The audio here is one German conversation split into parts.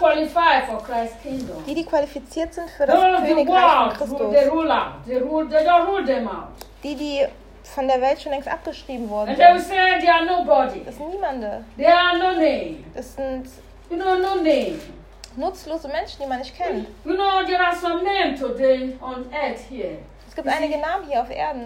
qualified for Christ's kingdom. Die qualifiziert sind für das Those the Königreich von world, Christus. they rule out. They don't rule them out. Die von der Welt schon längst abgeschrieben worden And they will sind. say they are nobody. Das sind Niemande. They are no name. Das sind No name. nutzlose Menschen, die man nicht kennt. There are some names today on earth here. Es gibt einige Namen hier auf Erden.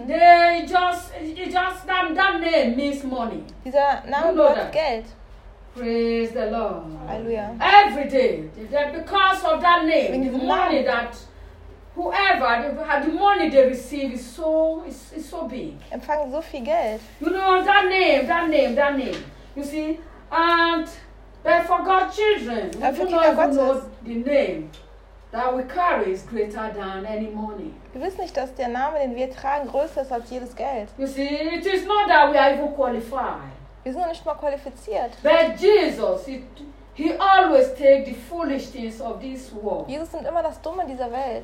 That name means money. Dieser Name You know bedeutet that. Geld. Praise the Lord. Halleluja. Every day, because of that name, Wegen the diesem money Namen. that the money they receive is so big. Empfangen so viel Geld. That name. You see, but for God's children, we Aber für do Kinder not even know Gottes. the name that we carry is greater than any money. Wir wissen nicht, dass der Name, den wir tragen, größer ist als jedes Geld. You see, it is not that we are even qualified. Wir sind noch nicht mal qualifiziert. But Jesus, he always takes the foolish things of this world. Jesus nimmt immer das Dumme dieser Welt.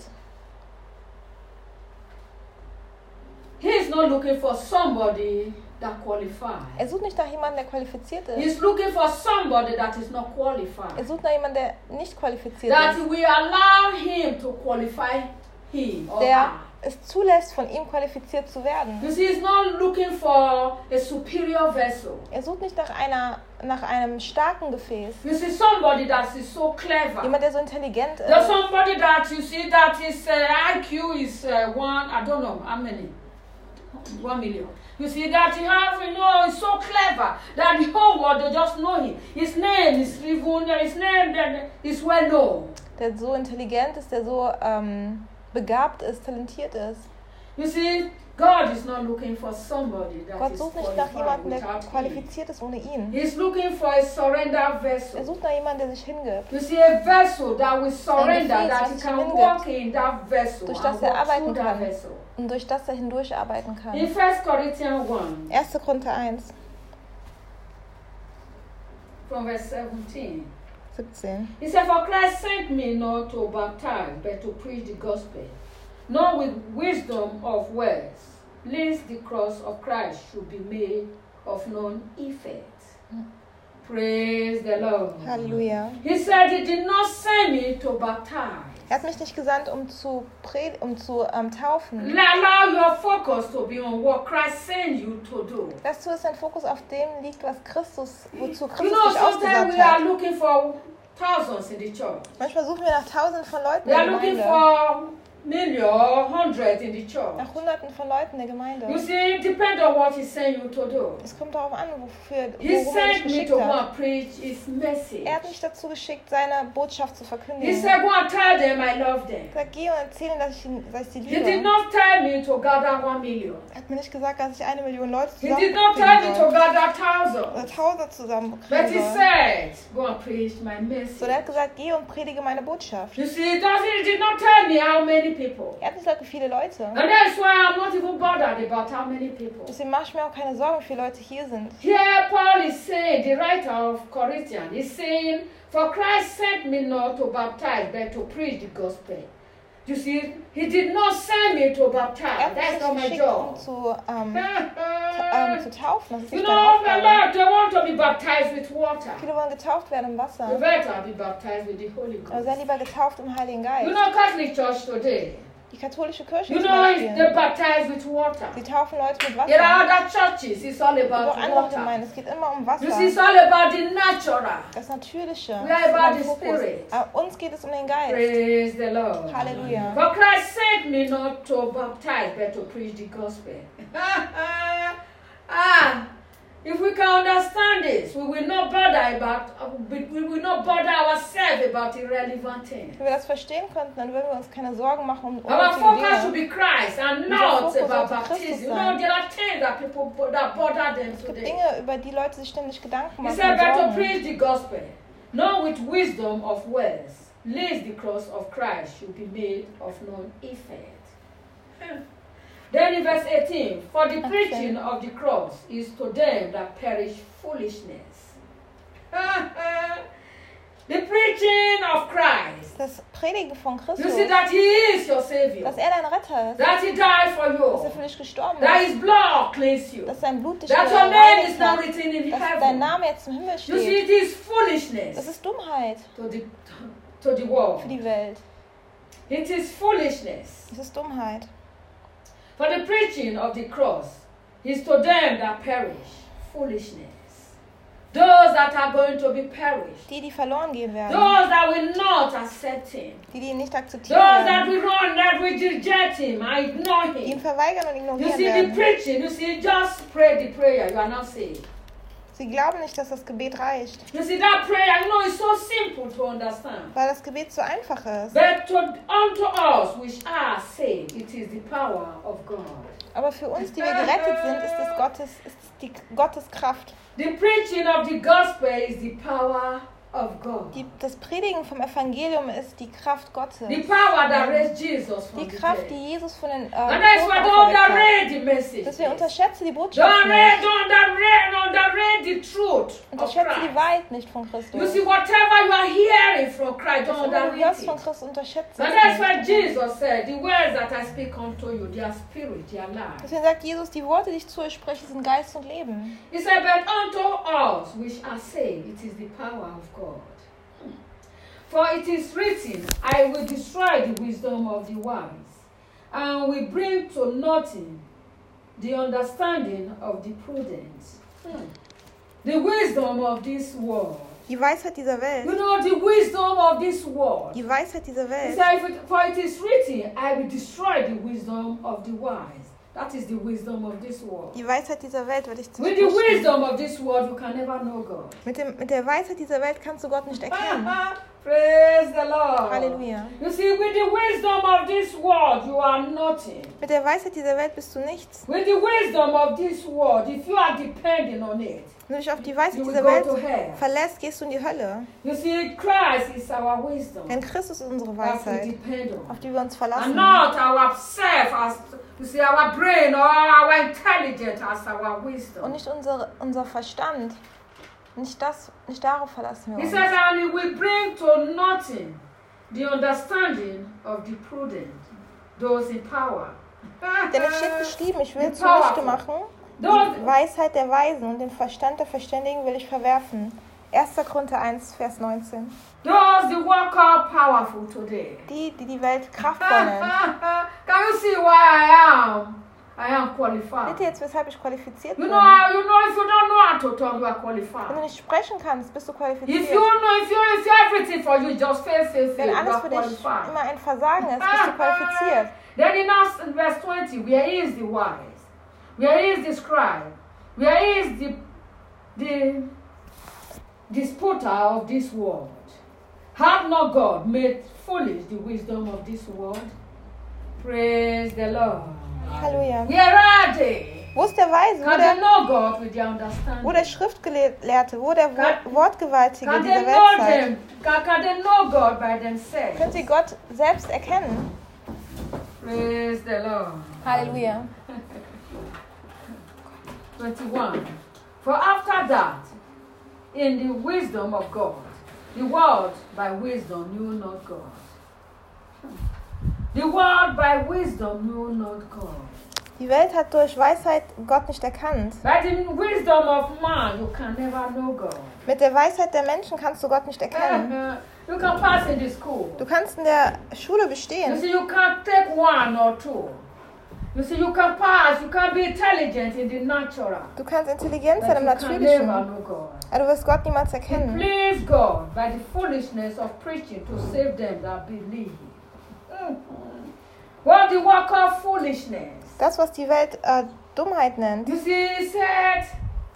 He is not looking for somebody that qualifies. Er sucht nicht nach jemandem, der qualifiziert ist. He's looking for somebody that is not qualified. Er sucht nach jemandem, der nicht qualifiziert That ist. we allow him to qualify him or Der her. es zulässt, von ihm qualifiziert zu werden. You see, he's not looking for a superior vessel. Er sucht nicht nach einem starken Gefäß. You see, somebody that is so clever. Jemand, der so intelligent There's ist. somebody that you see that his IQ is one, I don't know how many, 1 million. You see that he has, he's so clever that the whole world, they just know him. His name is well known. Der so intelligent ist, der so begabt ist, talentiert ist. You see, God is not looking for somebody that Gott is sucht nicht nach qualified jemandem, der without him. qualifiziert ist ohne ihn. He's looking for a surrender Er vessel. sucht nach jemandem, der sich hingibt. You see, a vessel that will surrender, Gefäß, that was he sich can hingibt. walk in that vessel Durch and das er walk arbeiten through that kann. vessel. Und durch das er hindurcharbeiten kann. In 1 Corinthians 1, 1. Korinther 1, from verse 17, 17. he said, "For Christ sent me not to baptize, but to preach the gospel, not with wisdom of words, lest the cross of Christ should be made of none effect." Praise the Lord. Halleluja. He said he did not send me to baptize. Er hat mich nicht gesandt, um zu taufen. Allow your focus to be on what Christ sent you to do. Lass zu, dass dein Fokus auf dem liegt, wozu You Christus know, dich sometimes ausgesandt we are hat. looking for thousands in the church. Manchmal suchen wir nach Tausenden von Leuten We in are der looking Gemeinde. for millions or hundreds in the church. Nach Hunderten von Leuten in der Gemeinde. You see, it depends on what He sent you to do. Es kommt darauf an, He worum er dich sent me geschickt to go hat. and preach His message. Er hat mich dazu geschickt, seine Botschaft zu He verkündigen. said, go and tell them I love them. Sag, geh und erzähl ihnen, dass ich sie He did liebe. not tell me to gather 1 million. Er hat mir nicht gesagt, dass ich 1 Million Leute He did not tell me to zusammenkriegen soll. gather Oder thousands. Tausende But zusammenkriegen He soll. said, go and preach my So, der message. hat gesagt, geh und predige meine Botschaft. You see, he did not tell me how many people. Er hat nicht gesagt, wie viele Leute. And that's why I'm not even bothered about how many people. Deswegen mache ich mir auch keine Sorgen, wie viele Leute hier sind. Here Paul is saying, the writer of Corinthians, is saying, for Christ sent me not to baptize, but to preach the gospel. You see, he did not send me to Er baptize. hat That's mich not nicht my geschickt, job. um zu taufen. Das ist You nicht know, deine a Aufgabe. lot, they want to be baptized with water. Viele wollen getauft werden im You Wasser. better be baptized with the Holy Aber sehr Ghost. lieber getauft im Heiligen You Geist. know, Catholic Church today, Die katholische Kirche you zum know, Beispiel. they baptize with water. Sie taufen Leute mit There are Wasser. other churches, it's all Und auch about andere water. Gemeinden. Es geht immer um You see, it's Wasser. all about the natural. Das Natürliche. We are Das ist about mein the Fokus. Spirit. Aber uns geht es um den Geist. Praise the Lord. Halleluja. For Christ sent me not to baptize, but to preach the gospel. If we can understand this, we will not bother ourselves about irrelevant things. Wenn wir das verstehen könnten, dann würden wir uns keine Sorgen machen um Our focus should unnötige Dinge. be Christ and Unser not Fokus about sollte Christus baptism. You sein. know, there are things that people that bother them Es gibt today. Dinge, über die Leute sich ständig Gedanken He machen said, und but to sorgen. preach the gospel, not with wisdom of words, lest the cross of Christ should be made of none effect. Then in verse 18, for the preaching of the cross is to them that perish foolishness. The preaching of Christ Das Predigen von You Christus, see that He is your Savior. dass er dein Retter ist, That He died for dass er you. für dich gestorben That ist, His blood cleansed you. dass sein Blut dich That your name is gereinigt now hat, written in dass dein heaven. Name jetzt im Himmel You see, steht. it is Das foolishness ist Dummheit to the world. für die Welt. It is foolishness. Es ist Dummheit. For the preaching of the cross is to them that perish foolishness. Those that are going to be perished. Die verloren gehen werden, Those that will not accept Him. die ihn nicht Those akzeptieren that werden, will run, that will reject Him and ignore die ihn Him. verweigern und You ignorieren see the werden. preaching, you see, just pray the prayer, you are not saved. Sie glauben nicht, dass das Gebet reicht, You see that prayer, you know, it's so simple to understand. weil das Gebet so einfach ist. But unto us which are saved, it is the power of God. Aber für uns, die wir gerettet sind, ist es die Gottes Kraft. The preaching of the gospel is the power of God. Das Predigen vom Evangelium ist die Kraft Gottes. The power that raised Jesus from Die the Kraft, dead. die Jesus von den And that's why Toten don't auferweckt hat. underrate the message. Deswegen unterschätze die Botschaft Don't nicht. underrate the truth of Unterschätze die Christ. Wahrheit nicht von You Christus. see, whatever you are hearing from Christ, Was don't immer du underrate hörst von it. Christus, unterschätze And es that's why nicht. Jesus said, the words that I speak unto you, they are spirit, they are life. Deswegen sagt Jesus, die Worte, die ich zu euch spreche, sind Geist und Leben. He said, but unto us which are saved, it is the power of God. For it is written, I will destroy the wisdom of the wise, and will bring to nothing the understanding of the prudent. The wisdom of this world. Die Weisheit dieser You Welt. know, the wisdom of this world. Die Weisheit dieser He Welt. said, for it is written, I will destroy the wisdom of the wise. That is the wisdom of this world. Die Weisheit dieser Welt werde ich With the zerstören. wisdom of this world, you can never know God. Mit der Weisheit dieser Welt kannst du Gott nicht erkennen. Praise the Lord. Halleluja. You see, with the wisdom of this world, you are nothing. Mit der Weisheit dieser Welt bist du nichts. With the wisdom of this world, if you are depending on it, Wenn du dich auf die Weisheit you will dieser go Welt to hell. verlässt, gehst du in die Hölle. You see, Christ is our wisdom Denn Christus ist unsere that we Weisheit, depend on. auf die wir uns And verlassen. not ourselves as, you see, our brain or our intelligence as our Und wisdom. nicht unser Verstand. Nicht darauf verlassen wir He uns. says, and it will bring to nothing the understanding of the prudent, those in power. Denn es steht geschrieben, ich will The zunichte powerful. machen, Those, die Weisheit der Weisen und den Verstand der Verständigen will ich verwerfen. 1. Korinther 1, Vers 19. those the one called powerful today. Die Welt kraftvoll nennt. Can you see why I am qualified? Seht ihr jetzt, weshalb ich qualifiziert You bin? know, if you don't know how to talk, you are Wenn du qualified. nicht sprechen kannst, bist du If qualifiziert. you know, if you everything for you, just fail, Wenn you alles are für dich qualified. immer ein Versagen ist, bist du qualifiziert. Then in verse 20, where is the wise? Where is the scribe? Where is the disputer of this world? Have not God made foolish the wisdom of this world? Praise the Lord. Halleluja. Where are they? Wo ist der Weise? Can they know God with their Wo understanding? der Schriftgelehrte? Wo der Wortgewaltige Can dieser they know Weltzeit? them? Can they know God by themselves? Könnt ihr Gott selbst erkennen? Praise the Lord. Halleluja. 21. For after that, in the wisdom of God, the world by wisdom knew not God. The world by wisdom knew not God. Die Welt hat durch Weisheit Gott nicht erkannt. By the wisdom of man, you can never know God. Mit der Weisheit der Menschen kannst du Gott nicht erkennen. You can pass in the school. Du kannst in der Schule You bestehen. see, you can take one or two. You see, you can pass, you can be intelligent in the natural. Du kannst intelligent sein But im you can Natürlichen. never know God. Aber du wirst Gott niemals It erkennen. pleased God by the foolishness of preaching to save them that believe. What the work of foolishness? Das, was die Welt Dummheit nennt. You see, he said,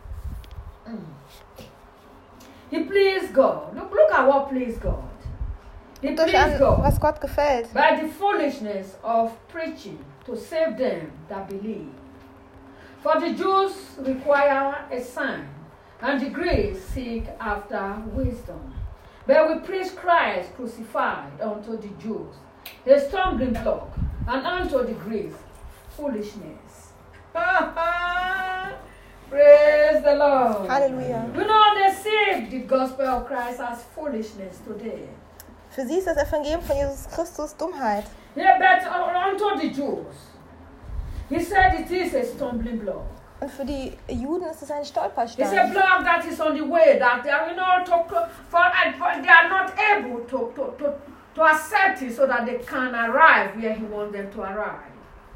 he pleased God. Look at what pleased God. He Durch pleased God was Gott gefällt. by the foolishness of preaching to save them that believe. For the Jews require a sign, and the Greeks seek after wisdom. But we preach Christ crucified unto the Jews, a stumbling block, and unto the Greeks foolishness. Praise the Lord. Halleluja. You know, they see the gospel of Christ as foolishness today. Für sie ist das Evangelium von Jesus Christus Dummheit. Yeah, but unto the Jews, he said it is a stumbling block. Und für die Juden ist es ein It's a Stolperstein. block that is on the way that they are not they are not able to accept it so that they can arrive where he wants them to arrive.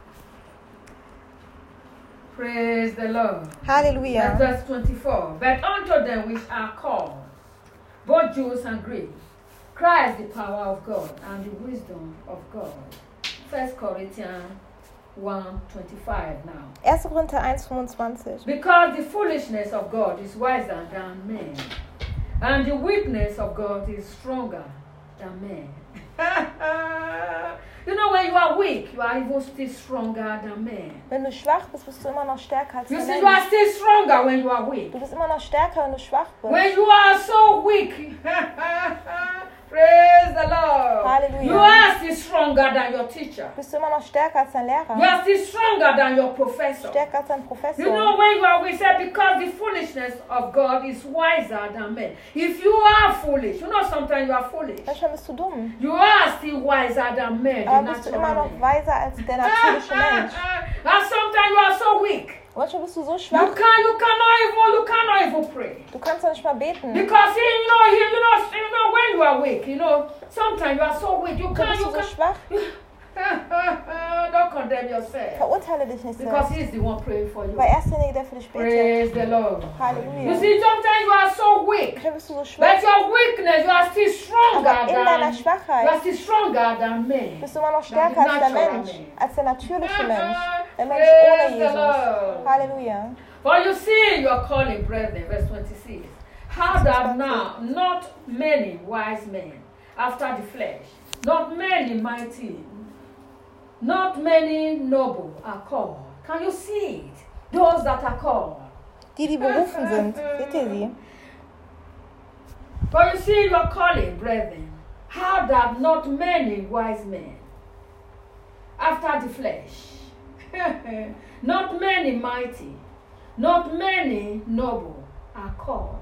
Praise the Lord. Halleluja. Verse 24. But unto them which are called, both Jews and Greeks, Christ the power of God and the wisdom of God. 1 Corinthians 1:25 now. 1. Korinther 1,25. Because the foolishness of God is wiser than men, and the weakness of God is stronger than men. You know, when you are weak, you are even still stronger than men. Wenn du schwach bist, bist du immer noch stärker als You der see, you are Mensch. still stronger when you are weak. Du bist immer noch stärker, wenn du schwach bist. When you are so weak, praise the Lord. Hallelujah. You are still stronger than your teacher. Bist du immer noch stärker als dein You Lehrer. are still stronger than your professor. Stärker als dein You know, Professor. when you are, we said, because the foolishness of God is wiser than men. If you are foolish, you know, sometimes you are foolish. Manchmal bist du dumm. You are still wiser than men, the Aber bist du immer natural noch men. weiser als der natürliche Mensch. And sometimes you are so weak. Manchmal bist du so You schwach, cannot even pray. du kannst doch nicht mal beten. Because when you are weak, sometimes you are so weak. Du bist so schwach, Don't condemn yourself. verurteile dich nicht Because selbst. He is the one praying for you. Weil er ist derjenige, der für dich betet. Praise the Lord. You Halleluja. see, sometimes you are so weak. Manchmal bist du so schwach, But your weakness, you are still stronger aber in deiner than Schwachheit than me. bist du immer noch stärker als der Mensch, als der natürliche Mensch. Der Mensch Praise ohne the Jesus. Lord. Halleluja. For you see, you are calling brethren, verse 26. How that now not many wise men after the flesh, not many mighty, not many noble are called. Can you see it? Those that are called. Die berufen sind, seht ihr sie? For you see, you are calling brethren. How that not many wise men after the flesh, not many mighty, not many noble are called.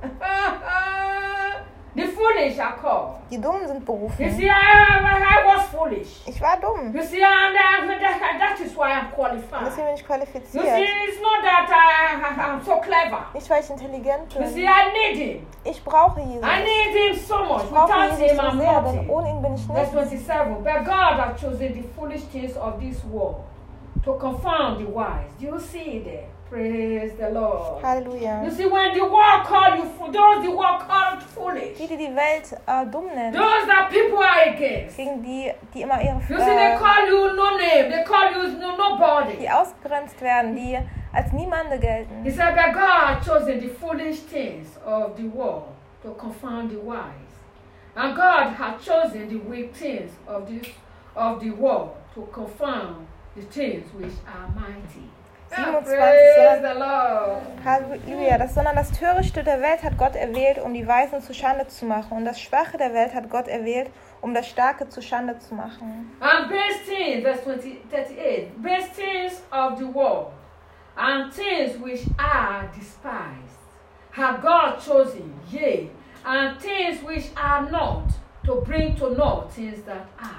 The foolish are called. Die Dummen sind You berufen. see, I was foolish. Ich war dumm. You see, and that is why I'm Und qualified. deswegen bin ich You see, qualifiziert. it's not that I'm so clever. Nicht, weil ich intelligent You see, bin. I need him. Ich brauche Jesus. I need him so much. Ich brauche Without Jesus him, so I'm sehr, denn nothing. ohne ihn bin ich Verse nichts. 27. But God has chosen the foolish things of this world to confound the wise. Do you see there? Praise the Lord. Halleluja. You see, when the world call you, those the world called foolish, Die Welt dumm nennen, those that people are against. gegen die immer ihre You see, they call you no name. They call you nobody. die ausgegrenzt werden, die als Niemande gelten. He said, but God had chosen the foolish things of the world to confound the wise. And God had chosen the weak things of the world to confound the things which are mighty. 27, Praise the Lord. Halleluja. Sondern das Törichte der Welt hat Gott erwählt, um die Weisen zu Schande zu machen. Und das Schwache der Welt hat Gott erwählt, um das Starke zu Schande zu machen. And base things, verse 38, base things of the world and things which are despised have God chosen, yea, and things which are not, to bring to naught things that are.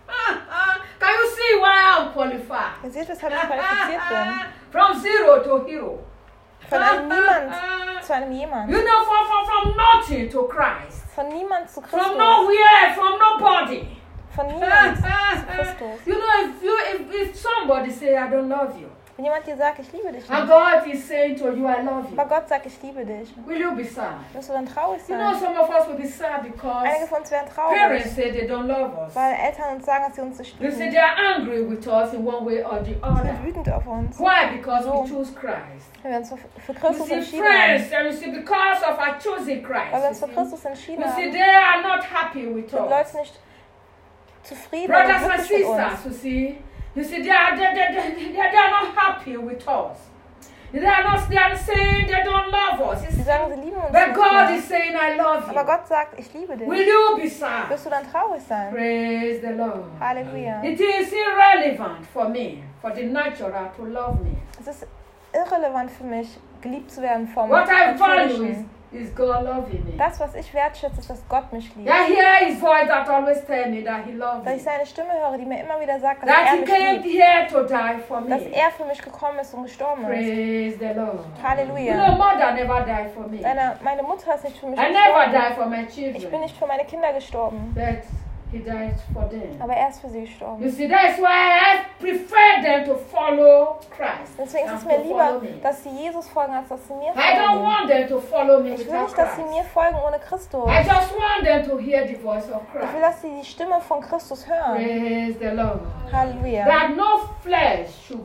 Can you see why I'm qualified? Ihr seht, weshalb ich qualifiziert bin. From zero to hero. Von einem Niemand zu einem Jemand. You know, from nothing to Christ. Von Niemand zu From Christus. nowhere, from nobody. Von Niemand zu Christus. You know, if somebody say, I don't love you, Wenn jemand dir sagt, ich liebe dich and nicht, God is saying to you, I love you, aber Gott sagt, ich liebe dich, will you be sad? wirst du dann traurig You know, sein? some of us will be sad Einige because von uns werden parents traurig, say they don't love us. weil Eltern uns sagen, dass sie uns nicht They say lieben. they are angry with us in one way or the Sie other. sind wütend auf uns, Why? Because So. we choose Christ. weil wir uns für You Christus see, entschieden haben. friends, and you see, because of our choosing Weil wir uns Christ, für Christus entschieden you see, haben, they are not happy with sind us. Leute nicht zufrieden und Brothers and glücklich mit sisters, uns. you see, they are not happy with us. They are saying they don't love us. Sie sagen, sie lieben uns But nicht God mehr. is saying, I love Aber you. Gott sagt, ich liebe dich. Will you be sad? Wirst du dann traurig sein? Praise the Lord. Halleluja. It is irrelevant for me, for the natural to love me. Es ist irrelevant für mich, geliebt zu werden vom What I value is Natürlichen. is God loving me. Das, was ich wertschätze, ist, dass Gott mich liebt. That I hear His voice that always tell me that He loves Dass me. ich seine Stimme höre, die mir immer wieder sagt, dass That er He mich came liebt. here to die for Dass me. er für mich gekommen ist und gestorben ist. Praise the Lord. You Halleluja. know, mother never died for me. Meine Mutter ist nicht für mich I never gestorben. died for my Ich bin children. nicht für meine Kinder gestorben. But He died for them. Aber er ist für sie You gestorben. see, that's why I prefer them to follow Christ. Deswegen ist than es mir to lieber, follow me. dass sie Jesus folgen, als dass sie mir I don't folgen. want them to follow me Ich will without nicht, dass sie mir Christ. folgen ohne Christus. I just want them to hear the voice of Ich will, Christ. dass sie die Stimme von Christus hören. Praise the Lord. Halleluja. That no flesh should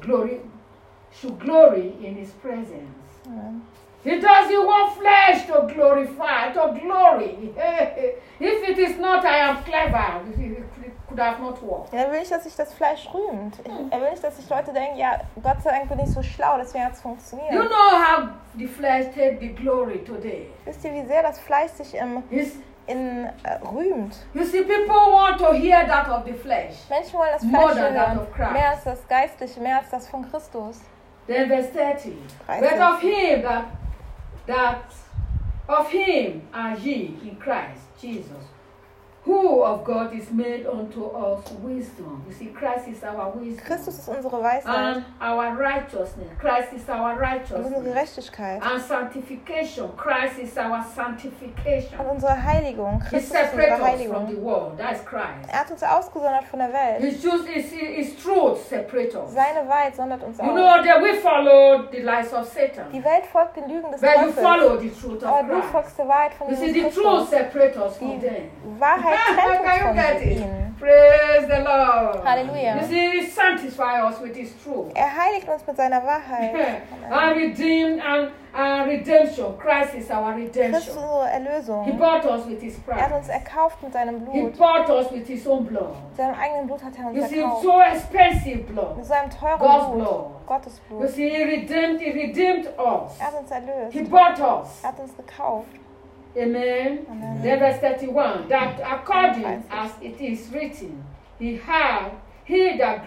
glory in His presence. Amen. He doesn't want flesh to glorify, to glory. If it is not, I am clever. It could have not worked. Er will nicht, dass sich das Fleisch rühmt. Er will nicht, dass sich Leute denken, ja, Gott sei Dank bin ich so schlau, deswegen hat es funktioniert. You know how the flesh take the glory today. Wisst ihr, wie sehr das Fleisch sich It's- rühmt? You see, people want to hear that of the flesh. Menschen wollen das More Fleisch than that hören, of Christ. mehr als das Geistliche, mehr als das von Christus. Then verse 30. 30. But of him that of him are ye in Christ Jesus, who of God is made unto us wisdom. You see, Christ is our wisdom. Christus ist unsere Weisheit And our righteousness. Christ is our und unsere righteousness. Gerechtigkeit And sanctification. Christ is our sanctification. und unsere Heiligung. He Christus ist separates unsere us from the Heiligung. world. That is Christ. Er hat uns ausgesondert von der Welt. His truth separates us. Seine Wahrheit sondert uns You aus. know that we follow the lies of Satan. Die Welt folgt den Lügen des But you Teufels, follow the truth aber of du Christ. folgst der Wahrheit von You see, Jesus the truth Christus. separates us from Die them. Wahrheit trennt uns Can you von get it? ihnen. Praise the Lord. Hallelujah. You see, He sanctifies us with His truth. Er heiligt uns mit seiner Wahrheit. And redeemed and redemption. Christ is our Christus ist redemption. unsere He Erlösung. bought us with His Er hat uns price. erkauft mit seinem He Blut. bought us with His own blood. Mit seinem eigenen Blut hat er You uns see, erkauft. so expensive blood. Mit seinem teuren God's Blut. blood. Gottes You Blut. see, He redeemed us. Er hat uns erlöst. He bought us. Er hat uns gekauft. Amen. Amen. Then verse 31. That according as it is written, he that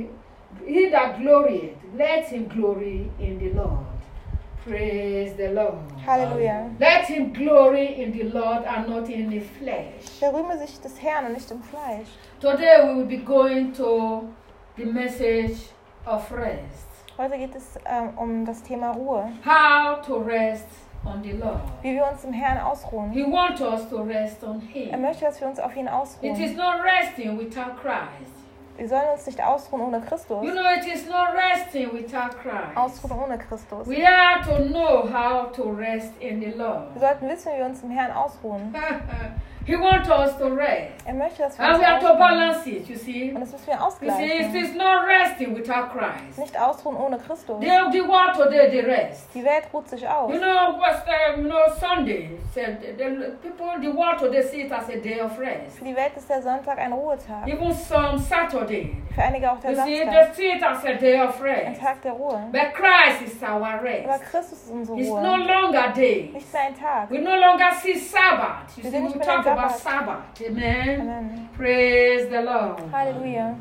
glorieth, let him glory in the Lord. Praise the Lord. Halleluja. Let him glory in the Lord and not in the flesh. Der rühme sich des Herrn und nicht im Fleisch. Today we will be going to the message of rest. Heute geht es um das Thema Ruhe. How to rest on the Lord. Wie wir uns im Herrn ausruhen. He wants us to rest on Er him. möchte, dass wir uns auf ihn It is ausruhen. not resting without Christ. Wir sollen uns nicht ausruhen ohne Christus. You know, it is not resting without Christ. Ausruhen ohne Christus. We have to know how to rest in the Lord. Wir sollten wissen, wie wir uns im Herrn ausruhen. He wants us to rest. Er möchte, dass wir And uns we have to ausruhen. balance it, you see. Und das müssen wir You see, it ausgleichen. is not resting without Christ. Nicht ausruhen ohne Christus. The world today, they rest. Die Welt ruht sich aus. You know, Sunday, the people, the world today see it as a day of rest. Für die Welt ist der Sonntag ein Ruhetag. Even some Saturday, Für einige auch der you see, Samstag. they see it as a day of Ein rest. Tag der Ruhe. But Christ is our Aber rest. Christus ist unsere It's no Ruhe. longer day. Nicht mehr ein Tag. We no longer see Sabbath. You Wir see, sehen we nicht mehr talk den about Sabbat. Sabbath. Amen. Amen. Praise the Lord. Halleluja.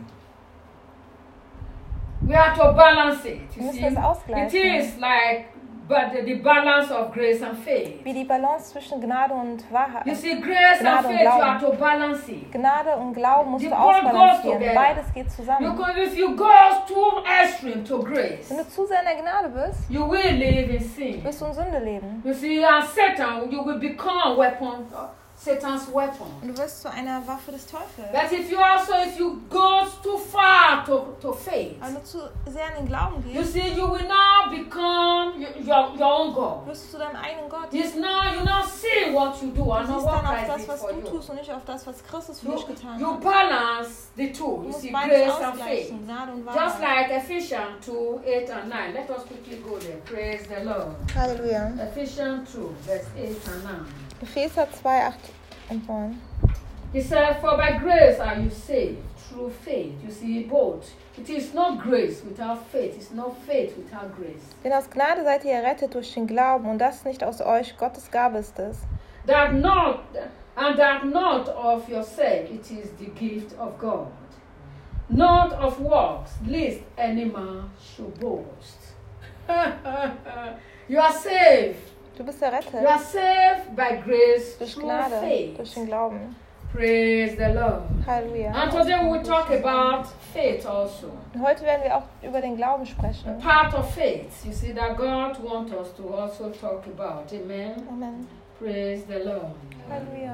We have to balance it. Wir You müssen see, es ausgleichen. it is like but the balance of grace and faith. Wie die Balance zwischen Gnade und Wahrheit. You see, grace Gnade and und faith, you Glauben. have to balance it. Gnade und Glauben musst Die du Ball ausbalancieren. goes together. Beides geht zusammen. Because if you go too extreme to grace, Wenn du zu sehr in der Gnade bist, you will live in sin. wirst du in Sünde leben. You see, and Satan, you will become a weapon, Satan's weapon. Und du wirst zu einer Waffe des Teufels. But if you go too far to faith, Wenn du zu sehr in den Glauben you gehst, see, you will now become your own God. wirst du zu deinem eigenen Gott. It's now you now see what you do Du and not siehst what dann auf Christ das, did was for du you. tust und nicht auf das, was Christus für dich getan You hat. balance the two. Du You musst see, beides grace and faith. ausgleichen, Gnade und Just Wahrheit. like Ephesians 2, 8 and 9. Let us quickly go there. Praise the Lord. Halleluja. Ephesians 2, verse 8 and 9. Epheser 2, 8 und 9. He said, for by grace are you saved, through faith. You see, both. It is not grace without faith. It's not faith without grace. Denn aus Gnade seid ihr errettet durch den Glauben und das nicht aus euch, Gottes Gabe ist es. That not of yourself, it is the gift of God. Not of works, lest any man should boast. You are saved. Du bist errettet You are saved by grace durch through Gnade, faith. durch den Glauben. Praise the Lord. Halleluja. And today we will talk about faith also. Und heute werden wir auch über den Glauben A sprechen. part of faith, you see, that God wants us to also talk about. Amen. Amen. Praise the Lord. Halleluja.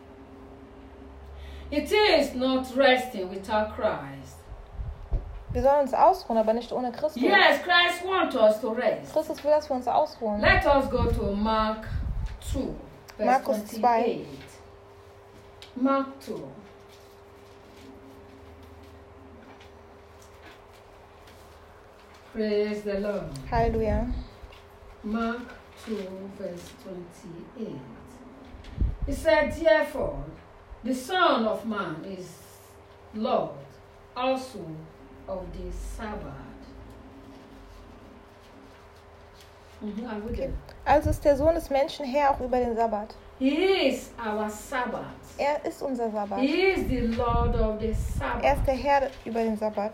It is not resting without Christ. Wir sollen uns ausruhen, aber nicht ohne Christus. Yes, Christ wants us to rest. Christus will, dass wir uns ausruhen. Let us go to Mark 2, verse Markus 28. Mark 2. Praise the Lord. Halleluja. Mark 2, verse 28. He said, therefore, the Son of Man is Lord also of the Sabbath. I would Okay. Also ist der Sohn des Menschen Herr auch über den Sabbat. He is our Sabbath. Er ist unser Sabbat. He is the Lord of the Sabbath. Er ist der Herr über den Sabbat.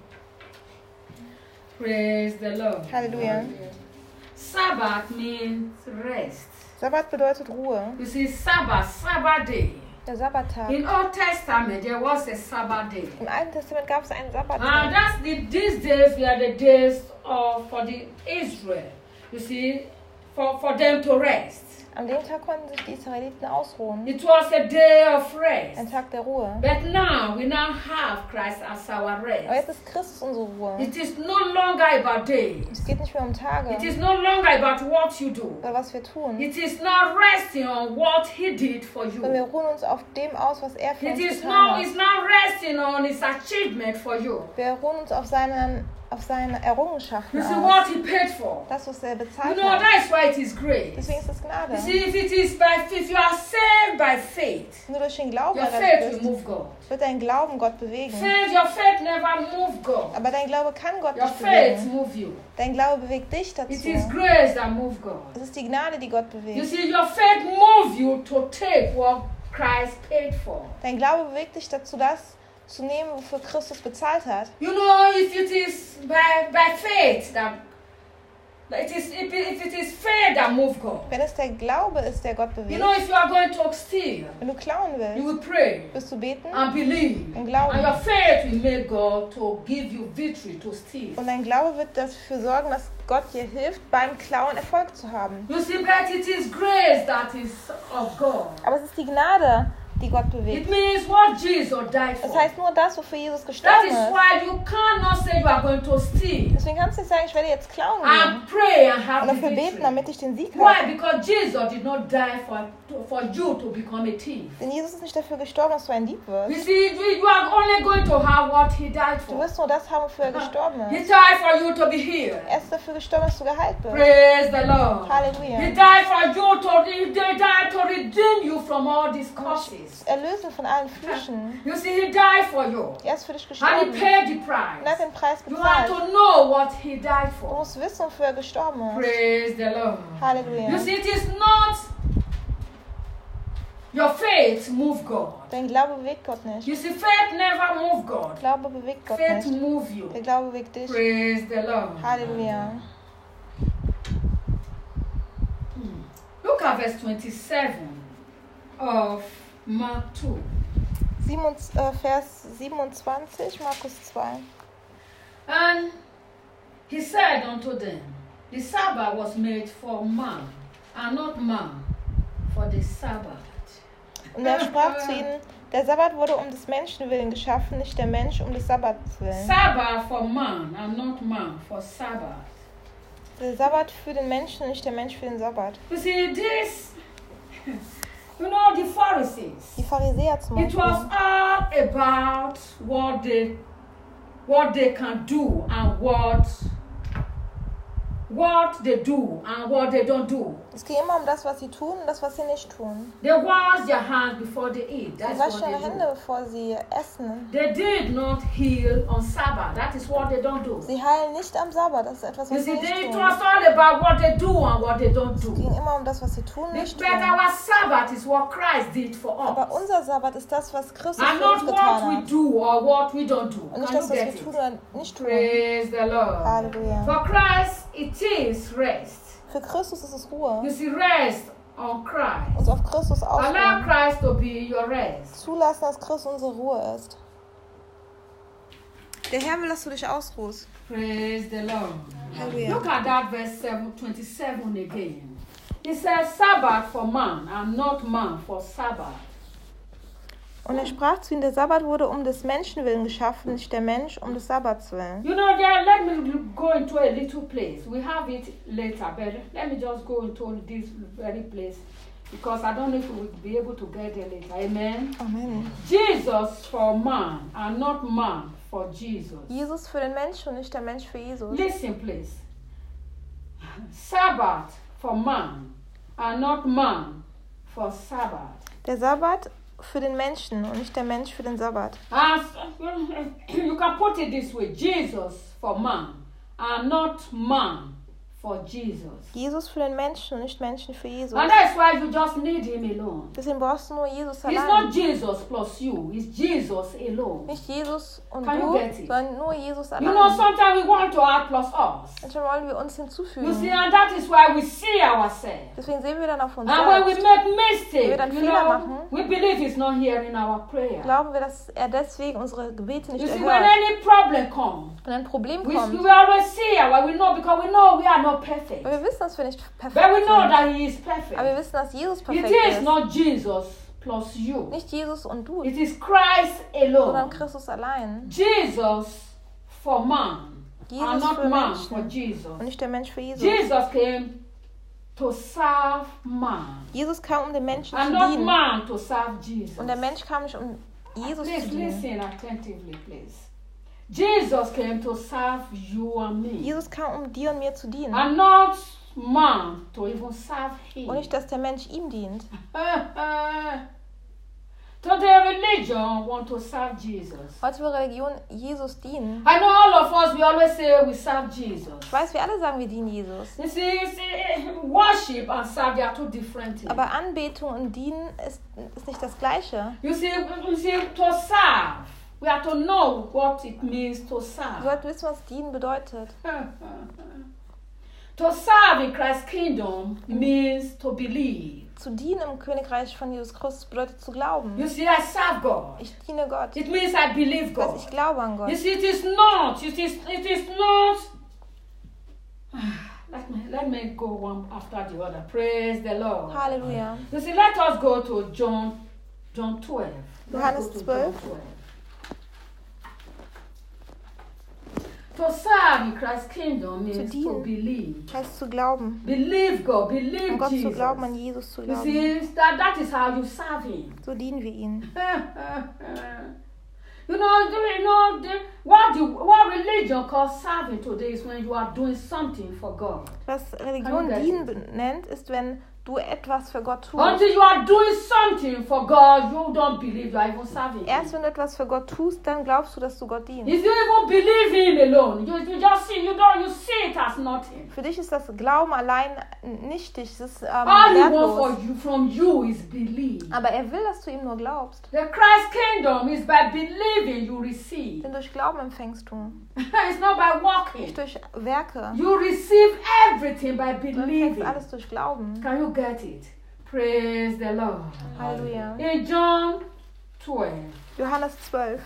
Praise the Lord. Halleluja. Sabbath means rest. Sabbat bedeutet Ruhe. You see, Sabbath day. Der Sabbattag. In Old Testament, there was a Sabbath day. Im Alten Testament gab es einen And Sabbattag. these days were the days for the Israel. You see, for them to rest. An dem Tag konnten sich die Israeliten ausruhen. It was a day of Ein rest. Tag der Ruhe. But now we now have Christ as our Aber rest. jetzt ist Christus unsere Ruhe. It is no longer about days. Es geht nicht mehr um Tage It is no longer about what you do. oder was wir tun, It is not resting on what He did for sondern wir you. ruhen uns auf dem aus, was er für It uns is getan not, hat. it's not resting on His achievement for you. Wir ruhen uns auf seine Errungenschaften You see aus. what He paid for. Das, was er You bezahlt know, hat. that's why it is grace. Deswegen ist es Gnade. You see, if you are saved by faith, Nur durch den Glauben your faith errettet will bist, move God. wird dein Glauben Gott bewegen. Your faith never move God. Aber dein Glaube kann Gott Your nicht faith bewegen. move you. Dein Glaube bewegt dich It is dazu. grace that move God. Es ist die Gnade, die Gott You bewegt. see, your faith move you to take what Christ paid for. Dein Glaube bewegt dich dazu, das zu nehmen, wofür Christus bezahlt hat. You know, if it is by faith that if it is faith that move God. Wenn es der Glaube ist, der Gott You bewegt, know, if you are going to steal, wenn du klauen you willst, will pray wirst du beten and believe, und glauben. and your faith will make God to give you victory to steal. Und dein Glaube wird dafür sorgen, dass Gott dir hilft, beim Klauen Erfolg zu haben. You see, but it is grace that is of God. Aber es ist die Gnade, die Gott It bewegt. means what Jesus died Das for. heißt nur das, wofür Jesus That gestorben is ist. why you cannot say you are going to steal Deswegen kannst du nicht sagen, ich werde jetzt klauen gehen and pray and have und the dafür beten, victory. damit ich den Sieg Why? habe. Because Jesus did not die for you to become a thief. Denn Jesus ist nicht dafür gestorben, dass du ein Dieb You wirst. see, you are only going to have what He died Du for. wirst nur das haben, wofür er gestorben He ist. died for you to be healed. Er ist dafür gestorben, dass du geheilt bist. Praise the Lord. Halleluja. He died for you he died to redeem you from all these curses. Erlösen von allen Flüchen. You see, He died for you. Er ist für dich And gestorben. He paid the Und er hat price. den Preis You have bezahlt. to know what He died Du for. musst wissen, wofür er gestorben ist. Praise the Lord. Halleluja. You see, it is not your faith move God. Dein Glaube bewegt Gott nicht. You see, faith never move God. Glaube bewegt Gott Faith nicht. move you. Der Glaube bewegt dich. Praise the Lord. Halleluja. Look at verse 27 of Mark 2. Vers 27, Markus 2. And He said unto them, the Sabbath was made for man, and not man for the Sabbath. Und er sprach zu ihnen, der Sabbat wurde um des Menschen willen geschaffen, nicht der Mensch um des Sabbats willen. Sabbath for man, and not man for Sabbath. Der Sabbat für den Menschen, nicht der Mensch für den Sabbat. You see, this, you know, the Pharisees, Die Pharisäer zum it was Beispiel. all about what they can do and what they do and what they don't do. Es ging immer um das, was sie tun und das, was sie nicht tun. They wash their hands before they eat. Sie That's waschen what ihre they Hände, do. bevor sie essen. They did not heal on Sabbath. That is what they don't do. Sie heilen nicht am Sabbat, das ist etwas, You was sie see, nicht it tun. was all about what they do and what they don't Es do. ging immer um das, was sie tun, nicht But tun. our Sabbath is what Christ did for Aber us. unser Sabbat ist das, was Christus And für uns not what getan we hat. do or what we don't do. Und nicht Can das, you was get wir it? tun oder nicht tun. Praise the Lord. Halleluja. For Christ, it is rest. Für Christus ist es Ruhe. You see, rest on Christ. Uns auf Christus Allow ausruhen. Christ to be your rest. Zulassen, dass Christus unsere Ruhe ist. Der Herr will, dass du dich ausruhst. Praise the Lord. Halleluja. Look at that verse 27 again. It says, Sabbath for man and not man for Sabbath. Und er sprach zu ihm, der Sabbat wurde um des Menschen willen geschaffen, nicht der Mensch um des Sabbats willen. You know, let me go into a little place. We have it later, but let me just go into this very place because I don't know if we'll be able to get there later. Amen. Amen. Jesus for man and not man for Jesus. Jesus für den Menschen und nicht der Mensch für Jesus. Listen, please. Sabbath for man and not man for Sabbath. Der Sabbat für den Menschen und nicht der Mensch für den Sabbat. You can put it this way: Jesus for man and not man for Jesus. Jesus für den Menschen und nicht Menschen für Jesus. And that's why you just need him alone. Deswegen brauchst du nur Jesus It's allein. not Jesus plus you, it's Jesus alone. Nicht Jesus und Can you du, get it? sondern nur Jesus You know, allein. sometimes we want to add plus us. Manchmal wollen wir uns You see, hinzufügen. and that is why we see ourselves. Deswegen sehen wir dann auf uns And when we selbst. make Wenn wir mistakes, dann you Fehler know, machen, we believe he's not hearing our prayer. Glauben wir, dass er deswegen unsere Gebete nicht You see, when erhört. any problem comes, Wenn ein Problem we kommt, always see we know because we know we are not perfect. weil wir wissen, dass wir nicht But perfekt we know sind. that he is Aber wir perfect. wissen, dass Jesus It perfekt is ist. not Jesus plus you. Nicht Jesus und du, It is Christ sondern alone. Christus allein. Jesus for man and Jesus not für man for Menschen Jesus. und nicht der Mensch für Jesus. Jesus came to serve man Jesus kam, um den Menschen and zu not dienen. man to serve Jesus. Und der Mensch kam nicht, um Jesus Please zu dienen. listen attentively, please. Jesus came to serve you and me, Jesus kam, um dir und mir zu dienen. and not man to even serve him. Und nicht, dass der Mensch ihm dient. Today, religion want to serve Jesus. Heute will Religion Jesus dienen. I know all of us, we always say we serve Jesus. Ich weiß, wir alle sagen, wir dienen Jesus. You see, worship and serve, they are two different things. Aber Anbetung und Dienen ist nicht das Gleiche. You see, to serve, we have to know what it means to Wir serve. sollten wissen, was Dienen bedeutet. To serve in Christ's kingdom means to believe. Zu dienen im Königreich von Jesus Christus bedeutet zu glauben. You see, I serve God. Ich diene Gott. It means I believe Das God. heißt, ich glaube an Gott. You see, it is not. Let me go one after the other. Praise the Lord. Halleluja. You see, let us go to John 12. Johannes Let's go to 12. John 12. To serve in Christ's kingdom means to dienen. believe. Heißt zu glauben. Believe God, believe An Gott zu Jesus. glauben, an Jesus zu You glauben. see, that is how you serve Him. So dienen wir ihm. What religion calls serving today is when you are doing something for God. Was Religion Kann ich dienen nennt, ist, wenn du etwas für Gott tust. Until you are doing something for God, you don't believe you are even serving Erst Him. wenn du etwas für Gott tust, dann glaubst du, dass du Gott dienst. If you even believe Him alone, you just see, you see it as nothing. Für dich ist das Glauben allein nichtig, es ist All He wertlos. wants from you is believe. Aber er will, dass du ihm nur glaubst. The Christ kingdom is by believing you receive. Denn durch Glauben empfängst du, It's not by walking. nicht durch Werke. You receive everything by Du empfängst believing. alles durch Glauben. Can you get it? Praise the Lord. Halleluja. In John 12, Johannes 12.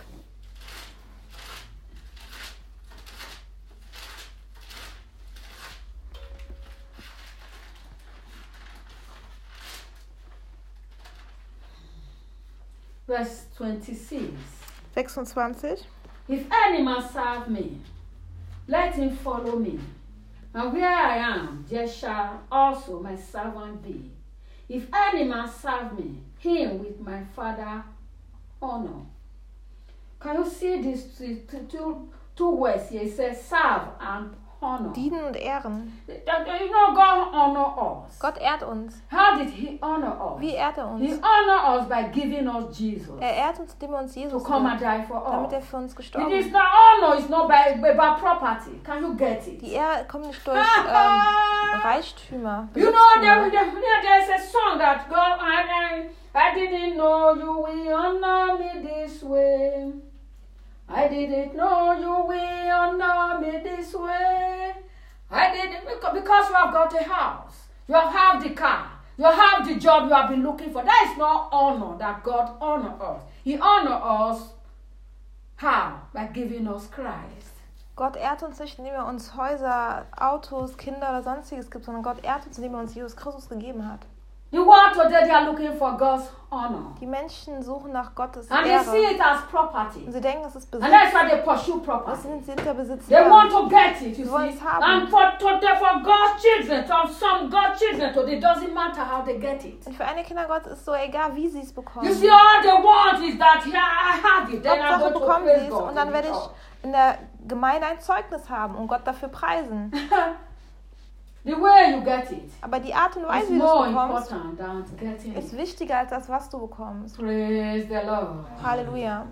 verse 26. 26. If any man serve me, let him follow me. And where I am, there shall also my servant be. If any man serve me, him with my Father honor. Can you see these two words here? It says serve and honor. Dienen und ehren. You know, God honor us. Gott ehrt uns. How did He honor us? Wie ehrt er He uns? honor us by giving us Jesus Er ehrt uns, indem er uns to Jesus come and gibt, die for damit er us. für uns It gestorben is ist. not honor, it's not by property. Can you get it? Die Ehre kommt nicht durch Reichtümer. You know, Besitztümer. there's a song that God, I didn't know you will honor me this way. I didn't know you will honor me this way. I because you have got a house, you have the car, you have the job you have been looking for. That is not honor that God honors us. He honors us how? By giving us Christ. Gott ehrt uns nicht, indem er uns Häuser, Autos, Kinder oder sonstiges gibt, sondern Gott ehrt uns, indem er uns Jesus Christus gegeben hat. The world today, they are looking for God's honor. Die Menschen suchen nach Gottes And they Ehre. see it as property. Und sie denken, das ist Besitz. And that's why they pursue Das property. sind der Besitz. They want to get it, you Sie wollen see. es haben. And for God's children, some God's children today, it doesn't matter how they get it. Und für eine Kinder Gottes ist so egal, wie sie es bekommen. You see, all they want is that, yeah, I have it. Then I Hauptsache go to bekommen sie praise es God. und dann werde ich in der Gemeinde ein Zeugnis haben und Gott dafür preisen. The way you get it Aber die Art und is Weise, wie du es more bekommst, important than getting ist it. wichtiger als das, was du bekommst. Praise the Lord. Halleluja.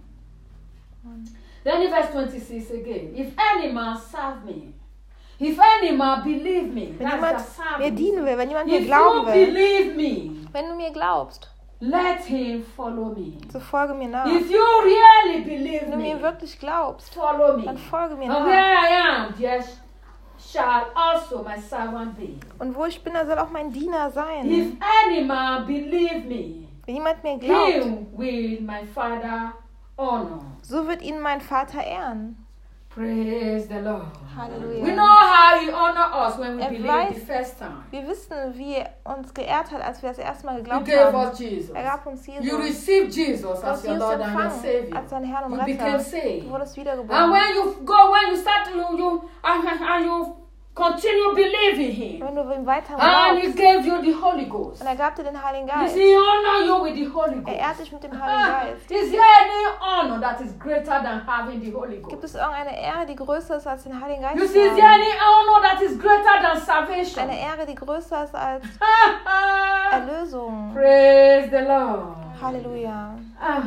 Then in verse 26 again, if any man serve me, if any man believe me, Wenn that's jemand the service. mir dienen will, wenn jemand mir If glauben you will, believe me, wenn du mir glaubst, let him follow me. so folge mir nach. If you really believe Wenn du mir me, wirklich glaubst, follow me. dann folge mir And where nach. I am, there shall also my servant be. Und wo ich bin, da soll auch mein Diener If sein. any man believe me, Wenn jemand mir glaubt, him will my Father honor. so wird ihn mein Vater ehren. Praise the Lord. Halleluja. We know how he honored us when we Er believed weiß- the first time. Wir wissen, wie er uns geehrt hat, als wir das erste Mal He geglaubt gave haben. us Jesus. Er gab uns You Jesus. received Jesus Du as hast your Jesus Lord and your empfangen Savior. als dein Herr und You became Retter. saved. Du wurdest And wiedergeboren. when you start and you continue believing Him, Wenn du ihm weiter and He glaubst, gave you the Holy Ghost. und er gab dir den Heiligen You Geist. see, He honor you with the Holy Er ehrt Ghost. dich mit dem Heiligen Geist. Is there any honor that is greater than having the Holy Gibt Ghost? es irgendeine Ehre, die größer ist als den Heiligen Geist You zu see, is there haben? any honor that is greater than salvation? Eine Ehre, die größer ist als Erlösung. Praise the Lord. Halleluja. Ah.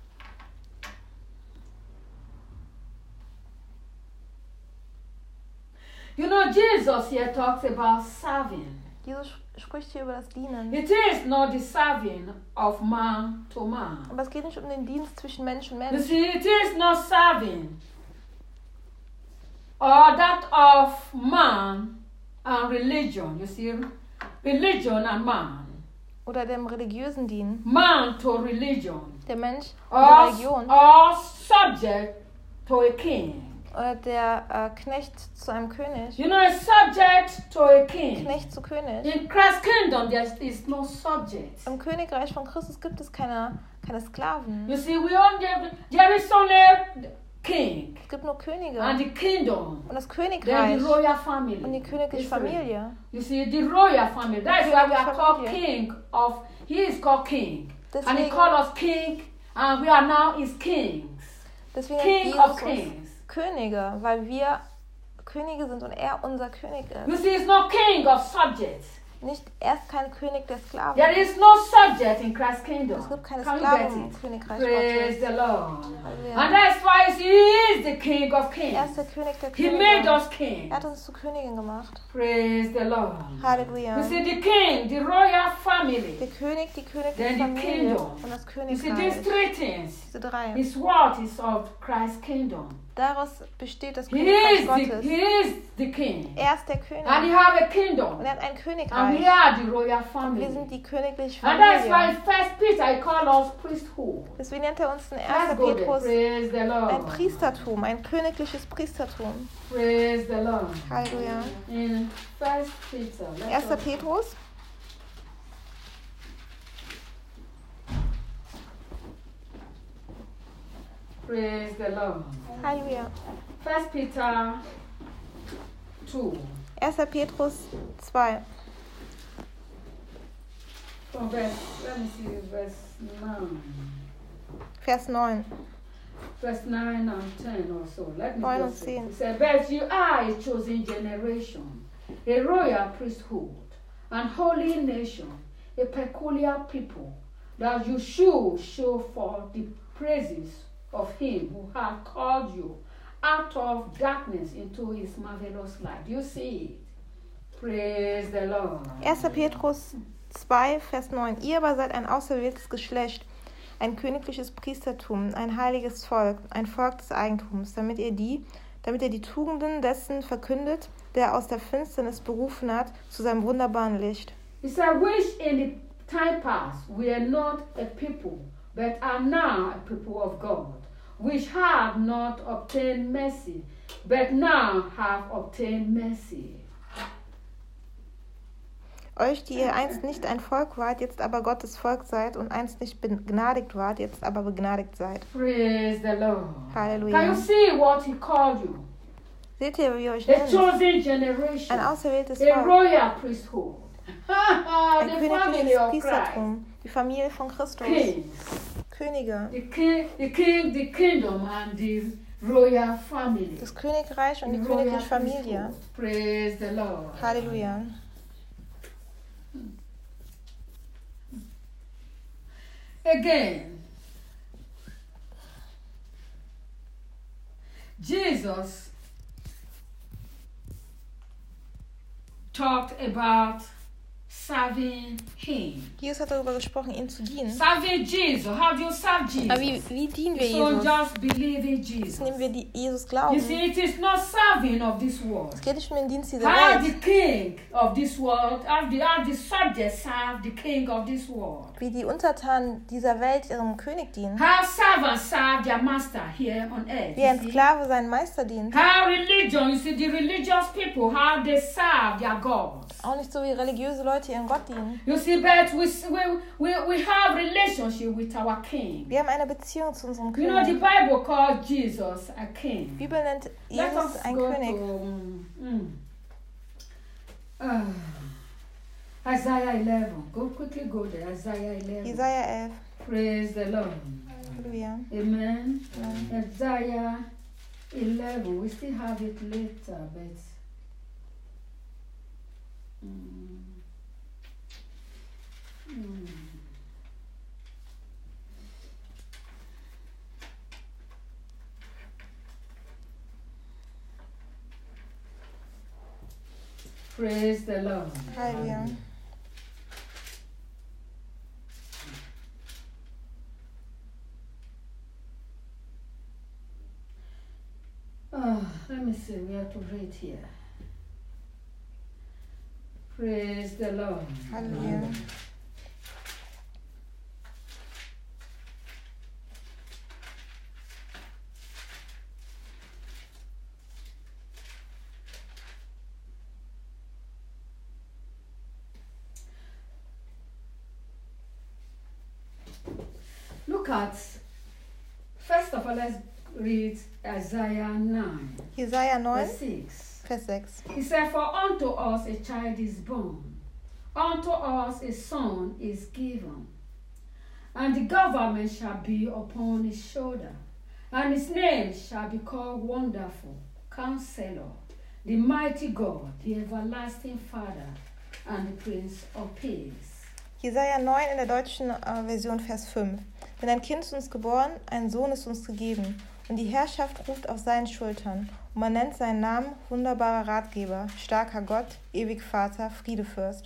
You know, Jesus here talks about serving. Jesus spricht hier über das Dienen. It is not the serving of man to man. Aber es geht nicht um den Dienst zwischen Mensch und You Mensch. see, it is not serving or that of man and religion. You see, religion and man. Oder dem religiösen Dienen. Man to religion. Der Mensch und der Religion. Or subject to a king. Oder der Knecht zu einem König. You know, a subject to a king. Knecht zu König. In Christ's kingdom, there is no subject. Im Königreich von Christus gibt es keine Sklaven. You see, there is only king Es gibt nur Könige. and the kingdom. Und das Then Königreich the royal und family. die königliche Different. Familie. You see, the royal family. That's why we are called Familie. king of. He is called king, and he Deswegen- called us king, and we are now his kings. Deswegen King nennt of Jesus uns kings. Könige, weil wir Könige sind und er unser König You ist. see, it's not king of subjects. Nicht, er ist kein König der Sklaven. There is no subject in Christ's kingdom. Es gibt keine Can you Sklaven get im it? Königreich Praise Gottes. the Lord. Halleluja. And that's why he is the king of Er kings. ist der König der He made Könige. us kings. Er hat uns zu Königen gemacht. Praise the Lord. Halleluja. You see, the king, the royal family. Der König, die königliche Then the Familie kingdom. und das You see, these Königreich. three things Diese drei. is what is of Christ's kingdom. Daraus besteht das He Königreich is Gottes. the king. Er ist der König. And you have a Und kingdom. er hat ein And we Königreich. are the royal Und family. wir sind die königliche And that's why Familie. First Peter I call us priesthood. Deswegen nennt er uns in 1. Let's go there. Petrus Praise the ein Lord. Priestertum, ein königliches Priestertum. Praise the Lord. Halleluja. In First Peter. 1. Petrus, Praise the Lord. Halleluja. First Peter 2. 1. Petrus 2, From verse, let me see, verse 9. Vers 9. Verse 9 and 10 or so. Let me 9 go und through. 10. It says, but you are a chosen generation, a royal priesthood, and holy nation, a peculiar people, that you should show forth the praises of him who has called you out of darkness into his marvelous light. You see it. Praise the Lord. 1. Petrus 2, Vers 9. Ihr aber seid ein auserwähltes Geschlecht, ein königliches Priestertum, ein heiliges Volk, ein Volk des Eigentums, damit ihr die Tugenden dessen verkündet, der aus der Finsternis berufen hat zu seinem wunderbaren Licht. He said, which in the time past were not a people, but are now a people of God, which have not obtained mercy, but now have obtained mercy. Euch, die ihr einst nicht ein Volk wart, jetzt aber Gottes Volk seid und einst nicht begnadigt wart, jetzt aber begnadigt seid. Praise the Lord. Halleluja. Can you see what he called you? Seht ihr, wie ihr euch A nennt? chosen generation, Ein auserwähltes a Volk, royal priesthood, ein the family königliches of Christ, Priestertum, die Familie von Christus, kings, Könige, the kingdom and the royal family. das Königreich und die The royal königliche Familie. priesthood. Praise the Lord. Halleluja. Again, Jesus talked about serving him. Jesus hat darüber gesprochen, ihm zu dienen. Serving Jesus. How do you serve Jesus? Aber wie dienen wir You don't Jesus? just believe in Jesus. Indem wir Jesus You glauben. see, it is not serving of this world. Es geht nicht um den Dienst dieser How the Welt. king of this world, how the subjects serve the king of this world. Wie die Untertanen dieser Welt ihrem König dienen. How servants serve their master here on earth. Wie you ein see. Sklave seinen Meister dient. How religion, you see, the religious people, how they serve their gods. Auch nicht so wie religiöse Leute ihren Gott dienen. You see, but we have relationship with our king. Wir haben eine Beziehung zu unserem You know, the König. Bible calls Jesus a king. Die Bibel nennt Let Jesus us ein go König. to Isaiah 11. Quickly go there. Isaiah 11. Jesaja 11. Praise the Lord. Halleluja. Amen. Amen. Isaiah 11. We still have it later, but. Praise the Lord. Halleluja. Let me see, we have to read here. Praise the Lord. Halleluja. Look at, first of all, let's read Isaiah 9, Jesaja 9, verse 6. Vers 6. He said, for unto us a child is born, unto us a son is given, and the government shall be upon his shoulder, and his name shall be called Wonderful, Counselor, the Mighty God, the Everlasting Father, and the Prince of Peace. Jesaja 9 in der deutschen Version Vers 5. Denn ein Kind ist uns geboren, ein Sohn ist uns gegeben, und die Herrschaft ruft auf seinen Schultern, und man nennt seinen Namen wunderbarer Ratgeber, starker Gott, ewig Vater, Friedefürst.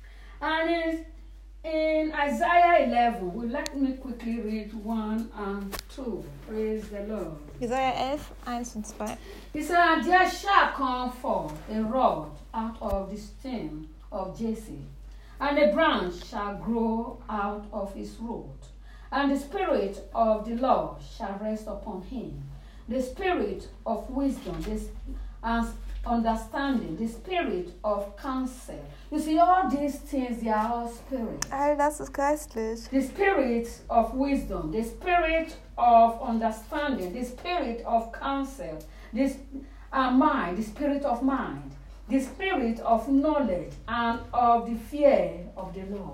And in Isaiah 11, let me quickly read 1 and 2. Praise the Lord. Jesaja 11, 1 und 2. He said, and there shall come forth a rod out of the stem of Jesse, and a branch shall grow out of his root. And the Spirit of the Lord shall rest upon him, the Spirit of wisdom, and understanding, the Spirit of counsel. You see, all these things, they are all spirits. All das ist geistlich. The Spirit of wisdom, the Spirit of understanding, the Spirit of counsel, this mind, the Spirit of mind, the Spirit of knowledge, and of the fear of the Lord.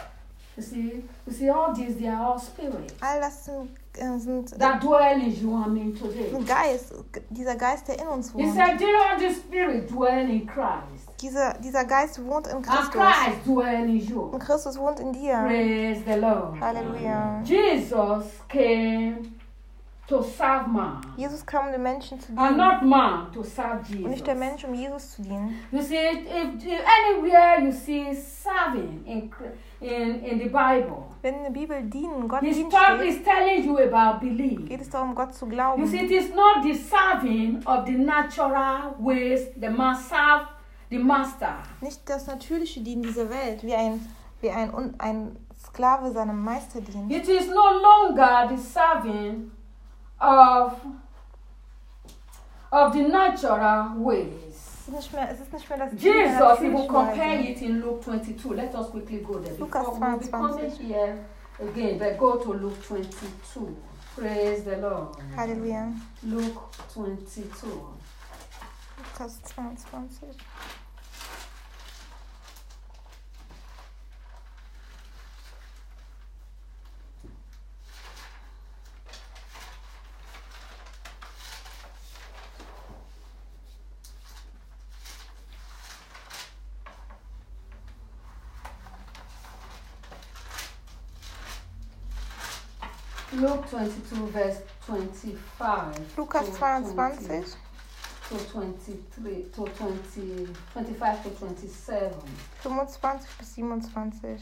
You see, all these, they are all spirits All das sind that dwell in you and me today. ein Geist, dieser Geist, der in uns He wohnt. said, they all the Spirit dwell in Christ, Dieser Geist wohnt in and Christus. Christ dwell in you. Und Christus wohnt in dir. Praise the Lord. Halleluja. Jesus came to serve man, Jesus kam, um den Menschen zu and dienen. not man to serve Und nicht der Jesus. Mensch, um Jesus zu dienen. You see, if anywhere you see serving in the Bible, Wenn in der Bibel dienen, Gott he's dienen steht, telling you about belief. geht es darum, Gott zu You glauben. see, it is not the serving of the natural ways the man serve the master. Nicht das natürliche Dienen dieser Welt, wie ein Sklave seinem Meister dient. It is no longer the serving of the natural ways. Es ist nicht mehr das Dienen der Jesus, we will natürlichen compare Weise. it in Luke 22. Let us quickly go there. Lukas Before we'll be coming 22. here again, but go to Luke 22. Praise the Lord. Halleluja. Luke 22. Lukas 22. Luke 22, verse 25. Lukas to 22, to 23, to 20, 25 to 27. 25 bis 27.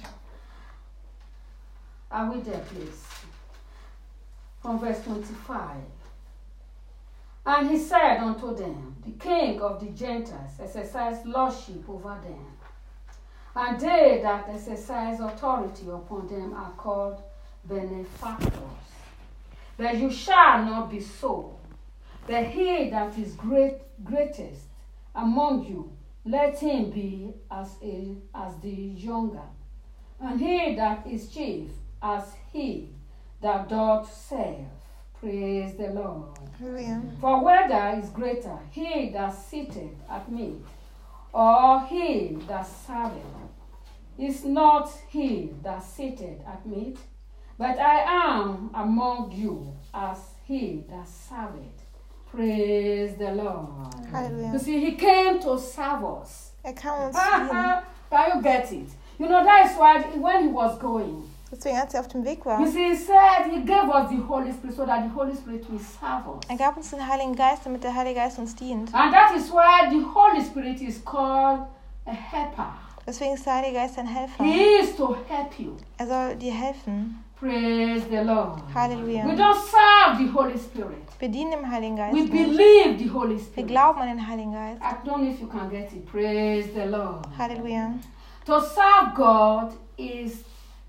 Are we there, please? From verse 25. And he said unto them, the king of the Gentiles exercised lordship over them, and they that exercise authority upon them are called benefactors. But you shall not be so. But he that is greatest among you, let him be as the younger, and he that is chief as he that doth serve. Praise the Lord. Halleluja. For whether is greater, he that sitteth at meat, or he that serveth, is not he that sitteth at meat, but I am among you as he that serveth. Praise the Lord. Halleluja. You see, he came to serve us. Kam uns zu dienen. Can you get it? You know, that is why when he was going, Deswegen, als auf dem Weg war, you see, he said he gave us the Holy Spirit so that the Holy Spirit will serve us. gab uns den Heiligen Geist, damit der Heilige Geist uns dient. And that is why the Holy Spirit is called a helper. Deswegen ist der Heilige Geist ein Helfer. He is to help you. Soll dir helfen. Praise the Lord. Halleluja. We don't serve the Holy Spirit. Wir dienen dem Heiligen Geist We nicht. believe the Holy Wir Spirit. glauben an den Heiligen Geist. I don't know if you can get it. Praise the Lord. Halleluja. To serve God is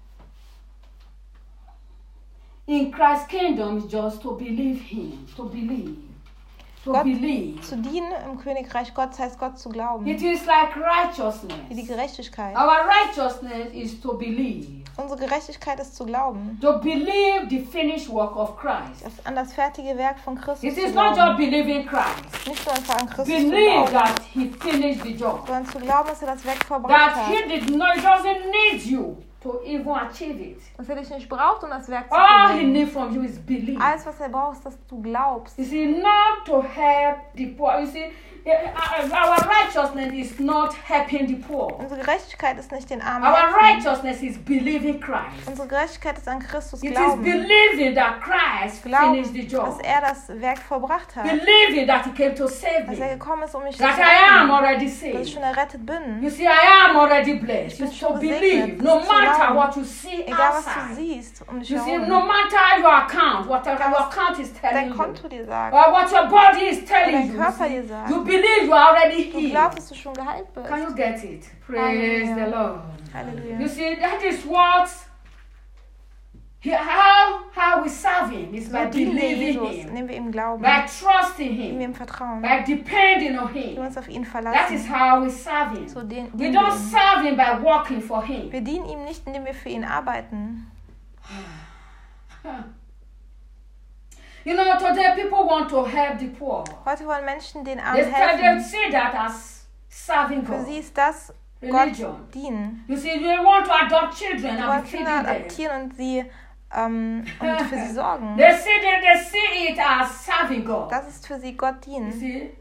in Christ's kingdom is just to believe Him. To believe. To Gott believe. zu dienen im Königreich Gottes heißt Gott zu glauben. It is like Wie die righteousness. Gerechtigkeit. Our righteousness is to believe. Unsere Gerechtigkeit ist zu glauben. To believe the finished work of Christ. An das fertige Werk von Christus It zu is not just glauben. believing Christ. Nicht nur einfach an Christus zu Believe glauben, that He finished the job. sondern zu glauben, dass er das Werk vollbracht That hat. He did not, He doesn't need you to even achieve it. Dass er dich nicht braucht, um das Werk zu All He vollbringen. needs from you is belief. Alles, was er braucht, ist, dass du glaubst. You see, not to help the poor. You see, our righteousness is not helping the poor. Unsere Gerechtigkeit ist nicht den Armen Our helfen. righteousness is believing Christ. Unsere Gerechtigkeit ist an Christus It is glauben. believing that Christ finished the Glauben, dass job. er das Werk vollbracht hat. Believing that He came to save Dass er me. gekommen ist, um mich zu That I am retten. already Dass ich saved. schon errettet bin. You see, I am already blessed. Ich bin You schon to gesegnet. believe, no Das ist zu matter glauben. what you see Egal, was du outside. siehst um dich You see, herum. no matter your account, whatever Egal, your was account is telling dein you, Konto dir sagt. or what your body is Oder telling dein you, Körper you dir see, sagt. you believe you are already Du healed. glaubst, dass du schon geheilt bist. Can you get it? Praise Hallelujah. the Lord. Halleluja. You see, that is what, how we serve Him is by So dienen wir believing Jesus, Him, indem wir ihm glauben, by trusting indem wir Him, ihm vertrauen, by depending on indem wir Him. uns auf ihn That is verlassen. how we serve Him. So We dienen wir don't ihm. serve Him by working for Him. Wir dienen ihm nicht, indem wir für ihn arbeiten. You know, today people want to help the poor. Heute wollen Menschen den They Armen helfen. see that as serving Für God. sie ist das Gott Religion. dienen. You see, they want to adopt children Sie and wollen be Kinder feeding them. adoptieren und sie und für sie sorgen. They see it as serving God. Das ist für sie Gott You dienen. see,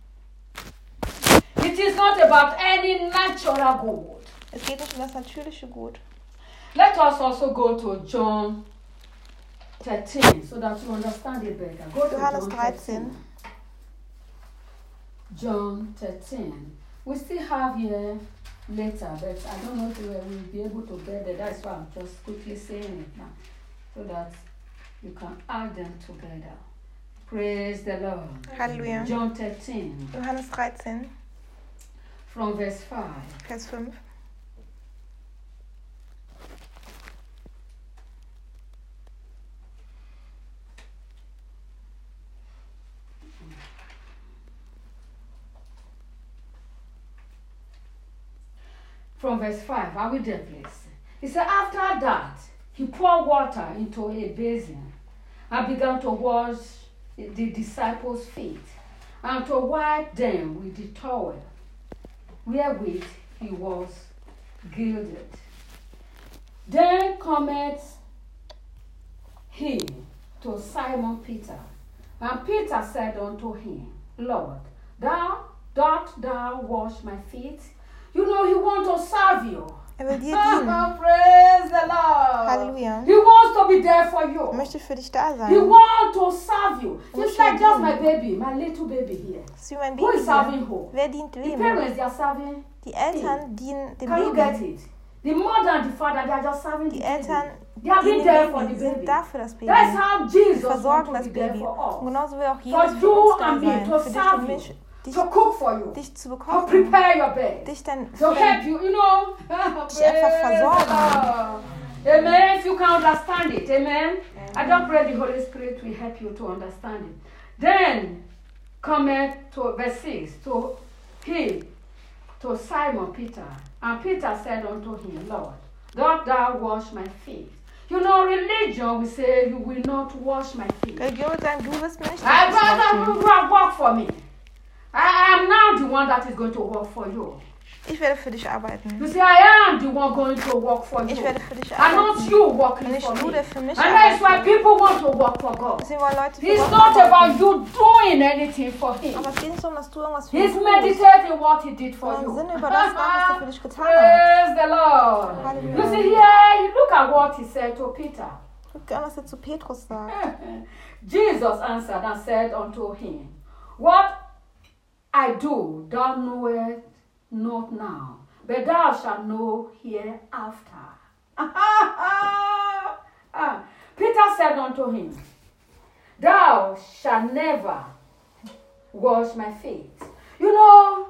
it is not about any natural good. Es geht nicht um das natürliche Gut. Let us also go to John 13 so that you understand it better. Go to Johannes John 13. John 13. We still have here later, but I don't know if we will be able to get there. That's why I'm just quickly saying it now, so that you can add them together. Praise the Lord. Halleluja. John 13, Johannes 13, from verse 5. Vers 5. From verse 5, are we there, please? He said, after that, he poured water into a basin and began to wash the disciples' feet and to wipe them with the towel wherewith he was gilded. Then cometh he to Simon Peter, and Peter said unto him, Lord, dost thou wash my feet? You know he wants to serve you. Will dir dienen. Praise the Lord. Halleluja. He wants to be there for you. Er möchte für dich da He sein. wants to serve you. Just möchte like just dienen. my baby, my little baby here. Das ist wie mein Who Baby is serving hier. who? Wer dient The wem? parents, they are serving. Die Eltern dienen dem Can you get Baby. it? The mother and the father, they are just serving the Die baby. Eltern They have been dienen there dem for the Baby, baby. sind da für das Baby. That's how Sie Jesus wants versorgen to das be there Baby. for Und us. genauso will auch For Jesus für you uns da and me, sein. to Für dich serve und you, mich. Dich, to cook for you, dich zu to bekochen. prepare your bed, Dich dann to help you, you know. dich einfach versorgen. Amen. If you can understand it, amen. I don't pray the Holy Spirit will help you to understand it. Then, comment to verse 6, to him, to Simon Peter. And Peter said unto him, Lord, dost thou wash my feet? You know, religion will say, you will not wash my feet. Religion wird sagen, du wirst mir nicht I das rather waschen. work for me. I am now the one that is going to work for you. Ich werde für dich arbeiten. You see, I am the one going to work for Ich you. werde für dich And not arbeiten. you working Und nicht for du, me. der für mich And that is why arbeitet. people want to work for God. Deswegen wollen Leute für It's Gott not about arbeiten. you doing anything for Him. Aber es geht nicht darum, dass du irgendwas für He's ihn tust. meditating what He did for Sondern you. Sinn über das nach, was er für dich getan hat. Praise the Lord. Halleluja. You see here, look at what He said to Peter. Guck an, was er zu Petrus sagt. Jesus answered and said unto him, What I do, thou knowest not now, but thou shalt know hereafter. Peter said unto him, Thou shalt never wash my feet. You know,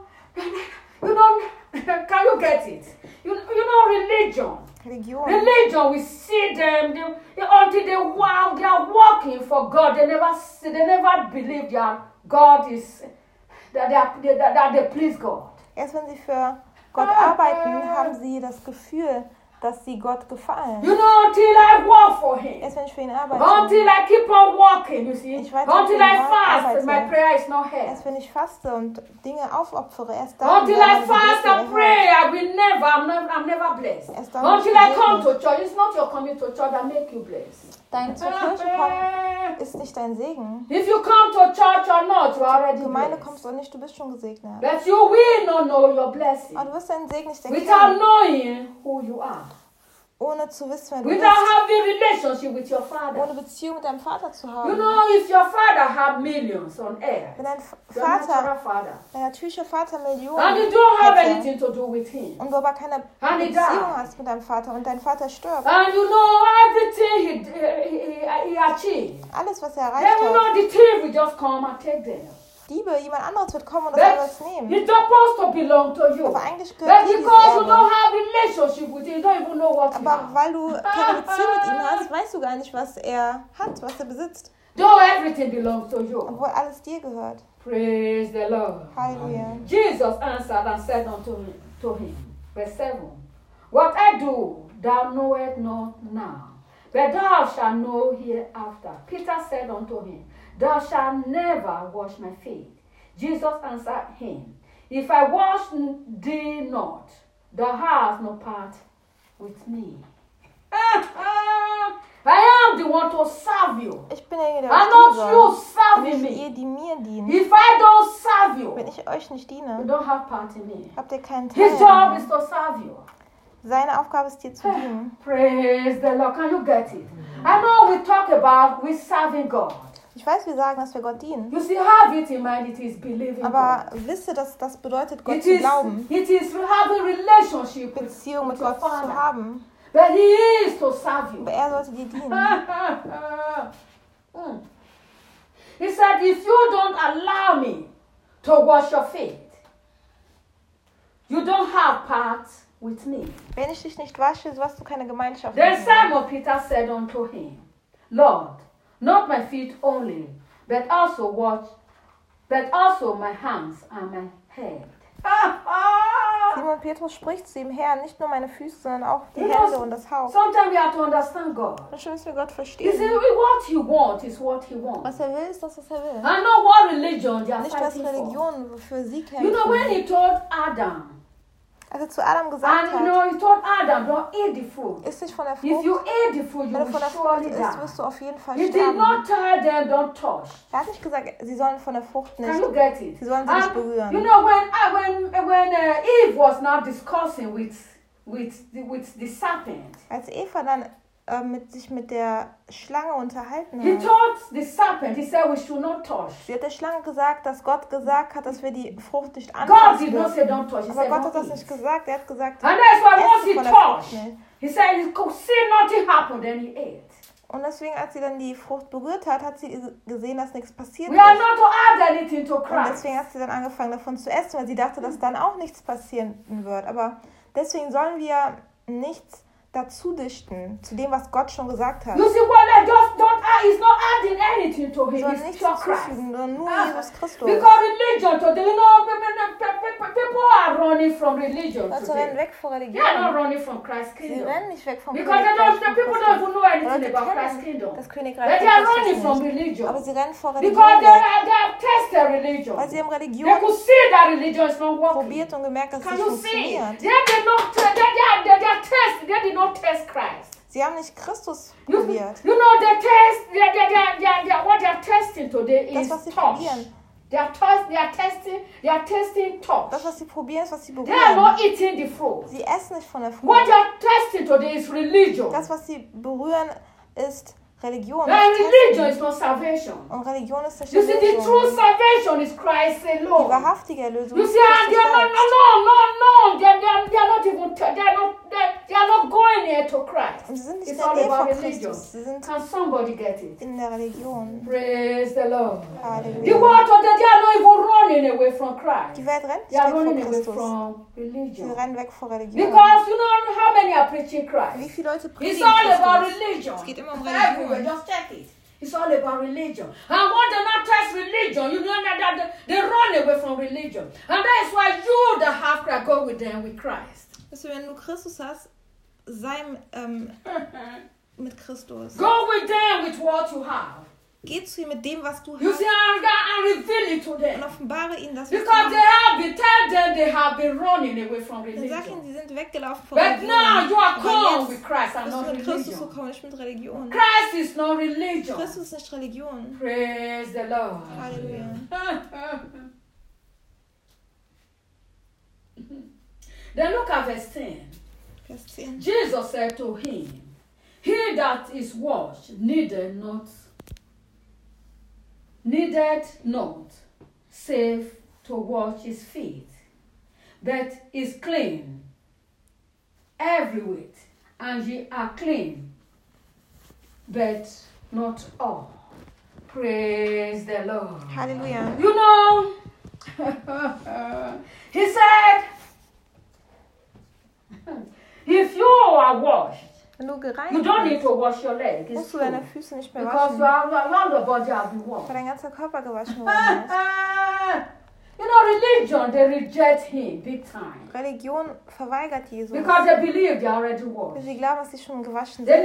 can you get it? You know religion. Religion. Religion, we see them until they are working for God. They never believe God is that they please God. Erst wenn sie für Gott arbeiten, haben sie das Gefühl, dass sie Gott gefallen. You know, until I work for Him, Erst wenn ich für ihn arbeite. until I keep on working, you see, Ich weiß, until dass I ich fast, arbeite. my prayer is not heard. Erst wenn ich faste und Dinge aufopfere, erst dann Until werden I meine fast Gebete and pray, erhört. I'm never blessed. Erst dann Until bin I ich come gesegnet. to church, it's not your coming to church that make you blessed. Dein zur Kirche kommen ist nicht dein Segen. If you come to church or not, you are already Gemeinde blessed. kommst du nicht, du bist schon gesegnet. But you will not know your blessing Aber du wirst deinen Segen nicht without erkennen, knowing who you are. ohne zu wissen, wer du Without bist. having relationship with your father. Ohne Beziehung mit deinem Vater zu You haben. know, if your father had millions on earth, Wenn dein your natural Vater, father, dein natürlicher Vater and Millionen you don't have hätte anything to do with him, und du aber keine And he Beziehung died. hast mit deinem Vater und dein Vater stirbt, and you know everything he achieved, alles, was er then erreicht you hat, know the thief will just come and take them. Diebe, jemand anderes wird kommen und das But alles nehmen. it's supposed to belong to you. Aber eigentlich gehört But dir dieses because you don't Erbe. have relationship with him, you don't even know what you Aber have. weil du keine Beziehung mit ihm hast, weißt du gar nicht, was er hat, was er besitzt. Though everything belongs to you. Obwohl alles dir gehört. Praise the Lord. Halleluja. Jesus answered and said unto him, verse 7, What I do, thou knowest not now, but thou shalt know hereafter. Peter said unto him, Thou shalt never wash my feet. Jesus answered him, If I wash thee not, thou hast no part with me. I am the one to serve you, Ich bin derjenige, der and euch not dienen you soll. serving Nicht ihr, me. die mir dienen. If I don't serve you, Wenn ich euch nicht you diene, don't have part in me. habt ihr keinen Teil. His job is daran. to serve you. Seine Aufgabe ist dir zu dienen. Praise the Lord. Can you get it? I know we talk about we serving God. Ich weiß, wir sagen, dass wir Gott dienen. You see, have it in mind, it is believing Aber God. wisse, dass das bedeutet, Gott It zu is glauben, having relationship Beziehung with mit your Gott zu Father. haben. But He is to serve you. Aber er sollte dir dienen. He said, if you don't allow me to wash your feet, you don't have part with me. Wenn ich dich nicht wasche, so hast du keine Gemeinschaft Then mit mir. Simon Peter said unto him, Lord, not my feet only, but also my hands and my head. Simon Petrus spricht zu ihm, Herr, nicht nur meine Füße, sondern auch die You Hände know, und das Haupt. sometimes we have to understand God. Manchmal müssen wir Gott You verstehen. see, what He wants is what He wants. Was er will, ist das, was er will. And not what religion they are Nicht was fighting for. Religion, wofür sie You know, when kämpfen. He told Adam, Als er zu Adam gesagt and you hat, know, He told Adam, don't eat the fruit. iss nicht von der If you Frucht. eat the fruit, you Wenn du will von der Frucht surely isst, die. wirst du auf jeden Fall He did sterben. not tell them, don't touch. Er hat nicht gesagt, sie sollen von der Frucht Can nicht. you get it? Sie sollen sie nicht And, berühren. you know, when Eve was not discussing with the serpent, Als Eva dann sich mit der Schlange unterhalten he hat, told the serpent, he said we should not touch. sie hat der Schlange gesagt, dass Gott gesagt hat, dass wir die Frucht nicht God anfassen did not dürfen. say don't touch. He Aber said Gott hat don't das eat. nicht gesagt. Er hat gesagt, And that's why once esst he von der Frucht touched, nicht. he said he could see nothing happen, then he ate. Und deswegen, als sie dann die Frucht berührt hat, hat sie gesehen, dass nichts passiert We are ist. not to add anything to Und Christ. deswegen hat sie dann angefangen, davon zu essen, weil sie dachte, dass dann auch nichts passieren wird. Aber deswegen sollen wir nichts dazu dichten zu dem, was Gott schon gesagt hat. You see, well, just don't add, he's not adding anything to Wir him, sollen it's nichts just Christ. hinzufügen, sondern nur Jesus Christus. Because religion today, you know, people are running from religion Also rennen today. weg vor They are not Religion. running from Christ's Sie kingdom. rennen nicht weg vom Because the Königreich von people don't Christus. even know anything Leute about Christ's kennen kingdom. das But Königreich they are von running Christus from nicht. religion. Aber sie rennen vor Because Religion they weg, have tested religion. weil sie haben They Religion could see that religion is not working. probiert und gemerkt, dass es Can nicht you see? funktioniert. They did not test Christ. Sie haben nicht Christus You probiert. know, what they are testing today Das, is was sie touch. probieren, They are testing touch. das, was sie probieren, ist, was sie They are berühren. not eating the fruit. Sie essen nicht von der What Frucht. they are testing today is religion. Das, was sie berühren, ist Religion. And nicht religion Testen. is not salvation. Und Religion ist nicht You see, the true Erlösung. salvation is Christ Die alone. wahrhaftige Erlösung You ist see, and Christus they are not going near to Christ. Und sie sind nicht It's in der all Nähe about von religion. Christus. Sie sind Can somebody get it? in der Religion. Praise the Lord. The Halleluja. world today, they are not even running away from Christ. Die Welt rennt They are nicht weg running von away Christus. from Sie religion. rennen weg vor Religion. Because you know how many are preaching Wie Christ? viele Leute It's predigen all about Christus? religion. Es geht immer um Everywhere, Religion. just check it. It's all about religion. And when they not test religion, you know that they run away from religion. And that is why you that have Christ go with them with Christ. Weißt du, wenn du Christus hast, sei mit Christus. Go with them with what you have. Geh zu ihm mit dem, was du You see, hast. and reveal it to Und them. offenbare ihnen das, was du Because hast. tell them they have been running away from Dann sag ihnen, religion. sie sind weggelaufen von But Religion. now you are Aber come jetzt with Christ and bist not du mit Christus religion. gekommen, nicht mit Religion. Christ is not religion. Christus ist nicht Religion. Praise the Lord. Halleluja. Then look at verse 10. Vers 10. Jesus said to him, He that is washed needed not save to wash his feet, but is clean every whit, and ye are clean, but not all. Praise the Lord. Halleluja. You know, he said, if you are washed, Wenn du you gereinigt don't need bist, to wash your leg. It's musst du true. deine Füße nicht mehr Because waschen, all the body have been weil washed. dein ganzer Körper gewaschen worden ist. You know, religion, they reject him big time. Religion verweigert Jesus. Because they believe they are already Weil washed. sie glauben, dass sie schon gewaschen They sind.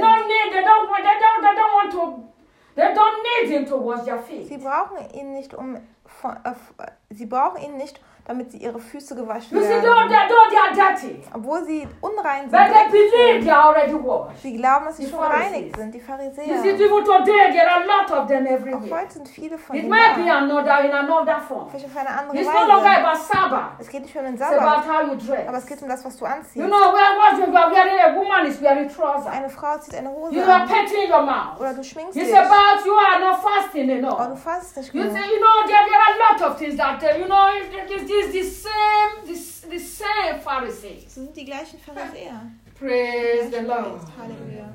don't need him to wash their feet. Sie brauchen ihn nicht, damit sie ihre Füße gewaschen You see, though werden. they are dirty, Obwohl sie unrein sind, but they dreckig believe sind. they are already washed. Sie glauben, dass sie The schon Pharisees. gereinigt sind, die You see, Pharisäer. even today, there are a lot of them Auch everywhere. heute sind viele von It ihnen might be da. in another form. Vielleicht auf eine andere It's no longer Weise. about Sabbath. Es geht nicht nur um den It's about Sabbat, how you aber es dress. geht um das, was du You anziehst. know, what you are wearing, a woman is wearing trousers. Eine Frau zieht eine Hose You are an painting your mouth. oder du schminkst It's dich. about you are not fasting Aber du enough. fasst nicht You genug. see, you know, there are a lot of things that, the same Pharisees. Das sind die gleichen Pharisäer. Praise the Lord. Halleluja.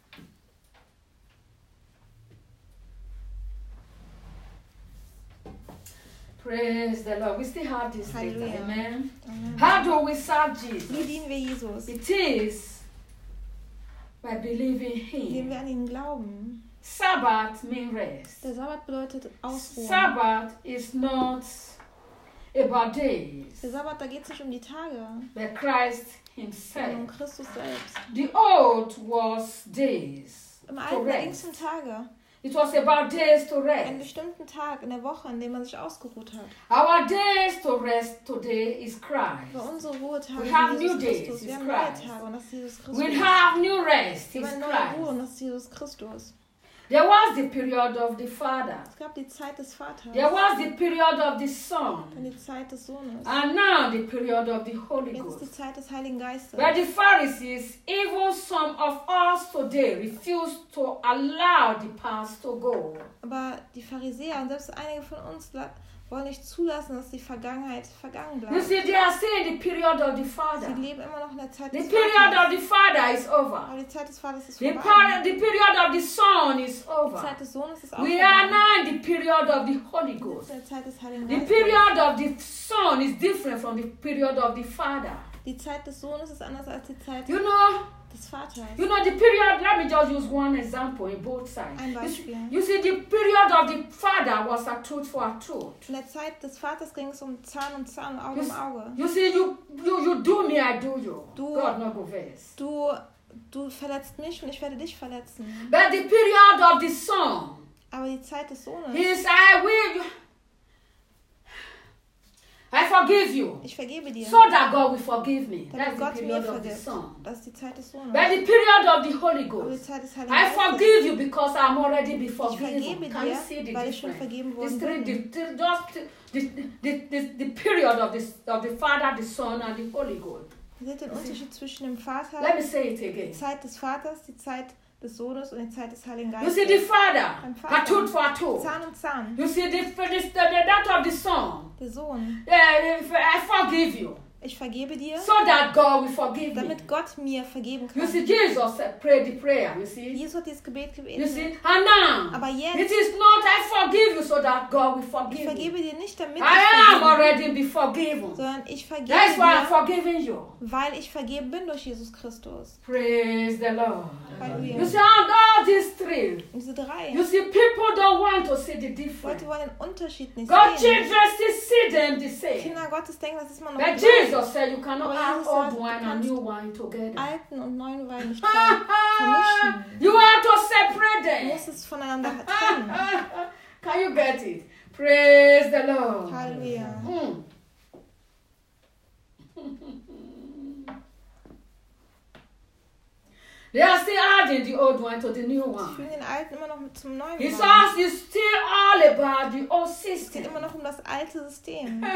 Praise the Lord. We still have this later. Hallelujah. Amen. Amen. How do we serve Jesus? Wie dienen wir Jesus? It is by believing Indem wir Him. an ihn glauben. Sabbath means rest. Der Sabbat bedeutet Ausruhen. Sabbath is not about days, Der Sabbat, da geht es nicht um die Tage, but Christ sondern um Himself. Christus selbst. The old was days Im to Alten, da ging es um rest. Tage. It was about days to Einen rest. bestimmten Tag in der Woche, an dem man sich ausgeruht hat. Our days to rest today is Christ. Aber unsere Ruhetage We have sind Jesus new days, Christus. Wir it's haben neue Christ. Tage und das ist Jesus Christus. We have new rest. Wir It's haben eine neue Ruhe und Christ. das ist Jesus Christus. There was the period of the Father. Es gab die Zeit des Vaters, There was the period of the Son. dann die Zeit des Sohnes. And now the period of the Holy Jetzt ist die Ghost. Zeit des Heiligen Geistes. But the Pharisees, even some of us today, refuse to allow the past to go. Aber die Pharisäer und selbst einige von uns wollen nicht zulassen, dass die Vergangenheit vergangen You bleibt. see, they are saying the period of the Sie Father. leben immer noch in der Zeit The des period Vaters. of the Father is over. Aber die Zeit des Vaters ist The vorbei. period of the Son is Die over. Zeit des Sohnes ist auch We are vorbei. now in the period of the Holy Wir Ghost. sind in der Zeit des Heiligen The Geistes. period of the Son is different from the period of the Father. Die Zeit des Sohnes ist anders als die Zeit You know, des Vaters. the period, let me just use one example in both sides. Ein Beispiel. You see, the period of the Father was a tooth for a tooth. In der Zeit des Vaters ging es um Zahn um Zahn, Auge You, um Auge. you see, you do me, I do you. Du- God not go vex. Du verletzt mich und ich werde dich verletzen. But the period of the Son Aber die Zeit des Sohnes, is I forgive you, ich vergebe dir, so that God will forgive me. That's damit the Gott mir period of the vergibt. Son. Das ist die Zeit des Sohnes. But the period of the Holy Aber die Ghost, Zeit des Heiligen I Geistes, forgive you because I'm already been ich forgiven. vergebe Can you see dir, the weil ich schon difference? vergeben It's worden three, bin. the period of the Father, the Son, and the Holy Ghost. Ihr seht den Unterschied zwischen dem Vater, Let me say it die again. Zeit des Vaters, die Zeit des Sohnes und die Zeit des Heiligen You see, the Geistes. Father, Beim a Vater, tooth for a tooth. Zahn um Zahn. You see, that of the Son, Der Sohn, I forgive you, ich vergebe dir, so that God will forgive me. damit Gott mir vergeben You kann. see, Jesus prayed the prayer, you see. Jesus hat dieses Gebet You gebetet. see, and now, Aber it jetzt, is not I forgive you so that God will ich forgive me. vergebe dir nicht, damit ich I am vergebe, already be forgiven. sondern ich vergebe That's why I'm dir, forgiving you. weil ich vergeben bin durch Jesus Christus. Praise the Lord. Halleluja. You see, and all these three, Und diese drei you see, people don't want to see the Leute difference. wollen den Unterschied nicht God sehen. children still see them the same. Kinder Gottes denken, das ist immer noch But gleich. Jesus said you cannot Aber have Jesus old sagt, wine du and kannst new wine together. alten und neuen Wein nicht vermischen. You have to separate Du them. musst es voneinander trennen. Can you get it? Praise the Lord. Halleluja. Mm. They are still adding the old wine to the new Sie one. fügen den alten immer noch mit zum neuen It's Wein. still all about the old Es geht system. immer noch um das alte System.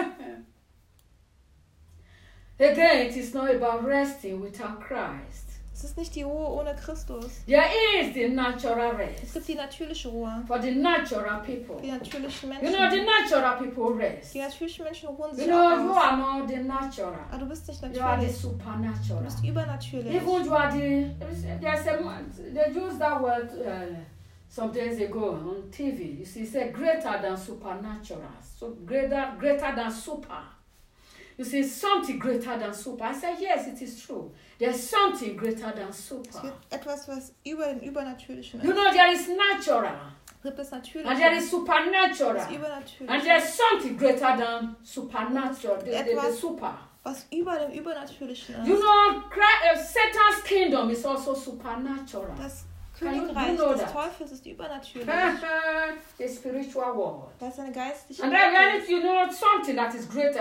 Again, it is not about resting without Christ. Es ist nicht die Ruhe ohne Christus. There is the natural Es rest gibt die natürliche Ruhe. for the natural people. Die natürlichen You know, the Menschen. natural people rest. Die natürlichen Menschen ruhen You sich know, you auch aus. are not the natural. Aber du bist nicht You are the natürlich. Du supernatural. bist übernatürlich. Even you are they used that word some days ago on TV. You see, it said greater than supernatural. So greater than super. You see, something greater than super. I said, yes, it is true. There's something greater than Es super. gibt etwas, was über den Übernatürlichen You ist. know, there is natural. Es gibt das And there Natürliche. is supernatural. Das And Übernatürliche. there's something greater than supernatural. The Etwas- super. Was über dem Übernatürlichen You ist. know, Satan's kingdom is also supernatural. Das Can you Königreich know des that? Teufels ist übernatürlich. The spiritual world. Das ist eine geistliche And then Welt. you know something that is greater.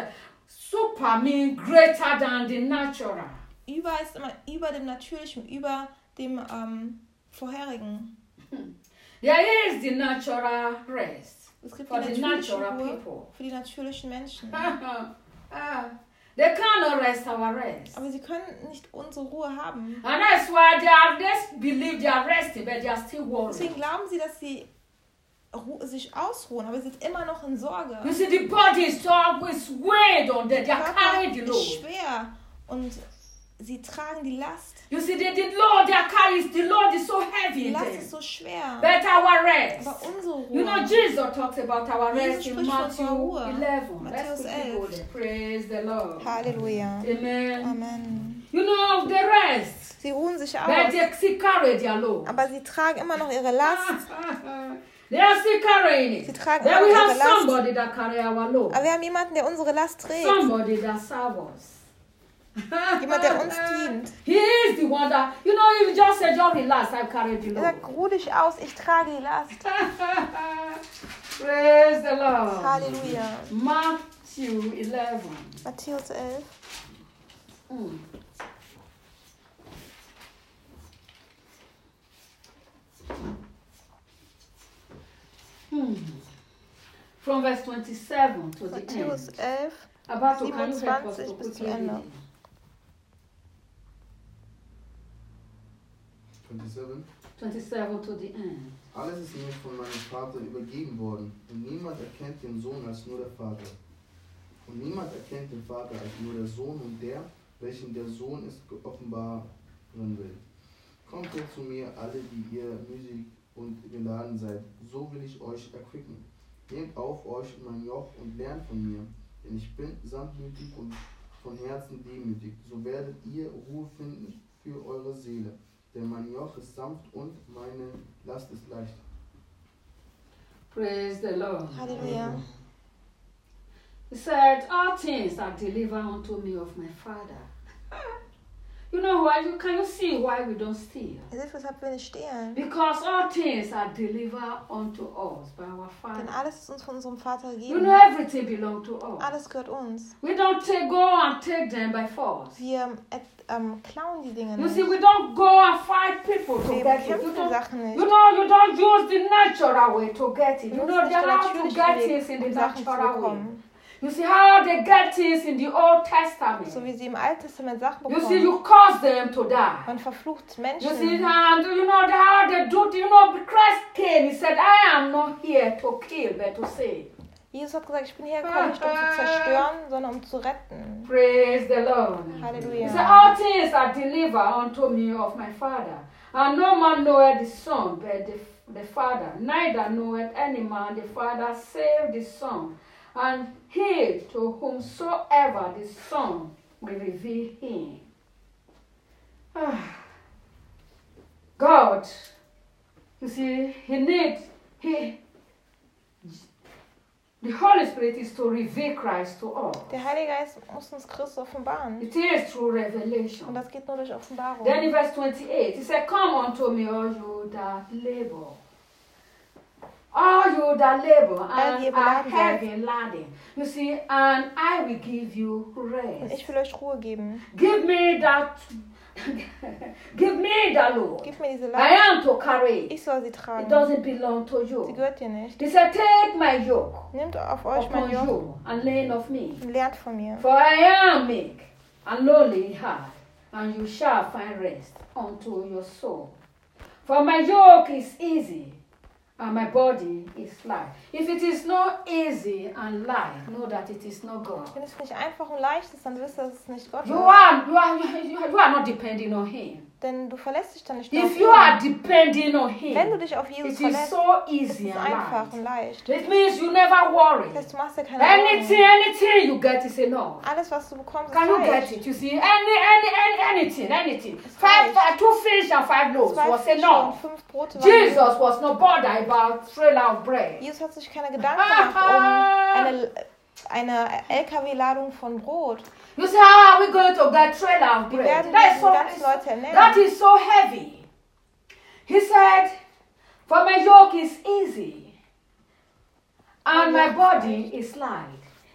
Super means greater than the natural. Über ist immer über dem Natürlichen, über dem Vorherigen. There is the natural rest Es gibt for die the natürliche natural Ruhe people. für die natürlichen Menschen. They cannot rest our rest. Aber sie können nicht unsere Ruhe haben. And that's why they believe they are resting, but they are still worried. Deswegen glauben sie, dass sie sich ausruhen, aber sie sind immer noch in Sorge. You see, the body is always weighed on them. They Der are Körper carrying the ist load. schwer und sie tragen die Last. You see, the load they are carrying, the load is so heavy Die in Last them. ist so schwer. But our rest. Aber unsere You know, Ruhe. Jesus talks about our Jesus rest in spricht von Matthew unserer Ruhe. 11. Matthäus Let's quickly go 11. there. Praise the Lord. Halleluja. Amen. Amen. You know, the rest. Sie ruhen sich But aus, they still carry their load. aber sie tragen immer noch ihre Last. They are still carrying Sie it. tragen Then immer we noch have ihre Last. somebody that carry our load. Aber wir haben jemanden, der unsere Last trägt. Somebody that serves us. Jemand, der uns dient. He is the one that, you know, you just said, just relax, I carry the Er load. sagt, ruh dich aus, ich trage die Last. Praise the Lord. Halleluja. Matthew 11. Matthäus 11. Mm. From verse 27 to the Matthäus end. 11. About to can you help us 27 to bis quickly zum Ende. read it? 27. 27 to the end. Alles ist mir von meinem Vater übergeben worden, und niemand erkennt den Sohn als nur der Vater. Und niemand erkennt den Vater als nur der Sohn und der, welchen der Sohn ist, offenbaren will. Kommt her zu mir, alle, die ihr mühselig und beladen seid, so will ich euch erquicken. Nehmt auf euch mein Joch und lernt von mir, denn ich bin sanftmütig und von Herzen demütig. So werdet ihr Ruhe finden für eure Seele. Denn mein Joch ist sanft und meine Last ist leicht. Praise the Lord. Halleluja. He said, all things are delivered unto me of my Father. You know why? Can you see why we don't steal? Ihr seht, weshalb wir nicht stehlen. Because all things are delivered unto us by our Denn Father. alles ist uns von unserem Vater You gegeben. know, everything belongs to us. Alles gehört uns. We don't go and take them by force. Wir klauen die Dinge You see, nicht. we don't go and fight people to Wir get it. bekämpfen Sachen nicht. You know, you don't use the natural way to get it. Wir You nutzen know, nicht they den have to natürlichen get Weg, things in the um Sachen zu natural way. bekommen. You see how they get things in the Old Testament. So wie sie im Alten Testament Sachen You see, bekommen. you cause them to die. Man verflucht You see, Menschen. and you know how they do. You know, Christ came. He said, "I am not here to kill, but to save." Jesus hat gesagt, ich bin hergekommen, nicht um zu zerstören, sondern um zu retten. Praise the Lord. He Halleluja. said, "All things are delivered unto me of my Father, and no man knoweth the Son, but the Father. Neither knoweth any man the Father, save the Son, and he to whomsoever the Son will reveal him." God, you see, the Holy Spirit is to reveal Christ to us. Der Heilige Geist muss uns Christus offenbaren. It is through Und revelation. das geht nur durch Offenbarung. Then in verse 28, he said, "Come unto me, all you that labor. All you that labor All ye and are beladen heavy laden." You see, and I will give you Und rest. ich will euch Ruhe geben. Give me that, give me that load. Gib mir diese I Last. am to carry it. Ich soll sie It tragen. doesn't belong to Sie you. gehört dir nicht. He said, "Take my yoke Nehmt auf euch mein upon Joch you and learn of me. und lernt von mir. For I am meek and lowly in heart, and you shall find rest unto your soul. For my yoke is easy, and my body is light." If it is not easy and light, know that it is not God. Wenn es nicht einfach und leicht ist, dann wisst ihr, dass es nicht Gott You ist. are not depending on Him. Denn du verlässt dich dann nicht auf If you are ihn. depending on Wenn du Him, dich auf it Jesus is verlässt, so ist easy es and einfach light. und leicht. It means you never worry. Das heißt, du machst dir keine Sorgen. Anything you get is enough. Alles, was du bekommst, Can ist you get leicht. it? You see, anything. It's Five, right. 2 fish and 5 loaves 2 was Fische und enough. 5 Brote waren Jesus was not bothered about trailer of bread. Jesus hat sich keine Gedanken gemacht um eine LKW-Ladung von Brot. You see, how are we going to get trailer of Wir bread? werden That is diese so, ganzen Leute ernähren. that is so heavy. He said, "For my yoke is easy, and my body is light."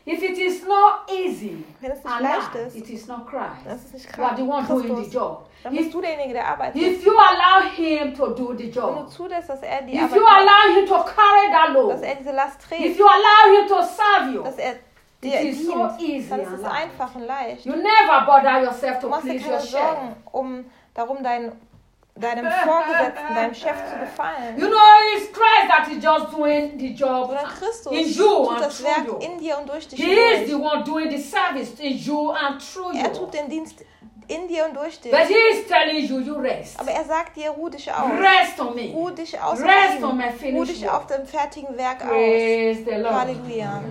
If it is not easy, Wenn es nicht and leicht that, ist, it is not Christ. dann ist es nicht You are the one doing the Christus. job. Dann bist If, du derjenige, der arbeitet. if you allow him to do the Wenn du job, zulässt, dass er die if Arbeit you macht, allow him to carry that dass load, er diese Last if trägt, you allow him to serve you, dass er it dir is so dient, easy dann ist and es light. einfach und leicht. You never bother yourself Du to machst dir please your keine chef. Sorgen, darum deinem Vorgesetzten, deinem Chef zu gefallen. You know, it's Christ that is just doing the job Sondern Christus in you tut and das through Werk you. in dir und durch dich He is the hindurch. one doing the service in you and through Er you. tut den Dienst in dir und durch dich. But he is telling you, you rest. Aber er sagt dir, ruh dich aus. Rest on me. Ruh dich aus auf Rest on ihm. my Ruh finished dich work. auf dem fertigen Werk aus. Praise the Lord. Halleluja.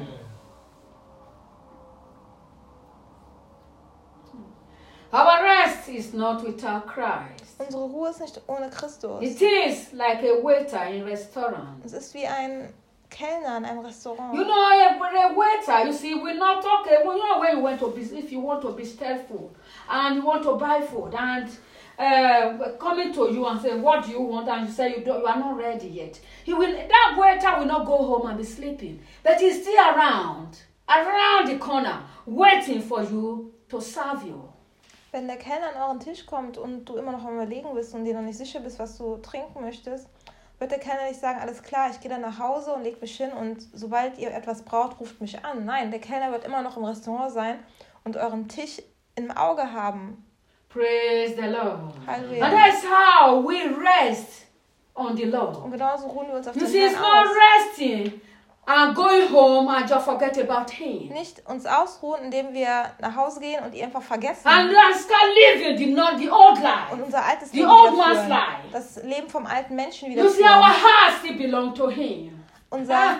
Our rest is not without Christ. Unsere Ruhe ist nicht ohne Christus. It is like a waiter in restaurant. Es ist wie ein Kellner in einem Restaurant. You know, a waiter, you see, we're not talking, well, you know, when you went to be, if you want to be food and you want to buy food and coming to you and say, what do you want? And you say, you are not ready yet. That waiter will not go home and be sleeping. But he's still around the corner, waiting for you to serve you. Wenn der Kellner an euren Tisch kommt und du immer noch am Überlegen bist und dir noch nicht sicher bist, was du trinken möchtest, wird der Kellner nicht sagen, alles klar, ich gehe dann nach Hause und leg mich hin und sobald ihr etwas braucht, ruft mich an. Nein, der Kellner wird immer noch im Restaurant sein und euren Tisch im Auge haben. Praise the Lord. Halleluja. And that's how we rest on the Lord. Und genauso ruhen wir uns auf You den see, it's Herrn not aus. resting and going home and just forget about Him. Nicht uns ausruhen, indem wir nach Hause gehen und ihn einfach vergessen. And start living the old Und life. unser altes The Leben old wieder man's führen. life. Das Leben vom alten Menschen wieder You see, our führen. hearts still belong to Him. Unser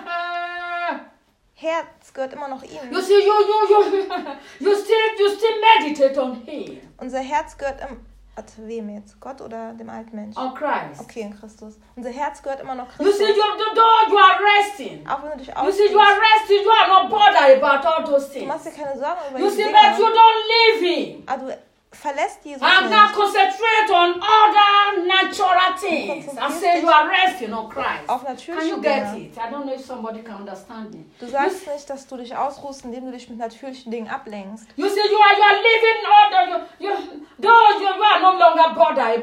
Herz gehört immer noch ihm. You see, you still meditate on Him, Unser Herz gehört wem jetzt? Gott oder dem alten Menschen? on Christ. Okay, in Christus. Unser Herz gehört immer noch You Christus. see, though you are resting. Auch wenn du dich You see, you are ausruhst. resting. You are not bothered about all those Du things. machst dir keine Sorgen über You diese see, but you Dinge. don't leave Him. Aber du verlässt Jesus And now nicht. concentrate on other natural things and say you are resting on Christ. Auf Can natürliche you get Dinge. it? I don't know if somebody can understand me. Du sagst nicht, dass du dich ausruhst, indem du dich mit natürlichen Dingen ablenkst. You see, you are living order. You are no longer bothered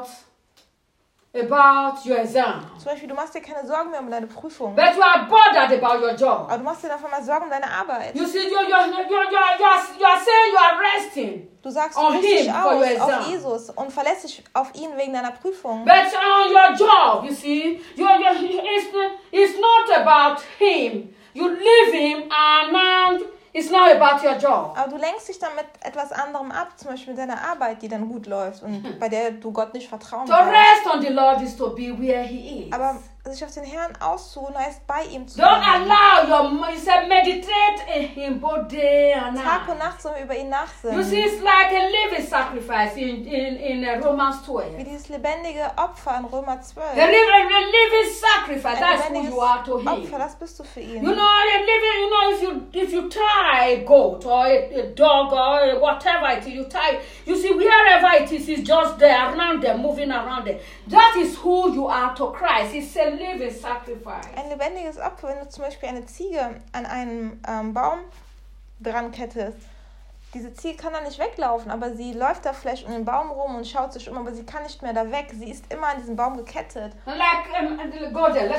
about your exam, Zum Beispiel, du machst dir keine Sorgen mehr um deine Prüfung. but you are bothered about your job. Aber du machst dir davon mal Sorgen um deine Arbeit. You see, you are saying you are resting, Du sagst, on du ruhst dich him for your aus auf exam. Jesus und verlässt dich auf ihn wegen deiner Prüfung. but on your job, you see, it's not about him. You leave him, and now it's not about your job. Aber du lenkst dich dann mit etwas anderem ab, zum Beispiel mit deiner Arbeit, die dann gut läuft und bei der du Gott nicht vertrauen To kannst. rest on the Lord is to be where He is. Aber sich auf den Herrn auszuruhen heißt, bei ihm zu Don't sein. allow you said meditate in Him both day and Tag und night. Nacht sollen wir über ihn You nachsinnen. see, it's like a living sacrifice in Romans Wie 12. dieses lebendige Opfer in Römer A 12. living sacrifice, Ein that's who lebendiges you are to Opfer, Him. das bist du für ihn. You know, a living, if you tie a goat or a dog or whatever it is, you see, wherever it is, it's just there, around them, moving around them. That is who you are to Christ. It's a living sacrifice. Ein lebendiges Opfer, wenn du zum Beispiel eine Ziege an einen Baum dran kettest. Diese Ziege kann da nicht weglaufen, aber sie läuft da vielleicht um den Baum rum und schaut sich um, aber sie kann nicht mehr da weg. Sie ist immer an diesem Baum gekettet. Like, go there,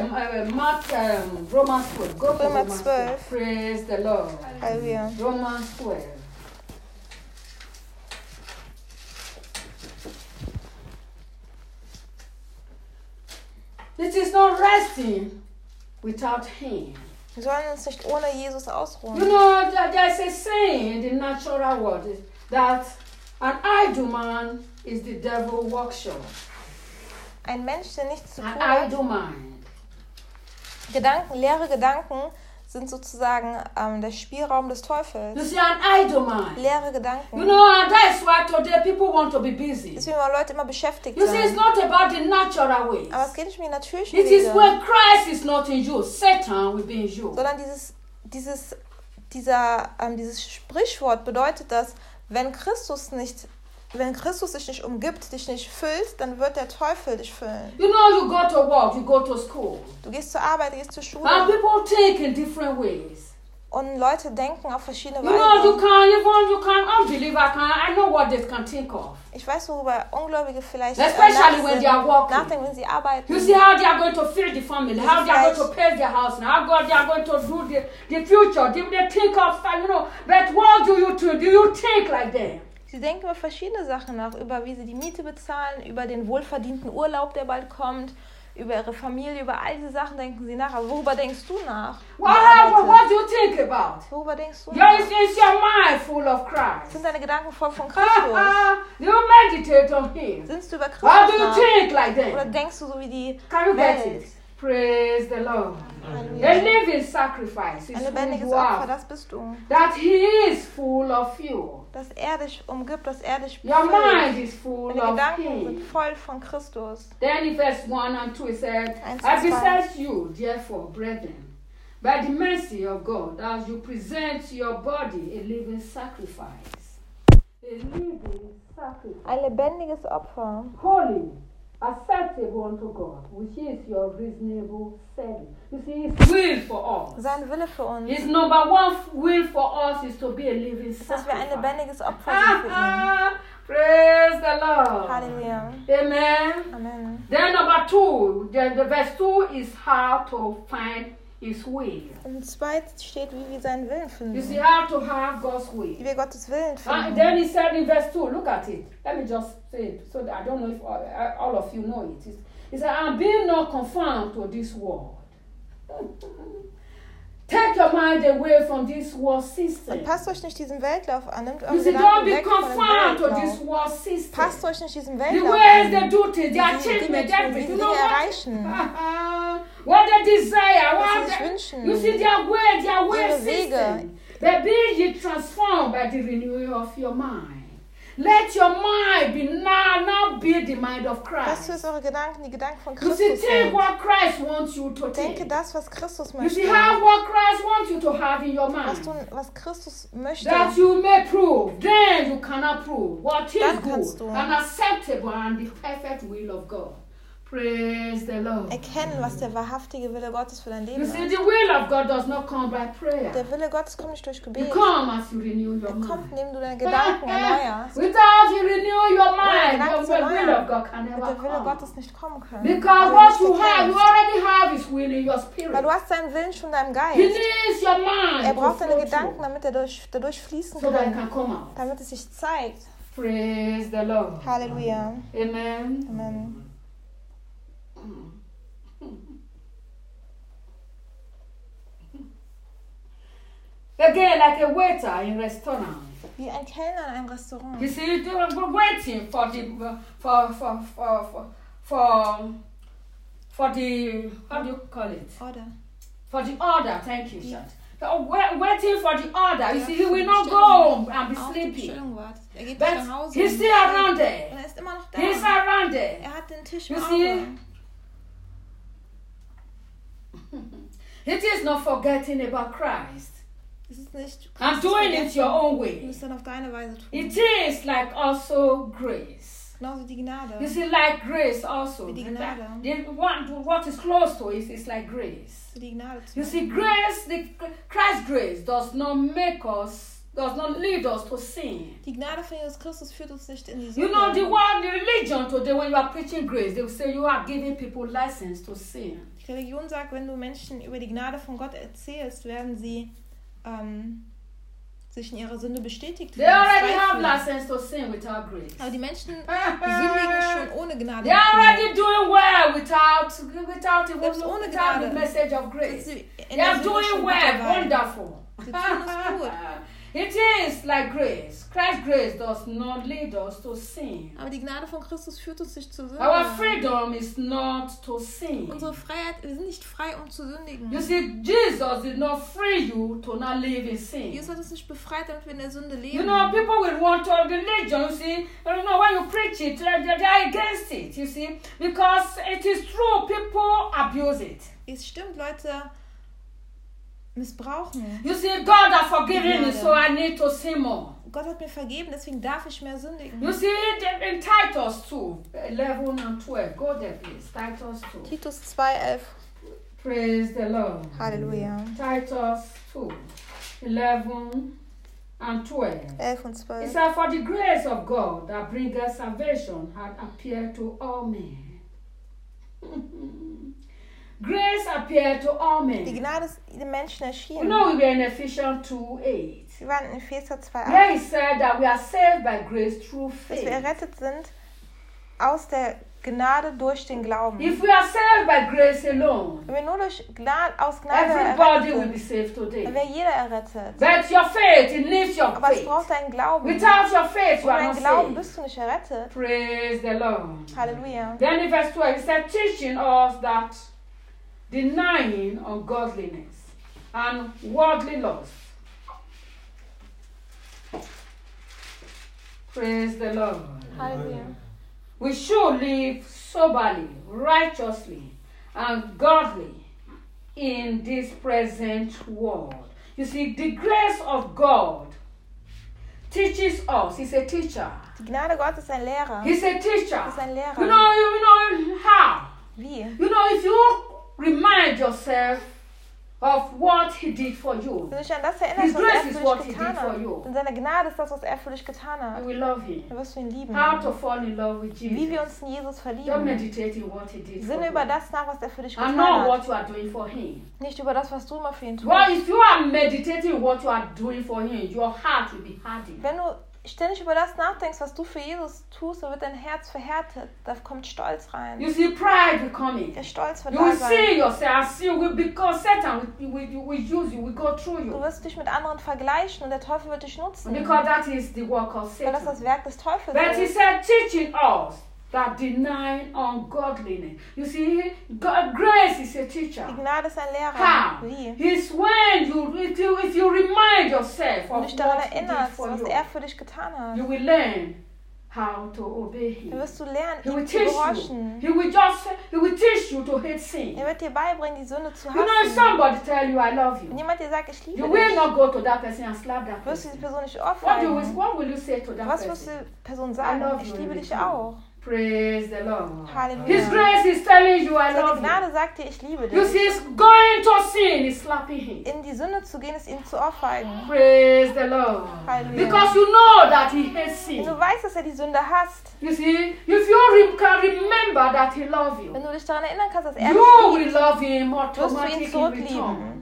Romans 12. Go to Römer Romans 12. Praise the Lord. Halleluja. Romans 12. It is not resting without Him. Wir sollen uns nicht ohne Jesus You ausruhen. know, there's a saying in the natural world that an idle man is the devil's workshop. Ein Mensch, der nichts zu tun An hat, idle mind. leere Gedanken sind sozusagen der Spielraum des You Teufels. see, an idle mind. Leere You Gedanken. know, and that's why today people want to be busy. Deswegen wollen Leute immer beschäftigt You see, it's sein. not about the natural ways. Aber es geht nicht um die natürlichen It is Wege, when Christ is not in you, Satan will be in you. sondern dieses Sprichwort bedeutet, dass wenn Christus dich nicht umgibt, dich nicht füllt, dann wird der Teufel dich füllen. You know, you go to work, you go to school. Du gehst zur Arbeit, du gehst zur And Schule people think in different ways. Und Leute denken auf verschiedene You know, you Weisen. can unbeliever I know what they can think of. Ich weiß, worüber Ungläubige vielleicht Especially when they are walking. nachdenken, wenn sie arbeiten. You see how they are going to feed the family, how they are going to pay their house, how they are going to do the future. They think of, but what do you think? Do you think like that? Sie denken über verschiedene Sachen nach, über wie sie die Miete bezahlen, über den wohlverdienten Urlaub, der bald kommt, über ihre Familie, über all diese Sachen denken sie nach. Aber worüber denkst du nach? What do you think about? Worüber denkst du nach? Is your mind full of Christ? Sind deine Gedanken voll von Christus? You meditate on Him. Sinnst du über Christus How do you nach? think like Oder that? denkst du so wie die Can you get Welt? it? Praise the Lord. Halleluja. A living sacrifice is Ein who lebendiges you Opfer, are. das bist du. That He is full of you. Dass er dich umgibt, dass er dich Your mind befüllt. is full Deine of Gedanken Him. sind voll von Christus. Then in verse 1 and 2 it said, Eins I und zwei. beseech you, therefore, brethren, by the mercy of God, as you present your body a living sacrifice. A living sacrifice. Ein lebendiges Opfer. Holy, acceptable unto God, which is your reasonable service. You see, His will for us. Sein Wille für uns. His number one will for us is to be a living Dass wir ein sacrifice. lebendiges Opfer sind für ihn. Praise the Lord. Halleluja. Amen. Amen. Then number 2, the verse 2 is how to find His will. Und zweites steht, wie wir seinen Willen You see, finden. how to have God's Wie will. wir Gottes Willen And then finden. he said in verse 2, look at it. Let me just say it so that I don't know if all of you know it. He said, and be not conformed to this world. Take your mind away from this world system. Und passt euch nicht diesem Weltlauf an. Nimmt You eure see, don't Gedanken be weg von dem conformed to this Weltlauf. world system. Passt euch nicht diesem The Weltlauf ways they an. do things, their Wie sie achievement, Dinge tun, wie everything. sie You Dinge know what? erreichen. What they desire, Was what sie sich they, wünschen. you see their way Ihre Wege. system. But be ye transformed by the renewing of your mind. Let your mind be now be the mind of Lasst Christ. eure Gedanken, die Gedanken von You see, Christus take sind. what Christ wants you to Denke take. das, was Christus You see, möchte. have what Christ wants you to have in your mind. Was Christus möchte. That you may prove, then you cannot prove what is Dann kannst good du. and acceptable and the perfect will of God. Praise the Lord. Erkennen, was der wahrhaftige Wille Gottes für dein You Leben see, ist. the will of God does not come by prayer. Der Wille Gottes kommt nicht durch It Gebet. comes as you renew your Er kommt, mind. indem du deine Gedanken erneuerst. Without you renew your mind, Gedanken zu the will erneuern, of God can wird never der Wille come. Gottes nicht kommen können. Because weil du what nicht you have, you erkennst. already have His will in your Weil spirit. du hast seinen Willen schon in deinem He Geist. needs your mind Er to braucht deine flow Gedanken, through damit er dadurch fließen so that it kann. can come out. Damit es sich zeigt. Praise the Lord. Halleluja. Amen. Amen. Again, like a waiter in restaurant. Wie ein Kellner in einem Restaurant. You see, they were waiting for the for the how do you call it? Oder? For the order. Thank you, Shat. Waiting for the order. You see, he will not go home and be Auf die sleeping. Bestellung wartet. Er geht nicht But nach Hause. he's still around there. Und er ist immer noch da. He's around there. Er hat den Tisch You im see? Auge. It is not forgetting about Christ Es ist nicht and doing it your own Du way. musst es dann auf deine Weise tun. It is like also grace. Genauso die Gnade. You see, like grace also. Wie die Gnade. What is close to it is like grace. Für die Gnade zu You see, grace, Christ's grace does not lead us to sin. Die Gnade von Jesus Christus führt uns nicht in die You know, the Sünde. religion today, when you are preaching grace, they will say you are giving people license to sin. Die Religion sagt, wenn du Menschen über die Gnade von Gott erzählst, werden sie sich in ihrer Sünde bestätigt They fühlen, already frei have fühlen. license to sin without grace. Aber die Menschen sündigen schon ohne Gnade. They are already doing well without Selbst ohne the Gnade. message of Sind grace. sie in They are der Sünde doing schon well, mittlerweile. wonderful. Sie tun es gut. It is like grace. Christ's grace does not lead us to sin. Aber die Gnade von Christus führt uns nicht zur Sünde. Our freedom is not to sin. Unsere Freiheit, wir sind nicht frei, um zu sündigen. You see, Jesus did not free you to not live in sin. Jesus hat uns nicht befreit, damit wir in der Sünde leben. You know, people will want to religion, you see. You know, when you preach it, they're against it, you see. Because it is true, people abuse it. Es stimmt, Leute missbrauchen. You see, God has forgiven me, so I need to sin more. Gott hat mir vergeben, deswegen darf ich mehr sündigen. You see, in Titus 2, 11 and 12. Go there, please. Titus 2. Titus 2,11. Praise the Lord. Halleluja. Titus 2. 11 and 12. 11 und It 12. said, for the grace of God that bringeth salvation had appeared to all men. Grace appeared to all Die men. Gnade ist den Menschen You erschienen. know, we were in Ephesians 2:8. Wir waren in Epheser 2,8, Where he said that we are saved by grace through dass wir faith. errettet sind aus der Gnade durch den Glauben. If we are saved by grace alone, Wenn wir nur durch aus Gnade everybody will be errettet sind, saved dann today. wäre jeder errettet. But your faith, it needs your Aber es faith. braucht deinen Glauben. Without your faith, you Ohne are deinen not Glauben saved. bist du nicht errettet. Praise the Lord. Halleluja. Then in verse 12, it said, teaching us that denying ungodliness and worldly lust. Praise the Lord. Halleluja. We should live soberly, righteously, and godly in this present world. You see, the grace of God teaches us. He's a teacher. Die Gnade Gottes ist ein Lehrer. He's a teacher. Ist ein Lehrer. You know how? Wie? You know, if you remind yourself of what he did for you, Wenn du dich an das erinnerst, His was grace er is für what dich he getan did for hat, you. denn seine Gnade ist das, was er für dich getan hat, you will love him. dann wirst du ihn lieben. How to fall in love with Wie wir Jesus. uns in Jesus Don't verlieben. meditate in what he did for Sinne über you. das nach, was er für dich And getan not hat. what you are doing for him. Nicht über das, was du immer für ihn tust. Well, if you are meditating in what you are doing for him, your heart will be hardened. Wenn du ständig über das nachdenkst, was du für Jesus tust, dann wird dein Herz verhärtet. Da kommt Stolz rein. You see pride will come in. Der Stolz wird You will da see sein. yourself, see will because Satan will use you, will go through Du you. wirst dich mit anderen vergleichen und der Teufel wird dich nutzen. Because that is the work of Weil das Satan. das Werk des Teufels But he ist. said, teaching us that denying ungodliness. You see, God, grace is a teacher. Die Gnade ist ein Lehrer. How? Wie? It's when if you remind yourself Wenn du of dich daran what he did erinnerst, for was you, er für dich getan hat, you will learn how to obey dann him. wirst du lernen, He will ihm zu teach you. gehorchen. He will teach you to hate sin. Er wird dir beibringen, die Sünde zu You know, if hassen. somebody tell you I love Wenn you, jemand dir sagt, ich liebe you will dich, not go to that person and slap that wirst du person. diese Person nicht What ohrfeigen. will you say to that Was wirst person? du der Person I sagen? love Ich you liebe in dich return. auch. Praise the Lord. Halleluja. His grace is telling you I Seine love you. Gnade sagt dir, ich liebe You dich. see, it's going to sin is slapping him. In die Sünde zu gehen, ist ihm zu ohrfeigen. Praise the Lord. Halleluja. Because you know that he hates Wenn sin. du weißt, dass er die Sünde hasst, You see, if you can remember that he loves you, wenn du dich daran erinnern kannst, dass er you dich will liebt, love him wirst du ihn automatically in zurücklieben. return.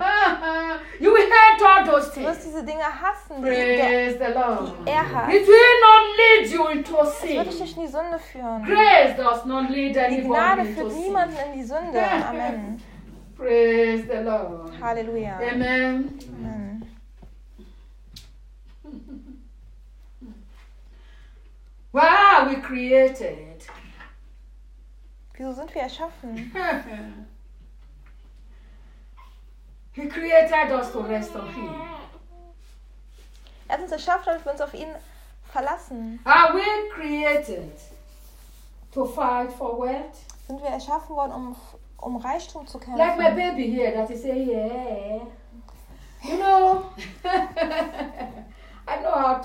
You will hate all those Du wirst things. diese Dinge hassen, Praise the Lord. die er hasst. It will not lead you into Es wird dich sin. nicht in die Sünde führen. Grace does not lead Die Gnade anybody into führt sin. niemanden in die Sünde. Amen. Praise the Lord. Halleluja. Amen. Amen. Why are we created? Wieso sind wir erschaffen? He created us to rest on him. Er hat uns erschaffen, damit wir uns auf ihn verlassen. Are we created to fight for wealth? Sind wir erschaffen worden, um Reichtum zu Like my kämpfen? baby here that is saying, yeah. You know, I know how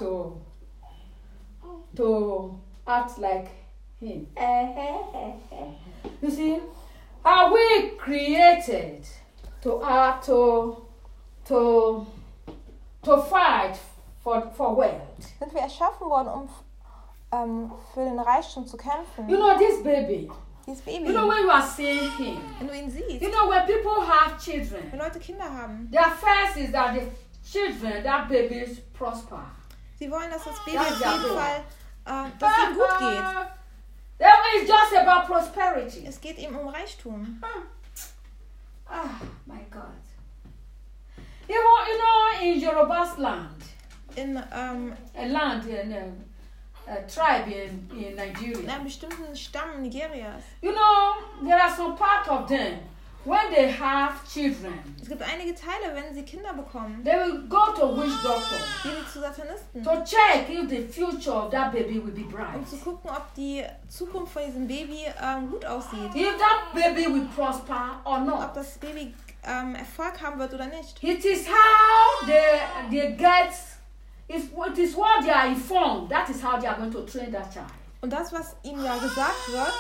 to act like him. You see, are we created to act to fight for wealth? Sind wir erschaffen worden, um für den Reichtum zu kämpfen? You know this baby. Dieses Baby, You know when you are seeing him. wenn du ihn siehst, You know when people have children, wenn Leute Kinder haben, their first is that the children, that babies prosper. sie wollen, dass das Baby Das auf ist ja jeden so. Fall, dass es ihm gut geht. That is just about prosperity. Es geht ihm um Reichtum. Ah, my God. You know, in Yoruba's land, In a land in a tribe in Nigeria. einem bestimmten Stamm Nigerias. You know, there are some part of them when they have children, Es gibt einige Teile, wenn sie Kinder bekommen, they will go to witch doctor gehen sie zu Satanisten, to check if the future of that baby will be bright. um zu gucken, ob die Zukunft von diesem Baby gut aussieht. If that baby will prosper or Ob not. das Baby Erfolg haben wird oder nicht. It is how they get, it is what they are informed. That is how they are going to train that child. Und das, was ihm ja gesagt wird,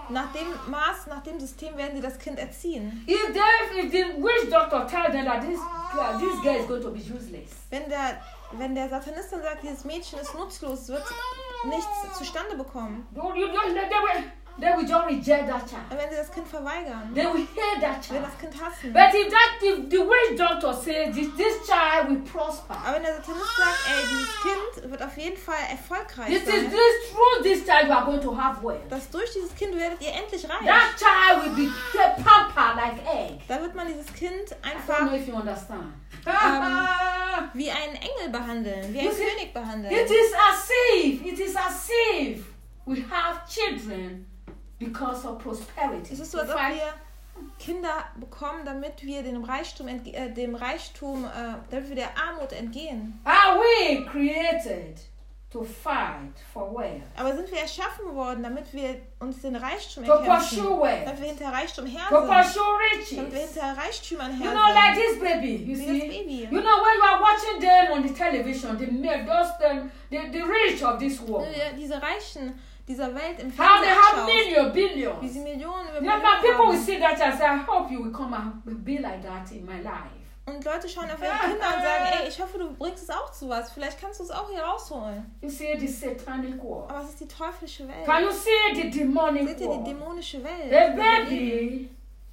Nach dem Maß, nach dem System werden sie das Kind erziehen. If the witch doctor tells them that this girl is going to be useless, Wenn der Satanist dann sagt, dieses Mädchen ist nutzlos, wird nichts zustande bekommen. they will just reject that child. Und wenn sie das Kind verweigern, They will hate that werden child. das Kind hassen. But if the witch doctor says this child will prosper, Aber wenn der Satanist sagt, ey, dieses Kind wird auf jeden Fall erfolgreich sein, through this child you are going to have wealth. dass durch dieses Kind werdet ihr endlich reich. That child will be pampered like egg. Da wird man dieses Kind I don't einfach know if you understand. wie einen Engel behandeln, wie einen You see, König behandeln. It is as if we have children because of prosperity. Es ist so, als ob wir Kinder bekommen, damit wir dem Reichtum, damit wir der Armut entgehen. Are we created to fight for wealth? Aber sind wir erschaffen worden, damit wir uns den Reichtum To erkämpfen? pursue wealth? Damit wir hinter Reichtum her To sind? pursue Damit wir riches? hinter Reichtümern You her know, like sind? this baby, you Wie das see. Baby. You know, when you are watching them on the television, the rich of this world, Diese Reichen dieser Welt im how they have Fernsehen billions. wie sie Millionen über You know, Millionen people will haben. see that and say, I hope you will come and be like that in my life. Und Leute schauen auf ihre Kinder und sagen, ey, ich hoffe, du bringst es auch zu was. Vielleicht kannst du es auch hier rausholen. You see the satanic world. Aber es ist die teuflische Welt. Can you see the demonic Seht ihr die world? dämonische Welt? A in der wir leben?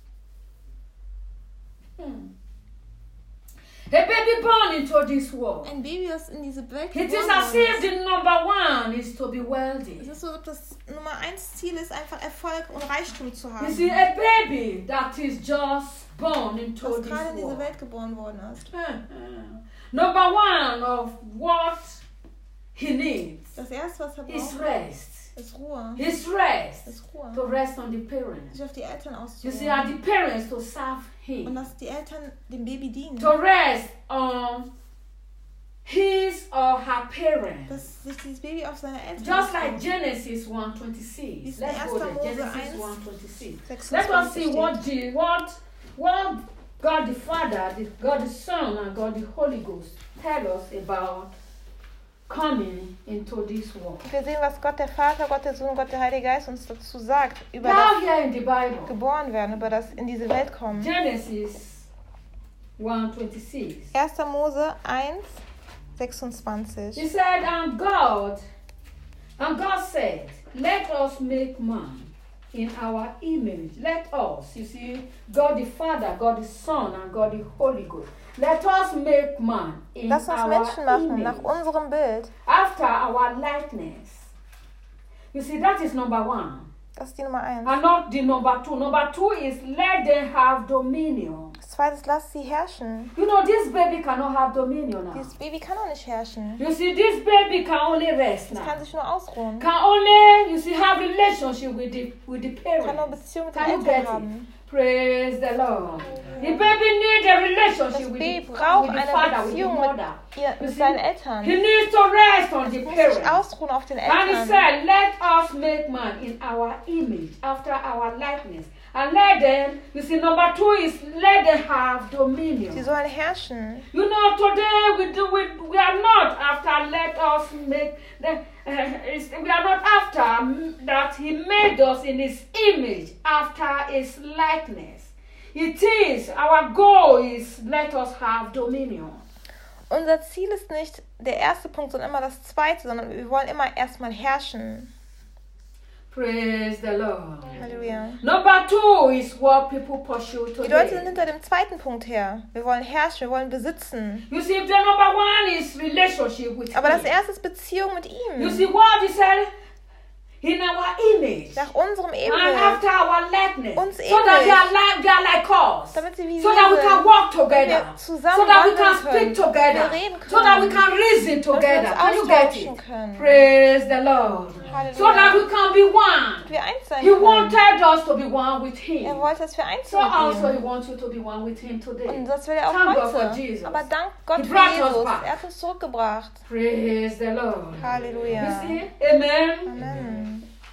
baby. A baby born into this world. Ein Baby, das in diese Welt It is geboren as worden if ist. the number one is to be Es wealthy. ist so, als ob das Nummer 1 Ziel ist, einfach Erfolg und Reichtum zu You haben. see, a baby that is just born into Das this gerade in diese world. Welt geboren worden ist. Number one of what he needs Das Erste, was er is braucht, rest. ist Ruhe. His rest. Ist Ruhe. To rest on the parents. Sich auf die Eltern You see, and auszuruhen. the parents to serve Und him. dass die Eltern dem Baby dienen. To rest on his or her parents. Dass sich dieses Baby auf seine Eltern Just like ausruht. Genesis 1:26. Dies Let's go there. 1. Mose Genesis 1, 1:26. Let us see 26 what God the Father, God the Son, and God the Holy Ghost tell us about coming into this world. Wir sehen, was Gott der Vater, Gott der Sohn, Gott der Heilige Geist uns dazu sagt, über Now das here in the Bible, geboren werden, über das in diese Welt kommen. Genesis 1:26. 1. Mose 1, 26. He said, and God said, let us make man in our image. Let us, you see, God the Father, God the Son, and God the Holy Ghost. Let us make man in Lass uns our Menschen machen, image, nach unserem Bild. after our likeness. You see, that is number one. Das ist die Nummer 1. And not the number two. Number two is let them have dominion. Das zweite ist, lass sie herrschen. You know, this baby cannot have dominion now. Dieses Baby kann auch nicht herrschen. You see, this baby can only rest Es now. kann sich nur ausruhen. Can only, you see, have relationship with the Kann nur parents. Beziehung mit den Can you get Eltern it? haben. Praise the Lord. The baby needs a relationship Das with Baby the braucht father, eine with the Beziehung mit, mother. mit seinen Eltern. He needs to rest on the Es muss sich parents. ausruhen auf den And he Eltern. said, let us make man in our image, after our likeness. And let them, you see, number two is let them have Sie dominion. sollen herrschen. You know, today we are not after let us make, we are not after that he made us in his image, after his likeness. It is, our goal is let us have dominion. Unser Ziel ist nicht der erste Punkt, sondern immer das zweite, sondern wir wollen immer erstmal herrschen. Praise the Lord. Halleluja. Number two is what people pursue Die Leute sind today. hinter dem zweiten Punkt her. Wir wollen herrschen, wir wollen besitzen. You see, the number one is relationship with Aber das him. erste ist Beziehung mit You ihm. see what he said? In our image. Nach unserem And Ebenbild. after our likeness. Uns So that ähnlich. they are like us. Damit sie wie So wir that we can sind. walk Wir together. zusammen So that we can wandeln speak können. together. Wir reden So that we können. can reason Dass wir together. uns Can you get austauschen it? können. Praise the Lord. Halleluja. So that we can be one. Wir eins sein He können. wanted us to be one with Er Him. wollte, dass wir eins So sind also mit He ihm. wants you to be one with Him today. Und das will er auch Thank God for heute. Jesus. Aber dank Gott He für brought us Jesus. back. Er hat uns zurückgebracht. Praise the Lord. Halleluja. You see? Amen. Amen.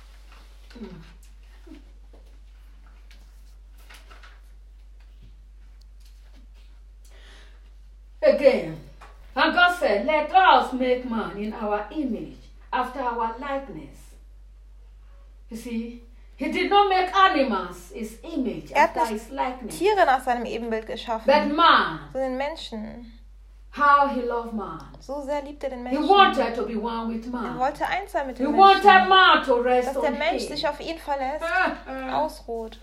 Again. And God said, let us make man in our image, after our likeness. You see, He did not make animals his image Er hat after nicht his likeness. Tiere nach seinem Ebenbild But geschaffen, man, sondern Menschen. how he loved man. So sehr liebt er den He Menschen. wanted to be one with Er man. wollte eins sein mit He den wanted Menschen. man to rest Dass der on Mensch him. sich auf ihn verlässt, ausruht.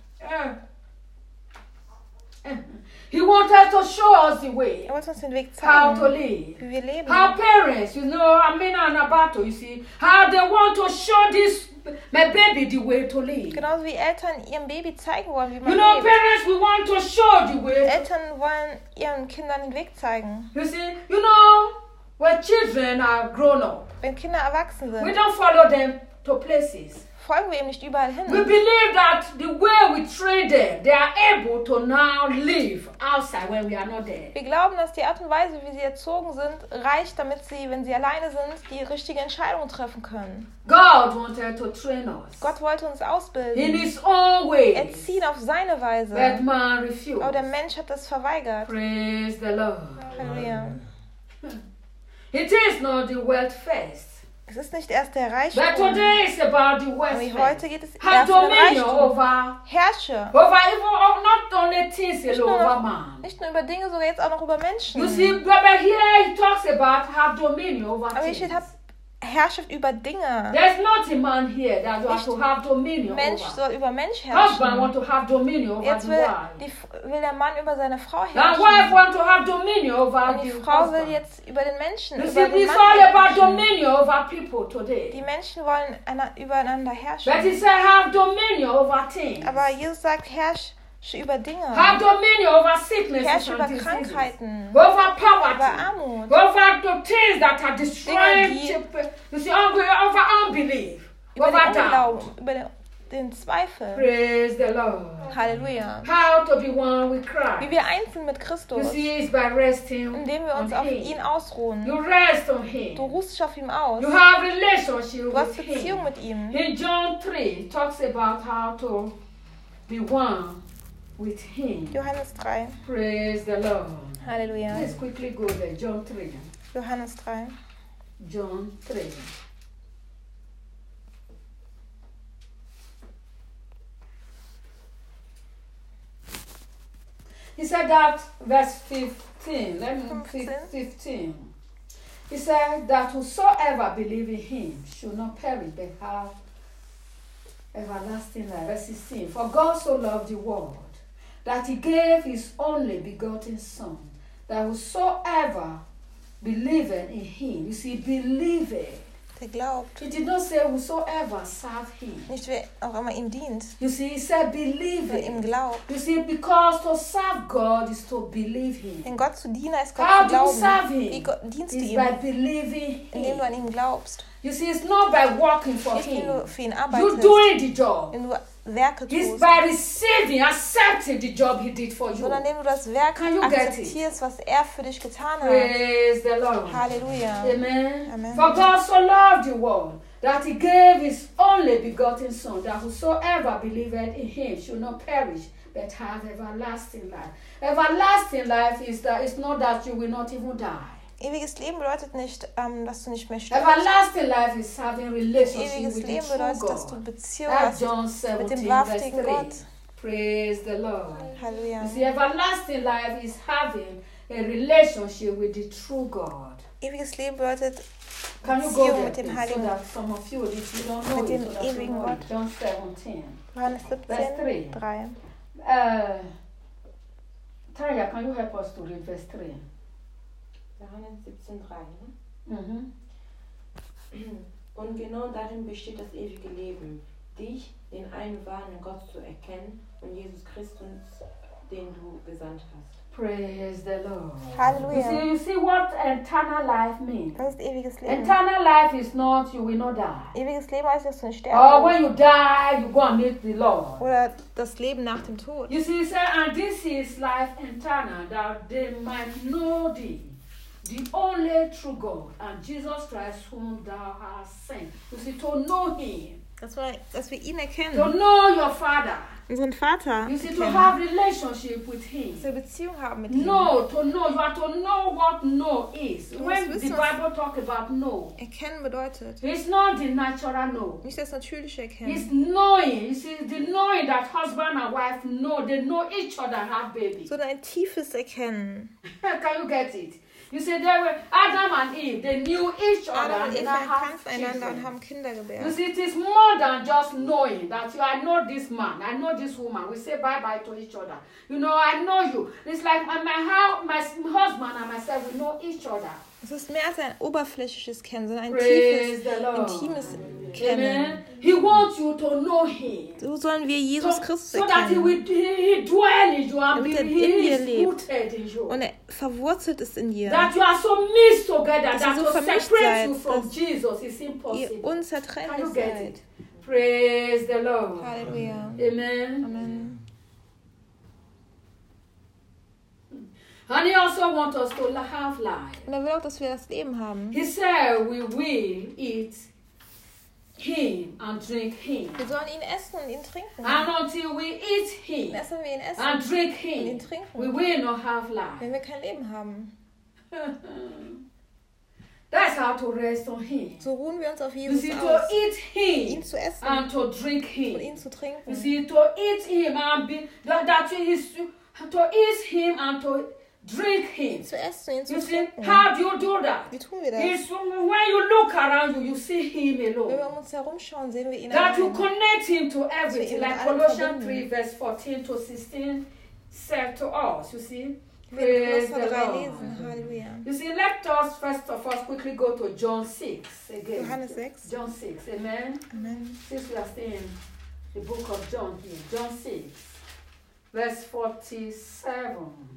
He wanted to show us the way, Er wollte uns den Weg how to zeigen, live. wie wir leben. How parents, Amina and Abato, you see, how they want to show my baby the way to live. Genauso wie Eltern ihrem Baby zeigen wollen, wie You man know, lebt. parents, we want to show the way. Eltern wollen ihren Kindern den Weg zeigen. You see, when children are grown up, Wenn Kinder erwachsen we sind, don't follow them to places. folgen wir ihm nicht überall We hin. believe that the way we train them, they are able to now live outside when we are not there. Wir glauben, dass die Art und Weise, wie sie erzogen sind, reicht, damit sie, wenn sie alleine sind, die richtige Entscheidung treffen können. God wanted to train us Gott wollte uns in ausbilden, His own way, erziehen auf seine but Weise. man refused. Aber der Mensch hat das verweigert. Praise the Lord. Halleluja. It is not the wealth first, Es ist nicht erst der but Reichtum. today is about the Aber wealth heute first. geht es Have erst um den dominion Reichtum. over Herrsche. even not only things Nicht alone, over nur, man. nicht nur über Dinge, sogar jetzt auch noch über Menschen. You see, but here he talks about have dominion over Aber hier things. steht, hab Herrschaft über Dinge. There's not a man here that you have to have dominion Mensch over. soll über Mensch Husband want herrschen. to have dominion over Jetzt the will, wife. will der Mann über seine Frau The wife herrschen. want to have dominion over Und die the Frau will husband. jetzt über den Menschen, You über see, den it's all about Mann herrschen. dominion over people today. Die Menschen wollen übereinander But he herrschen. said have dominion over things. Aber Jesus sagt, herrsche über Dinge. Have dominion over sicknesses Herrsche and über diseases. Krankheiten, Over über poverty. Armut, Over the things that are destroying Dinge, die- people. You see, over unbelief. über Over den doubt. Unglauben, über den Zweifel. Praise the Lord. Halleluja. How to be one with Wie Christ. wir eins sind mit You Christus, see, it's by resting indem wir uns on auf Him. ihn ausruhen. You rest on Him. Du ruhst dich auf ihm aus. You have relationship Du hast with Beziehung Him. mit ihm. In John 3, it talks about how to be one with Him. Johannes 3. Praise the Lord. Halleluja. Let's quickly go there. John 3. Johannes 3. John 3. He said that, verse 15. Let me 15. He said that whosoever believe in him should not perish but have everlasting life. Verse 16. For God so loved the world that he gave his only begotten Son, that whosoever believeth in him, you see, believeth. Der glaubt. He did not say whosoever serve him. Nicht wer auch immer ihm dient. You see, he said believe Wer ihm it. glaubt. You see, because to serve God is to believe him. Denn Gott zu dienen ist Gott How zu do you serve glauben. him? Wie dienst du It's ihm? by believing Indem du an him. ihn glaubst. You see, it's not by working for Nicht indem him. du für ihn You arbeitest. doing the job. Indem du Werke It's tust. by receiving, accepting the job he did for you. Sondern indem du das Werk Can you get it? akzeptierst, was er für dich getan hat. Praise the Lord. Halleluja. Amen. Amen. For God so loved the world that he gave his only begotten Son, that whosoever believeth in him should not perish, but have everlasting life. Everlasting life is that it's not that you will not even die. Ewiges Leben bedeutet nicht, dass du nicht mehr stirbst. Everlasting life is having relationship Ewiges with the Leben true bedeutet, dass du God. Beziehung That's hast John mit 17, dem verse wahrhaftigen 3. Gott. Praise the Lord. Halleluja. You see, everlasting life is having a relationship with the true God. Ewiges Leben bedeutet Can you go Beziehung there, mit dem please, so Heiligen that some of you, if you don't know Mit it, dem so that you ewigen know it. Gott. John 17. Johannes Vers 17, 3. Tanya, can you help us to read verse 3? Johannes 17,3. Mm-hmm. Und genau darin besteht das ewige Leben, dich, den einen wahren Gott zu erkennen und Jesus Christus, den du gesandt hast. Praise the Lord. Halleluja. You see what eternal life means? Das ist ewiges Leben. Eternal life is not you will not die. Ewiges Leben heißt, dass du nicht Or sterben when you die, you go and meet the Lord. Oder das Leben nach dem Tod. You see, sir, and this is life eternal, that they might know thee, the only true God, and Jesus Christ whom thou hast sent. You see, to know him. Dass wir ihn to erkennen. know your Father. Unseren Vater You see, to kennen. have relationship with Him. Dass wir Beziehung haben mit ihm. You are to know what no is. Du When musst the wissen, Bible talk about no, Erkennen bedeutet it's not the natural no. nicht das natürliche It's Erkennen, knowing. You see, the knowing that husband and wife know, they know each other and have babies. sondern ein tiefes Erkennen. Can you get it? You see, they were Adam and Eve. They knew each other Adam and und they Eva now have erkannten einander und children. haben Kinder You gebärt. see, it is more than just knowing that I know this man, I know this woman. We say bye-bye to each other. You know, I know you. It's like my husband and myself, we know each other. Es ist mehr als ein oberflächliches Kennen, sondern ein Praise tiefes, the Lord. intimes Kennen. Amen. He wants you to know Him. So sollen wir Jesus Christus So that He erkennen. will he dwell in you and Damit er in He dir is lebt. rooted in you. Und er verwurzelt ist in dir. That you are so mixed together Dass ihr that so to vermischt separate you seid, from dass Jesus is Ihr impossible. Can you unzertrennlich get seid. it? Praise the Lord. Halleluja. Amen. Amen. And He also wants us to have life. Und er will auch, dass wir das Leben haben. He said we will eat Him and drink Him. Wir sollen ihn essen und ihn trinken. And until we eat Und Him erst wenn wir ihn essen and drink und ihn Him, trinken, we will not have life. wenn wir kein Leben haben. That's how to rest on Him. So ruhen wir uns auf You Jesus see, to aus. eat Ihn Him zu essen and to drink und Him. ihn zu You trinken. see, to eat Him and be that is to eat Him and to drink Him. Zu essen und ihn You zu see, trinken. how do you do that? Wie tun wir das? It's when you look around you, you see Him Wenn wir alone. um uns herumschauen, sehen wir ihn That you allein. connect Him to everything, ihn like mit allem Colossians 3, verbinden. verse 14 to 16 said to us. You see, Wenn wir praise Kolosser the 3 Lord. lesen, Halleluja. You see, let us first of all quickly go to John 6 again. Johannes 6. John 6, amen. Amen. Since we are still in the book of John here, John 6, verse 47.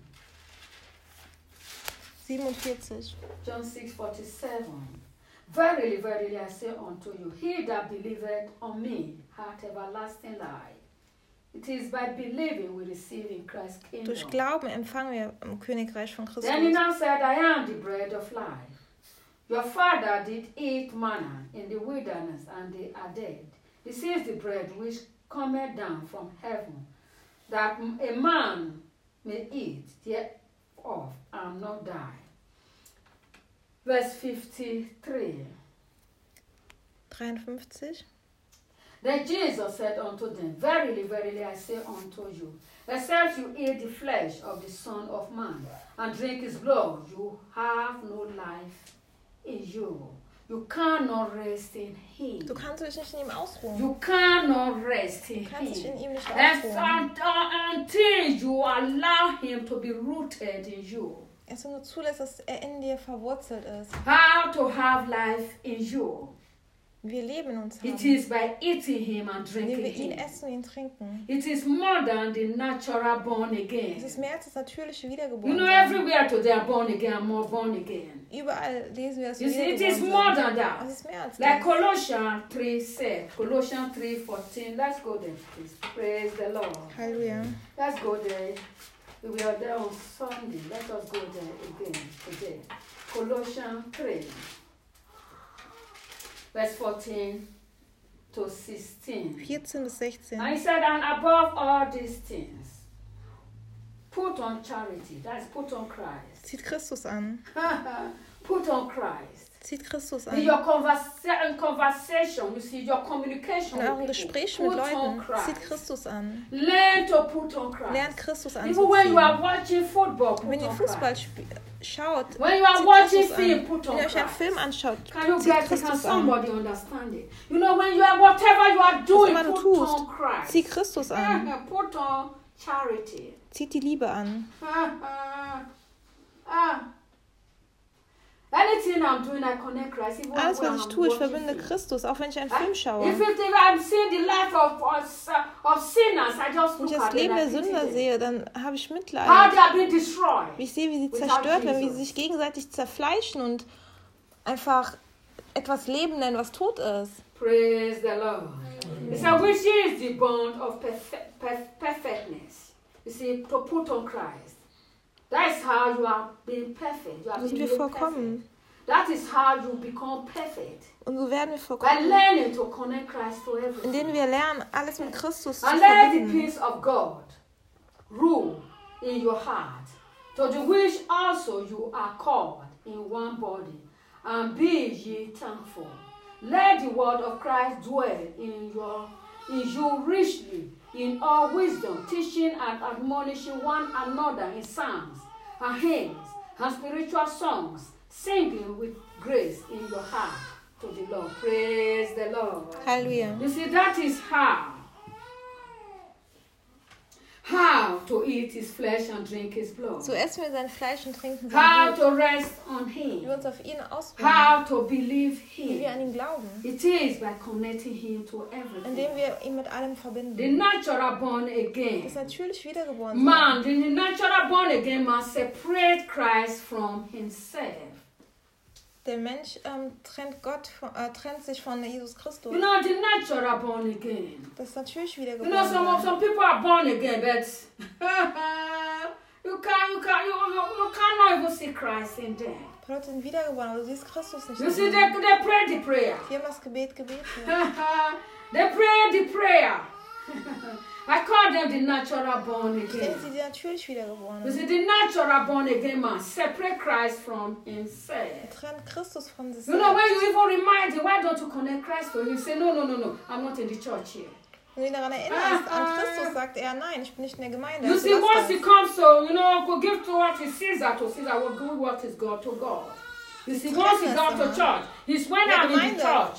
47. John 6:47. Verily, verily, I say unto you, he that believeth on me hath everlasting life. It is by believing we receive in Christ's kingdom. Durch Glauben empfangen wir im Königreich von Christus. Then he now said, I am the bread of life. Your father did eat manna in the wilderness, and they are dead. This is the bread which cometh down from heaven, that a man may eat thereof and not die. Verse 53. 53. Then Jesus said unto them, Verily, verily, I say unto you, except you eat the flesh of the Son of Man and drink his blood, you have no life in you. You cannot rest in him. Du kannst dich nicht in ihm ausruhen. You cannot rest in Du kannst dich in him. ihm nicht And ausruhen. until you allow him to be rooted in you. Erst wenn du zulässt, dass er in dir verwurzelt ist. How to have life in you? Wir leben in uns It haben. is by eating him and Indem wir drinking ihn him. essen und ihn trinken. It is more than the natural born again. Es ist mehr als das natürliche You Wiedergeboren. know, everywhere today are born again, more born again. Überall lesen wir, dass You wir see, it is wiedergeboren more sind. than that. Es ist mehr als Like das. Colossians 3 said, Colossians 3:14. Let's go there, please. Praise the Lord. Halleluja. Let's go there. We were there on Sunday. Let us go there again today. Colossians 3, verse 14 to 16. 14 bis 16. And he said, and above all these things, put on charity. That's put on Christ. Zieht Christus an. Put on Christ. Zieht Christus In an. your conversation, you see, your communication In euren with people, Gesprächen mit put on Leuten. Zieht Christ. Christus an. Learn to put on Lernt Christ. Christus Even when you are anzuziehen. watching football, put Wenn ihr on Fußball Christ. schaut, When you are zieht watching Christus film, an. put Wenn on ihr euch einen Christ. Film anschaut, Can you zieht get it? Can Christus an. somebody understand it? You know, when you are whatever you are doing, immer du put tust, on Christ. zieh Christus an. Put on charity. Zieht die Liebe an. Anything I'm doing, I connect Christ. Even Alles, when was ich I'm tue, ich watching verbinde film. Christus, auch wenn ich einen Film schaue. If I'm seeing the life of sinners, I just Wenn look ich das at them Leben der and pity Sünder them. sehe, dann habe ich How Mitleid. they have been destroyed. Wie ich sehe, wie sie Without zerstört werden, wie Jesus. sie sich gegenseitig zerfleischen und einfach etwas Leben nennen, was tot ist. Praise the Lord. He said, which is the bond of perfectness. You see, to put on Christ. That's how you are being perfect. You are So sind being wir made vollkommen. That is how you become perfect. Und so werden wir By vollkommen, learning to connect Christ to everything. indem wir lernen, alles mit Christus zu And let the verbinden. peace of God rule in your heart, to the which also you are called in one body, and be ye thankful. Let the word of Christ dwell in you richly, in all wisdom, teaching and admonishing one another in psalms and hymns and spiritual songs, singing with grace in your heart to the Lord. Praise the Lord. Halleluja. You see, that is how to eat his flesh and drink his blood. So essen wir sein Fleisch und trinken sein How Blut. to rest on Wie him. wir uns auf ihn ausruhen. How to believe Wie wir an him. ihn glauben. It is by connecting him to everything. Indem wir ihn mit allem The verbinden. natural born Das again natürlich wiedergeboren man, sein. the natural born again man separate Christ from himself. Der Mensch trennt sich von Jesus Christus. You know, the natural born again. Das ist natürlich You know, wiedergeboren sein. some people are born again, but you cannot even see Christ in them. Leute sind wiedergeboren, aber du siehst Christus nicht. You see, in they ihnen. pray the prayer. Die haben das Gebet gebetet. They pray the prayer. I call them the natural born Ich again. nenne sie die natürlich wiedergeborenen. You see, the natural born again man separate Christ from Er himself. trennt Christus von sich You know, when selbst. you even remind him, why don't you connect Christ to him? You say, no, I'm not in the church here. Wenn du ihn daran erinnerst, an Christus, sagt er, nein, ich bin nicht in der Gemeinde. You Also see, lass once das. he comes to, go give to what is Caesar, we'll give what is God to God. You see, once he goes to church, he's when I'm in the church.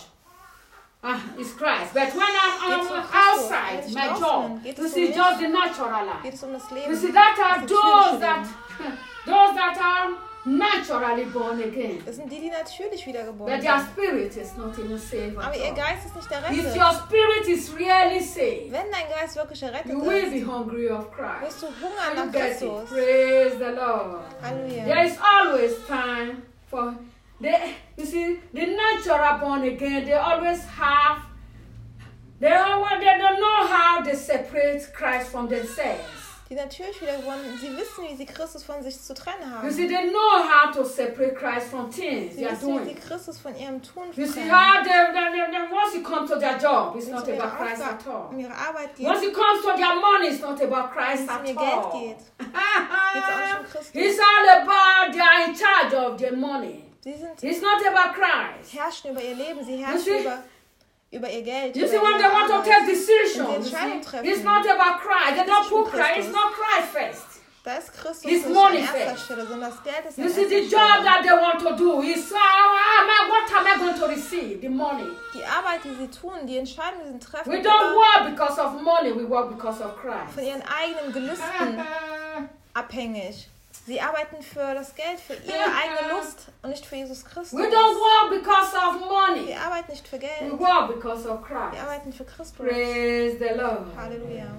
It's Christ. But when I'm outside my job, you see, just the natural life. Geht es um das You Leben. see, that are Das those natürliche that are naturally born again. Das sind die natürlich wiedergeboren But their sind. spirit is not even saved Aber at ihr all. Geist ist nicht If errettet. your spirit is really saved, Wenn dein Geist wirklich errettet you will ist, be hungry of Christ. wirst du hungern You nach get it. Christus. Praise the Lord. Halleluja. There is always time for you see, the natural born again, they always have they don't know how they separate Christ from themselves. Die natürlich wiedergeborenen, sie wissen, wie sie Christus von sich zu trennen You haben. see, they know how to separate Christ from things Sie they are wissen, wie sie doing. Christus von ihrem Tun You see trennen. how they once it comes to their job, it's Wenn not es um ihre about Christ at all. um ihre Arbeit geht, Once it comes to their money, it's not about wenn Christ es um at ihr Geld all. geht, geht es auch nicht um Christus. It's all about they are in charge of their money. Sie sind It's not about Christ. herrschen über ihr Leben, sie see? herrschen über ihr Geld. You über see, when ihre they want to Arbeit. take decisions, Wenn you sie Entscheidungen see, treffen, it's not about Christ. They don't put Christus. Christ. It's not Christ first. Da ist Christus It's nicht money an erster first. Stelle, sondern das Geld ist You an see, the erster job Stelle. that they want to do is what am I going to receive? The money. Die Arbeit, die sie tun, die Entscheidungen, die sie treffen, We sind don't immer work because of money. We work because of Christ. von ihren eigenen Gelüsten abhängig. Sie arbeiten für das Geld, für ihre eigene Lust und nicht für Jesus Christus. We don't work because of money. Wir arbeiten nicht für We Geld, work because of wir Christ. arbeiten für Christus. Praise the Lord. Halleluja.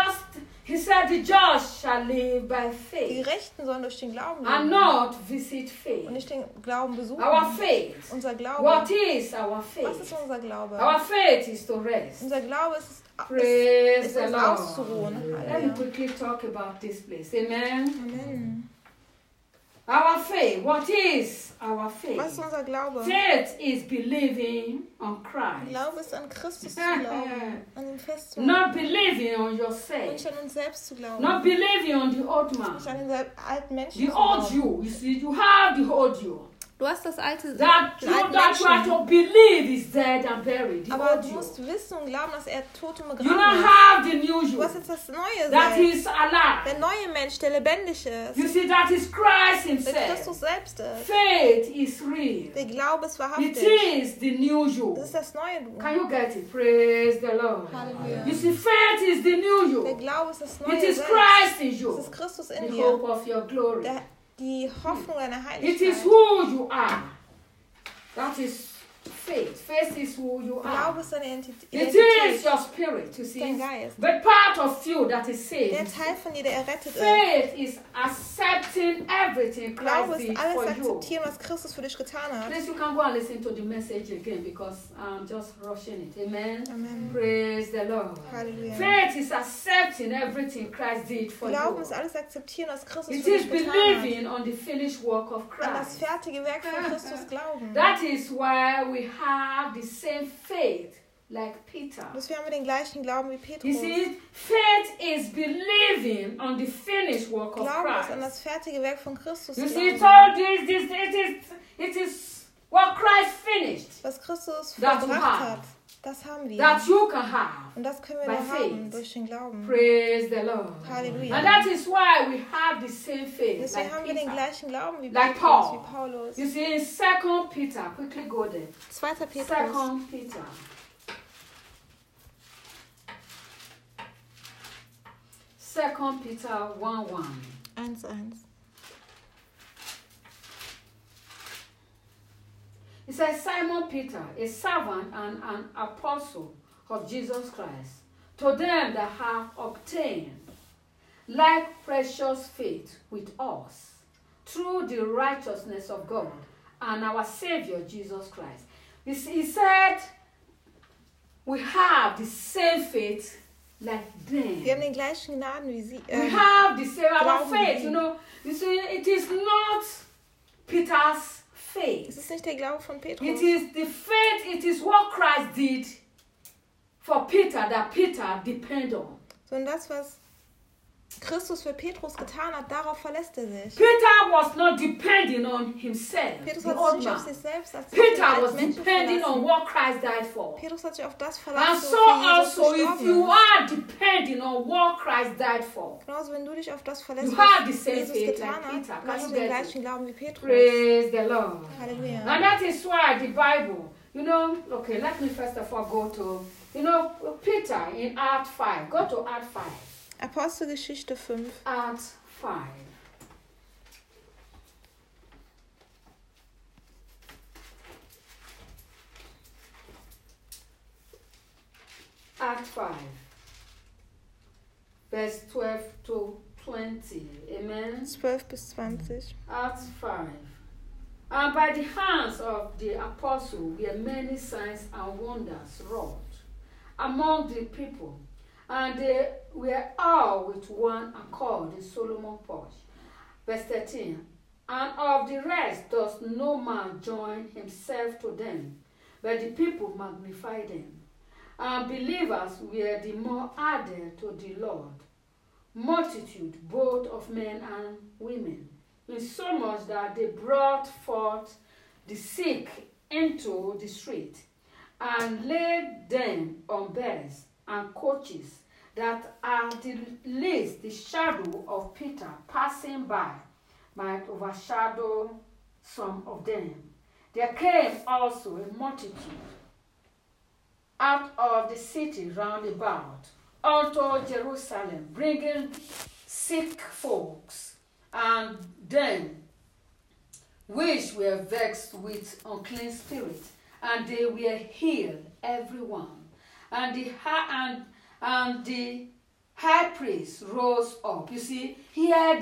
He said, the just shall live by Die faith Gerechten sollen durch den Glauben and leben not visit und faith. nicht den Glauben besuchen. Our faith. Unser Glaube. What is our Was ist faith? unser Glaube? Our faith is to rest. Unser Glaube ist Praise ist the uns Lord. auszuruhen. Let me Halleluja. quickly talk about this place. Amen. Amen. Our faith. What is our Was ist faith? unser Glaube? Faith is believing on Christ, Glaube ist an Christus zu glauben, an ihn festzuhalten. not believing on Und yourself, nicht an uns selbst zu glauben. not believing on the old man, Nicht an den alten Menschen the zu old glauben. you. You see, you have the old you. Du hast das alte, That den you alten that you are Menschen. to believe is dead and buried. The Aber old du you. musst wissen und glauben, dass er tot und You begraben don't ist. have the new Du you hast jetzt das neue that Selbst. is alive. Der neue Mensch, der lebendig ist. You see, that is Christ Der Himself. Christus selbst ist. Faith is real. Der Glaube ist It wahrhaftig. is the new you. Das ist das neue Du. Can you get it? Praise the Lord. Halleluja. You see, faith is the new Der you. Glaube ist das neue It is Selbst. Christ in Es you, ist Christus the in dir. hope of your glory. Die Hoffnung deiner It is Heiligkeit. who you are. That is faith. Faith is who you are. Glaube ist deine It Identität. is your spirit, you see. Dein Geist. But part of you that is Der saved. Teil von dir, der errettet ist. Faith is accepting everything Glaube Christ ist did alles for you. akzeptieren, was Christus für dich getan hat. Please, you can go and listen to the message again because I'm just rushing it. Amen. Amen. Praise the Lord. Halleluja. Faith is accepting everything Christ did for Glauben you. ist alles akzeptieren, was Christus It für is dich getan hat. believing on the finished work of An das Christ. fertige Werk von Christus glauben. That is why we have the same faith like Peter. Dass wir haben den gleichen Glauben wie You Petrus. see, faith is believing on the finished work of Glauben ist an Christ. das fertige Werk von Christus You see, glauben. so it is what Christ finished Was Christus that you vollbracht have. hat, das haben wir. that you can have. Und das können wir by nur haben faith. durch den Glauben. Praise the Lord. Halleluja. And that is why we have the same faith Deswegen like haben wir den Peter. gleichen Glauben wie Like Petrus, Paul. wie Paulus. You see, in 2 Peter, quickly go there. 2. Petrus. 2 Peter. 2 Peter 1:1. 1,1. It says, Simon Peter, a servant and an apostle of Jesus Christ, to them that have obtained like precious faith with us through the righteousness of God and our Savior Jesus Christ. He said, we have the same faith like them. Wir haben den gleichen Gnaden wie sie. We have the same, our Glauben faith, wie- you know. You see, it is not Peter's faith. Es ist nicht der Glaube von Petrus. It is the faith, it is what Christ did for Peter that Peter depended on. Sondern das, was Christus für Petrus getan hat, darauf verlässt er sich. Peter was not depending on himself, Petrus the hat sich old nicht auf man. sich selbst als Peter was Menschen depending on verlassen. what Christ died for. Petrus hat sich auf das And verlassen, so wofür Jesus also, if gestorben you ist. are depending on what Christ died for, Genauso, wenn du dich auf das verlässt, You have the was same Jesus faith getan like hat, Peter. dann Can hast you du den get gleichen Glauben wie Petrus. praise the Lord. Halleluja. And that is why the Bible, you know, okay, let me first of all go to, you know, Peter in Acts 5. Go to Acts 5. Apostelgeschichte 5. Acts 5. Acts 5. Verse 12 to 20. Amen. 12 bis 20. Acts 5. And by the hands of the apostle were many signs and wonders wrought among the people, and they were all with one accord in Solomon's porch. Verse 13. And of the rest does no man join himself to them, but the people magnified them. And believers were the more added to the Lord, multitude both of men and women, insomuch that they brought forth the sick into the street, and laid them on beds and couches, that at the least the shadow of Peter passing by might overshadow some of them. There came also a multitude out of the city round about unto Jerusalem, bringing sick folks and them which were vexed with unclean spirits, and they were healed every one. And the high priest rose up. You see, here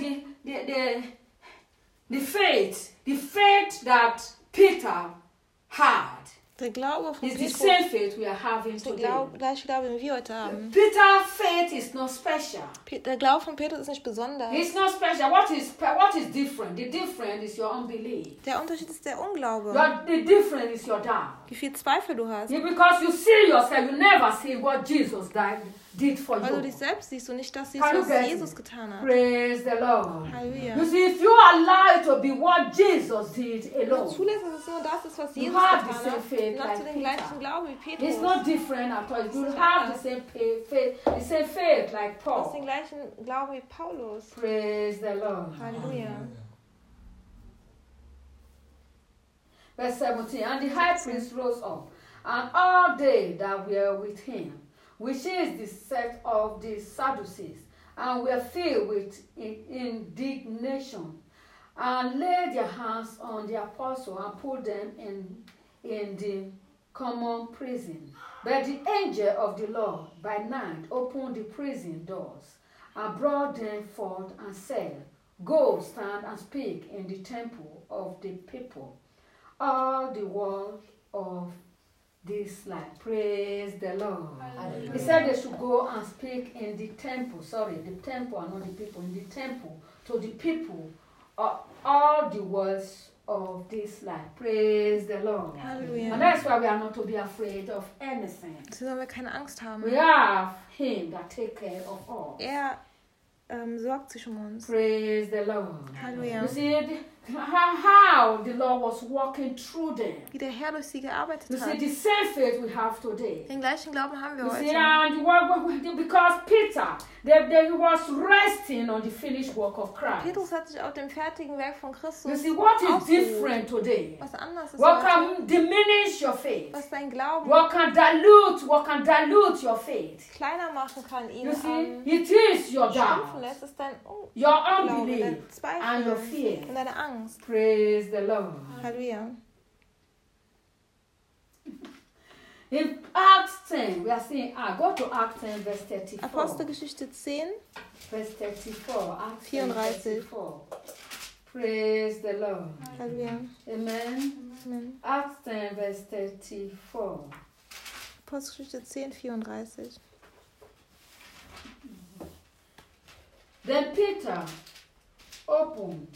the faith that Peter had Der Glaube von is the Petrus, same faith we are having der today. gleiche Glaube, den wir heute haben. Peter's faith is not special. Der Glaube von Petrus ist nicht besonders. It's not special. What is different? The difference is your unbelief. Der Unterschied ist der Unglaube. The difference is your doubt. Wie viel Zweifel du hast. Yeah, because you see yourself, you never see what Jesus did for Weil du you. dich selbst siehst und nicht das siehst, Can you was get Jesus it? getan hat. Praise the Lord. Halleluja. You see, if you allow it to be what Jesus did Wenn du alone, zulässt, dass es nur das ist, was You Jesus have getan the same hat, faith dann hast du like den Peter. gleichen Glauben wie it's Petrus. not different at all. You have the same faith like Du hast den Paul. gleichen Glauben wie Paulus. Praise the Lord. Halleluja. Verse 17. And the high priest rose up, and all they that were with him, which is the sect of the Sadducees, and were filled with indignation, and laid their hands on the apostle and put them in the common prison. But the angel of the Lord by night opened the prison doors and brought them forth and said, Go, stand and speak in the temple of the people, all the world of this life. Praise the Lord. Hallelujah. He said they should go and speak in the temple, the temple and not the people, in the temple to the people of all the worlds of this life. Praise the Lord. Halleluja. And that's why we are not to be afraid of anything. So sollen wir keine Angst haben. We have Him that take care of all. Sorgt sich um uns. Praise the Lord. Halleluja. You see how the Lord was walking through them. Wie der Herr durch sie gearbeitet You see hat. the same faith we have today. Den gleichen Glauben haben wir You see, heute. and because Peter, he was resting on the finished work of Christ. Petrus hat sich auf dem fertigen Werk von You Christus see, what is ausgeruht. different today? Was anders ist What heute. can diminish your faith? Was dein Glauben What can dilute your faith? kleiner machen kann, ihn You see, it is your schrumpfen doubt, lässt, ist dein your Unglaube, unbelief, dein and your Zweifel fear. und deine Angst. Praise the Lord. Halleluja. In Acts 10, we are seeing, go to Acts 10, verse 34. Apostelgeschichte 10, Verse 34, Acts 10, 34. 34. Praise the Lord. Halleluja. Amen. Amen. Acts 10, verse 34. Apostelgeschichte 10, 34. Then Peter opened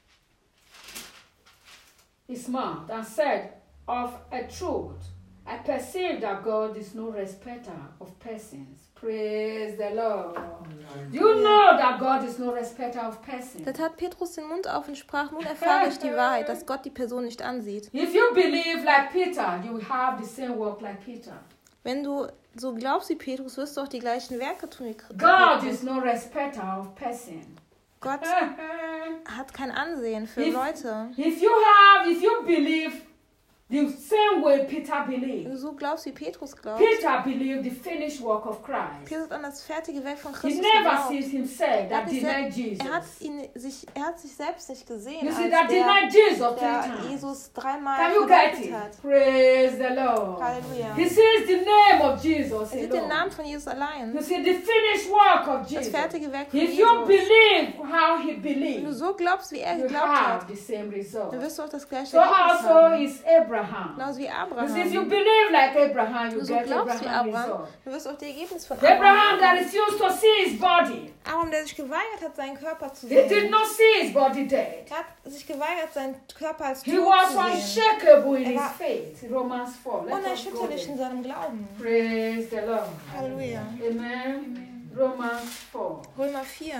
his mouth and said, Of a truth, I perceive that God is no respecter of persons. Praise the Lord. Do you know that God is no respecter of persons? Da tat Petrus den Mund auf und sprach, nun erfahre ich die Wahrheit, dass Gott die Person nicht ansieht. If you believe like Peter, you will have the same work like Peter. Wenn du so glaubst wie Petrus, wirst du auch die gleichen Werke tun wie God Petrus. is no respecter of persons. Gott hat kein Ansehen für If- Leute. If you believe the same way Peter Wenn believed, du so glaubst wie Petrus glaubt, Peter believed the finished work of Christ. Petrus hat an das fertige Werk von He Christus never geglaubt. sees himself that denied Er hat, Jesus. er hat sich selbst nicht gesehen, You see, als that denied Jesus der 3 times. Jesus dreimal Can you get verleugnet it? hat. Praise the Lord. Halleluja. He sees the name of Jesus Er sieht den alone. Namen von Jesus allein. You see the finished work of Das Jesus. fertige Werk von If you Jesus. believe how he Wenn du believed, so glaubst, wie er you geglaubt have hat, the same result. dann wirst du auch das gleiche So Ergebnis also haben. is Abraham. Genauso wie You see, if you Abraham. believe like Abraham, Wenn you du so get glaubst wie Abraham Abraham, result. dann wirst du auch die Ergebnisse von Abraham Abraham that haben. refused to see his body. Abraham, der sich geweigert hat, seinen Körper zu He did sehen. not see his body dead. Er hat sich geweigert, seinen Körper als He tot was zu sehen. unshakable in Er his war faith. Romans 4. Let us go Unerschütterlich in there. seinem Glauben. Praise the Lord. Halleluja. Amen. Romans 4. Römer 4.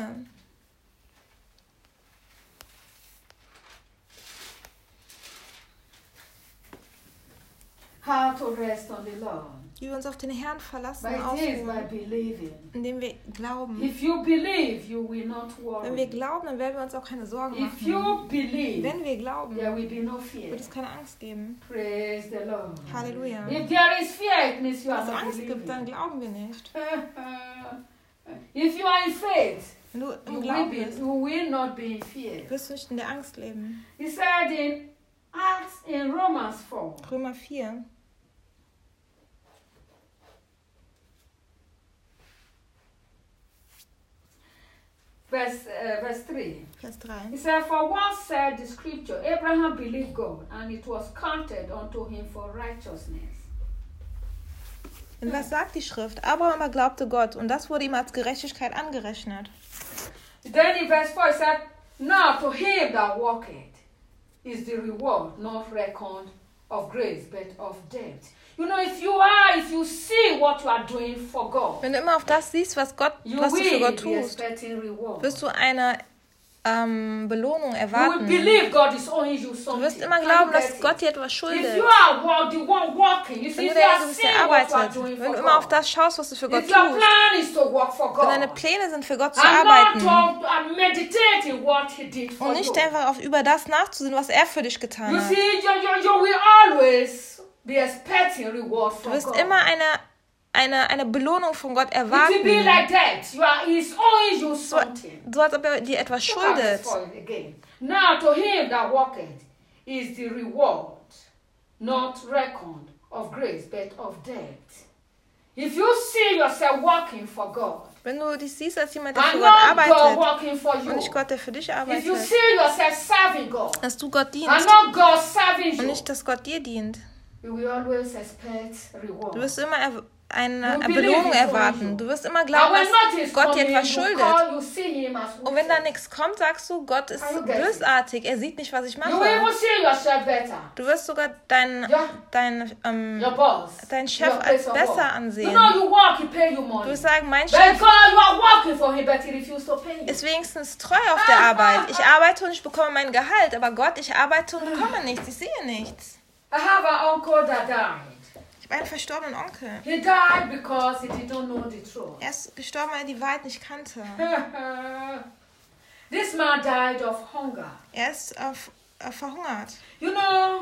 How to rest on the Lord. Wie wir uns auf den Herrn verlassen But it is by ausruhen, believing. indem wir glauben. If you believe, you will not Wenn wir worry. glauben, dann werden wir uns auch keine Sorgen If machen. you believe, Wenn wir glauben, there will be no fear. wird es keine Angst geben. Praise the Lord. Halleluja. If there is fear, it means you Wenn are es not Angst gibt, dann believing. glauben wir nicht. If you are in faith, Wenn du you im will, Glauben bist, you will not be in fear. wirst du nicht in der Angst leben. He said in Romans 4, Römer 4. verse 3. Vers 3. He said, For what said the scripture, Abraham believed God, and it was counted unto him for righteousness. Denn was sagt die Schrift? Abraham aber glaubte Gott, und das wurde ihm als Gerechtigkeit angerechnet. Then in verse 4 he said, Now to him that walketh is the reward not reckoned of grace, but of debt. You know, if you see what you are doing for God, Wenn du immer auf das siehst, was du you für will Gott be tust, expecting reward. wirst du eine Belohnung You will erwarten. believe God is owing you Du something. wirst immer Can glauben, you dass get it? Gott dir etwas If schuldet. you are the one walking, you see, Wenn if du you are der bist, seeing der what you are arbeitet, doing wenn for du immer auf God, das schaust, was du für Gott if your tust, plan is to work for wenn deine God, Pläne sind, für Gott zu and arbeiten not to meditate in what He did for und nicht you. einfach über das nachzusehen, was er für dich getan You hat. see, you will always be expecting reward Du from wirst God. immer eine Belohnung von Gott It will be erwarten. like that. He's owing you something. So als ob er dir etwas Look at schuldet. this for it again. Now to him that walketh is the reward not reckoned of grace, but of debt. If you see yourself working for God, Wenn du dich siehst als jemand, der für and Gott not God arbeitet working for und nicht you, Gott, der für dich if you arbeitet, see yourself serving God, dass du Gott and dienst not God serving und you, nicht, dass Gott dir dient, you will always expect reward. du wirst immer eine You believe Belohnung it's erwarten. going Du wirst immer And glauben, when dass nothing is Gott dir coming, etwas you schuldet. call, you see him as Und wenn da wicked. nichts kommt, sagst du, Gott ist Are you getting it? bösartig. Er sieht nicht, was ich You will mache. even see yourself better. Du wirst sogar deinen Your boss, dein Chef your place als of besser work. ansehen. You know you work, he pay you Du money. wirst sagen, mein But Chef God, you are working for him, but he refused to pay you. ist wenigstens treu auf der Arbeit. Ich arbeite und ich bekomme mein Gehalt. Aber Gott, ich arbeite und bekomme nichts. Ich sehe nichts. I have an uncle that died. Ich habe einen verstorbenen Onkel. He died because he didn't know the truth. Er ist gestorben, weil er die Wahrheit nicht kannte. This man died of hunger. Er ist verhungert. You know,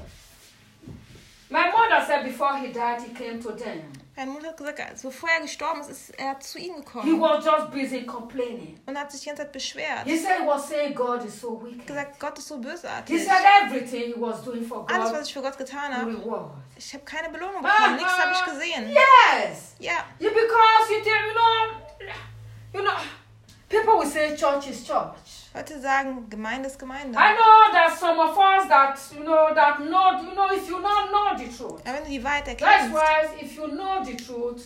my mother said before he died, he came to them. Meine Mutter hat gesagt, also bevor er gestorben ist er zu ihm He gekommen was just busy complaining. und hat sich die ganze Zeit beschwert. He said he was saying God is so Er hat wicked. gesagt, Gott ist so He bösartig. said everything he was doing for Alles, God, was ich für Gott getan the habe, reward. ich habe keine Belohnung bekommen. Nichts habe ich gesehen. Yes. Ja, Yeah, because you know, people will say church is church. Leute sagen, Gemeinde ist Gemeinde. I know that some of us that know, if you don't know the truth. Aber wenn du die Wahrheit That's erkennst, why if you know the truth,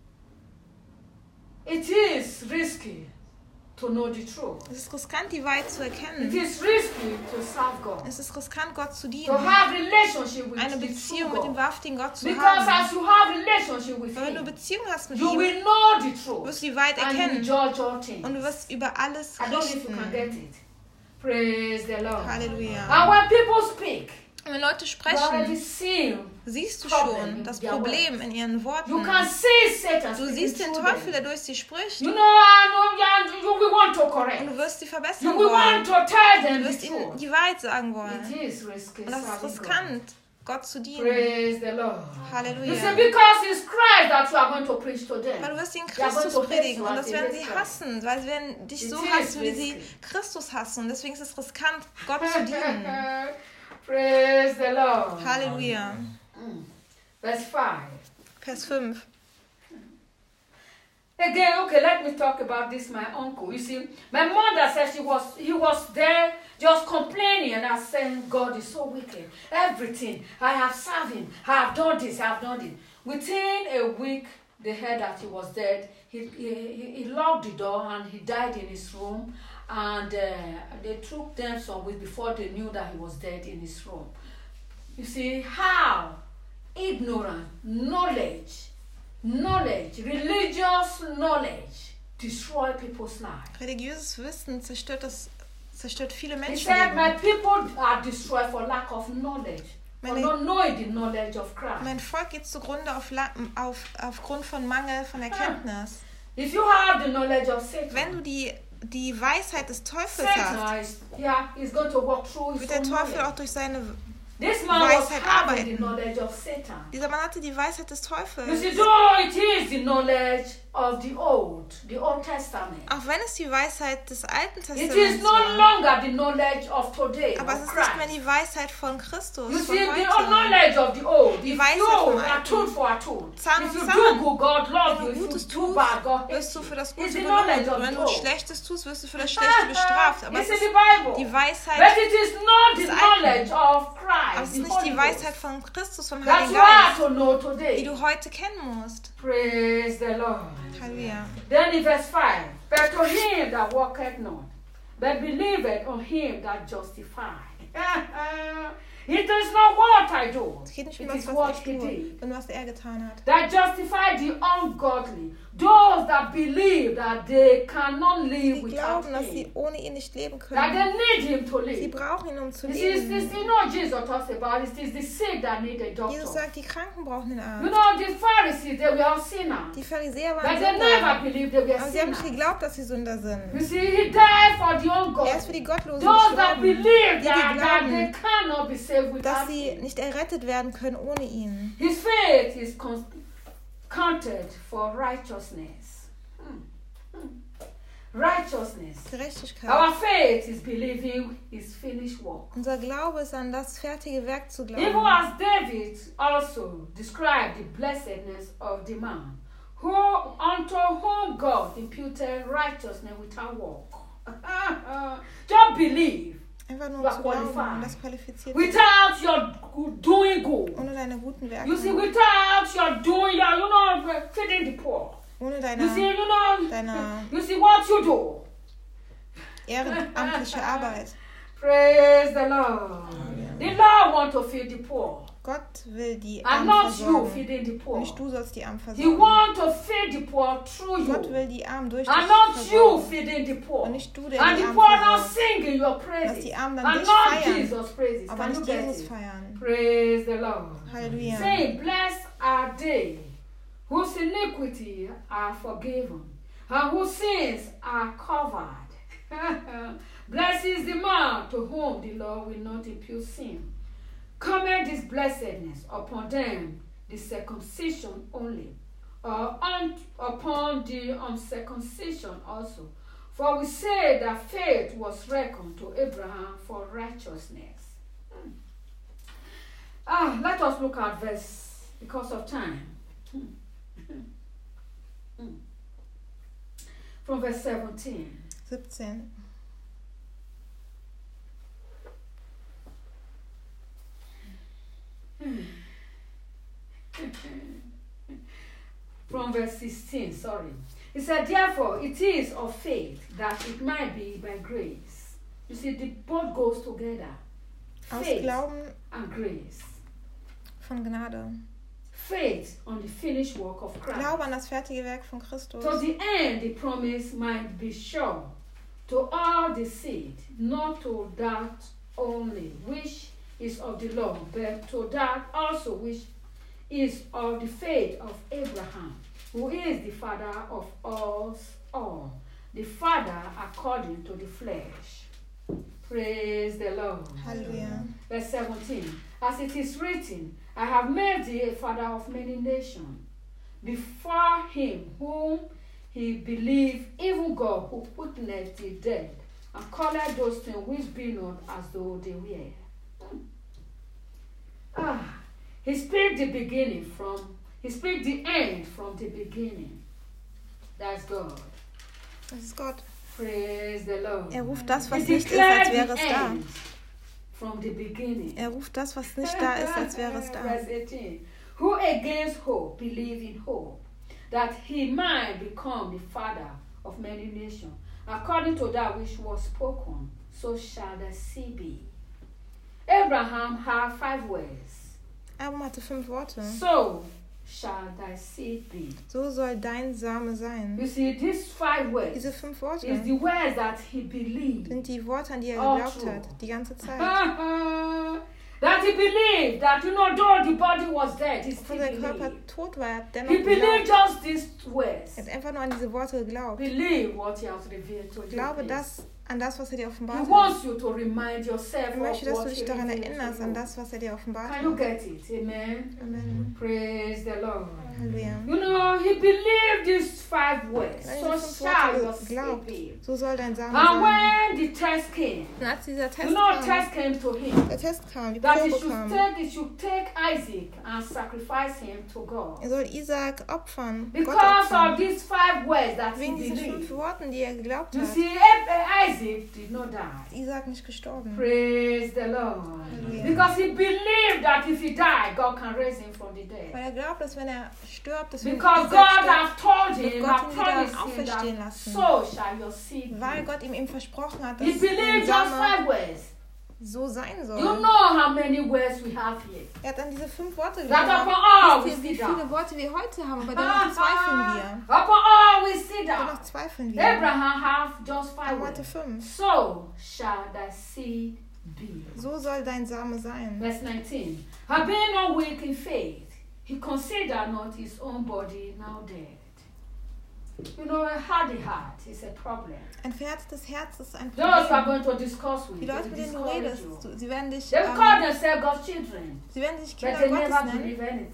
it is risky to know the truth. es ist riskant, die Wahrheit zu It erkennen. is risky to serve God. Es ist riskant, Gott zu To dienen. have relationship with Eine the true Beziehung mit dem God. wahrhaftigen Gott zu Because haben. as you have relationship with Weil wenn du Him, Beziehung hast mit you ihm, will know the truth wirst du die Wahrheit and you will erkennen judge all things. und du wirst über alles I don't know if you can richten. get it. Praise the Lord. Halleluja. And when people speak, Und wenn Leute you already sprechen, see siehst du Problem schon in das their Problem in ihren you Worten. can see Satan Du speaking siehst den through Teufel, der them. durch sie spricht. You know, and you will want to Und correct. du wirst sie You verbessern will want wollen. to tell Du them wirst the ihnen truth. die Wahrheit sagen wollen. It is risky. Und das ist serving God. riskant, Gott zu dienen. Praise the Lord. You Halleluja. see, because it's Christ that you are going to preach to Weil them. du wirst ihnen They are going Christus to hate predigen you und as das they werden hate sie Christ. hassen, weil sie werden dich so It is hassen, wie sie risky. Christus hassen. Und deswegen ist es riskant, Gott zu dienen. Praise the Lord. Halleluja. Verse 5. Vers 5. Again, okay, let me talk about this, my uncle. You see, my mother said he was there just complaining and saying, God is so wicked. Everything, I have served him. I have done this, I have done it. Within a week, they heard that he was dead. He locked the door and he died in his room. And they took them some weeks before they knew that he was dead in his room. You see, how ignorant knowledge, religious knowledge, destroy people's lives. Religiöses Wissen zerstört viele He said, my Menschenleben. people are destroyed for lack of knowledge, for not knowing the knowledge of Christ. Mein Volk geht zugrunde aufgrund von Mangel von Erkenntnis. If you have the knowledge of Satan, Wenn du die Weisheit des Teufels hast, Satan is going to walk through his wird der own Teufel knowledge. auch durch seine... This man was Weisheit having the arbeiten. knowledge of Satan. Dieser Mann hatte die Weisheit des You Teufels. see, though it is the knowledge of the Old Testament, Auch wenn es die Weisheit des Alten it is Testaments no war. longer the knowledge of today, Aber es of ist nicht mehr Christ. die Weisheit von Christus, You von see, the heute. knowledge of the old, Die if Weisheit you vom are Alten. told for a tool, Zahn if you um do Zahn. good, God loves you, Wenn if du you Gutes do tust, bad, God hates wirst du you. für das It's Gute the belohnt. knowledge of Und wenn the du old. Schlechtes tust, wirst du für das Schlechte bestraft. Aber It's es in ist the Bible. die Weisheit, But it is not the des knowledge of aber Christ, es ist the nicht Holy die Ghost, Weisheit von Christus, vom that Heiligen you are Geist, to know die today. du heute kennen musst. Praise the Lord. Halleluja. Then in verse 5, but to him that walketh not, but believeth on him that justified. It is not what I do, Es geht nicht it um is das, what was ich he tue, did. sondern was er getan hat. That justified the ungodly, those that believe that they cannot live Sie without glauben, dass sie him, ohne ihn nicht leben that können. they need him to Sie live. brauchen ihn, um zu You see, leben. you know Jesus talks about it is the sick that need a Jesus doctor. sagt, die Kranken brauchen den You Arzt. know, the Pharisees, they were all sinners. Die Pharisäer But waren they never Sünder. believed they were Aber sie haben nicht sinners. geglaubt, dass sie Sünder You sind. see, he died for the Er ist für ungodly. die Gottlosen Those that gestorben, believe die that they glauben, cannot be saved dass without sie him. nicht errettet werden können ohne ihn. His faith is counted for righteousness. righteousness. Gerechtigkeit. Our faith is believing his finished work. Unser Glaube ist an das fertige Werk zu Even glauben. as David also described the blessedness of the man, unto whom God imputed righteousness without work. Just believe. Einfach nur You are zu glauben qualified. und das qualifiziert dich. Without your doing good. Ohne deine guten Werke. You see, without your doing your, feeding the poor. Ohne You deine see, deine you see what you do. ehrenamtliche Arbeit. Praise the Lord. The Lord wants to feed the poor. Gott will die And Armen not you versorgen. feeding the poor. Nicht du sollst die Armen He versorgen. wants to feed the poor through Gott you. will die Armen durch dich And not you versorgen. feeding the poor. Und nicht du, der And die the Armen poor not versorgt. singing your Dass praises. die Armen dann And dich not feiern, Jesus' praises. aber Can you nicht get Jesus it? feiern. Praise the Lord. Halleluja. Saying, blessed are they whose iniquity are forgiven and whose sins are covered. Blessed is the man to whom the Lord will not impute sin. Comment this blessedness upon them, the circumcision only, or upon the uncircumcision also. For we say that faith was reckoned to Abraham for righteousness. Let us look at verse because of time. From verse 17. 17. From verse 16, sorry. He said, therefore, it is of faith that it might be by grace. You see, the both goes together. Aus Faith Glauben and grace. von Gnade. Faith on the finished work of Christ. Glaube an das fertige Werk von Christus. To the end, the promise might be sure to all the seed, not to that only which is of the law, but to that also which is of the faith of Abraham, who is the father of us all, the father according to the flesh. Praise the Lord. Hallelujah. Verse 17. As it is written, I have made thee a father of many nations, before him whom he believed, even God who quickeneth the dead, and called those things which be not as though they were. He speaks the end from the beginning. That's God. Das ist Gott. Praise the Lord. Ruft das, was He nicht ist, als declared wäre es the da. end from the beginning. Ruft das, was nicht da ist, als wäre es da. Verse 18. Who against hope believe in hope, that he might become the father of many nations, according to that which was spoken, so shall the seed be. Abraham had 5 words. Abraham hatte 5 Worte. So shall thy seed be. So soll dein Same sein. You see, these 5 words Diese 5 Worte is the words that he believed. sind die Worte, an die er All geglaubt true. hat, die ganze Zeit. That he believed that, though the body was dead, he still Obwohl sein Körper believed. tot war, er hat dennoch He believed geglaubt. just these words. Er hat einfach nur an diese Worte geglaubt. Believe what he has revealed to you. Glaube please. an das, was er dir He offenbart hat. wants you to remind yourself Er of möchte, dass what du he dich daran revealed erinnerst, to an you. das, was er dir offenbart Can you hat. get it? Amen. Amen. Praise the Lord. Halleluja. He believed these 5 words. Er So hat diese 5 shall your Worte seed geglaubt. be. So soll dein Same And sein. when the test came, Und als dieser Test test kam, came to him, der Test kam, die that Probe kam, he should take Isaac and sacrifice him to God. er soll Isaac opfern, Gott Because opfern. of these 5 words that he Wegen diesen 5 believed. Worten, die er geglaubt You hat, see, Isaac did not die. ist Isaac nicht gestorben. Praise the Lord. Hallelujah. Because he believed that if he died, God can raise him from the dead. Weil er glaubt, dass wenn er stirbt, dass wenn Because Isaac God stirbt, has told wird him, Gott has ihn wieder promised him auferstehen that lassen. so shall your seed weil be. Gott ihm versprochen hat, dass He believed sein just Same 5 words. so sein soll. You know how many words we have here. Er hat an diese 5 Worte That geglaubt. upon all we Wisst ihr, wie sit viele down. Worte wir heute haben, aber dennoch zweifeln wir. Upon all we sit down. Dennoch zweifeln wir. Abraham have just 5 Er hatte words. 5. So shall thy seed be. So soll dein Same sein. Verse 19. Have been not weak in faith, he considered not his own body now dead. You know, a hardy heart is a problem. Ein verhärtetes Herz ist ein Those who are Problem. going to discuss with Die you, Leute, mit denen du redest, sie werden dich, they call themselves God's children, sie werden dich but Kinder they Gottes never nennen, believe anything.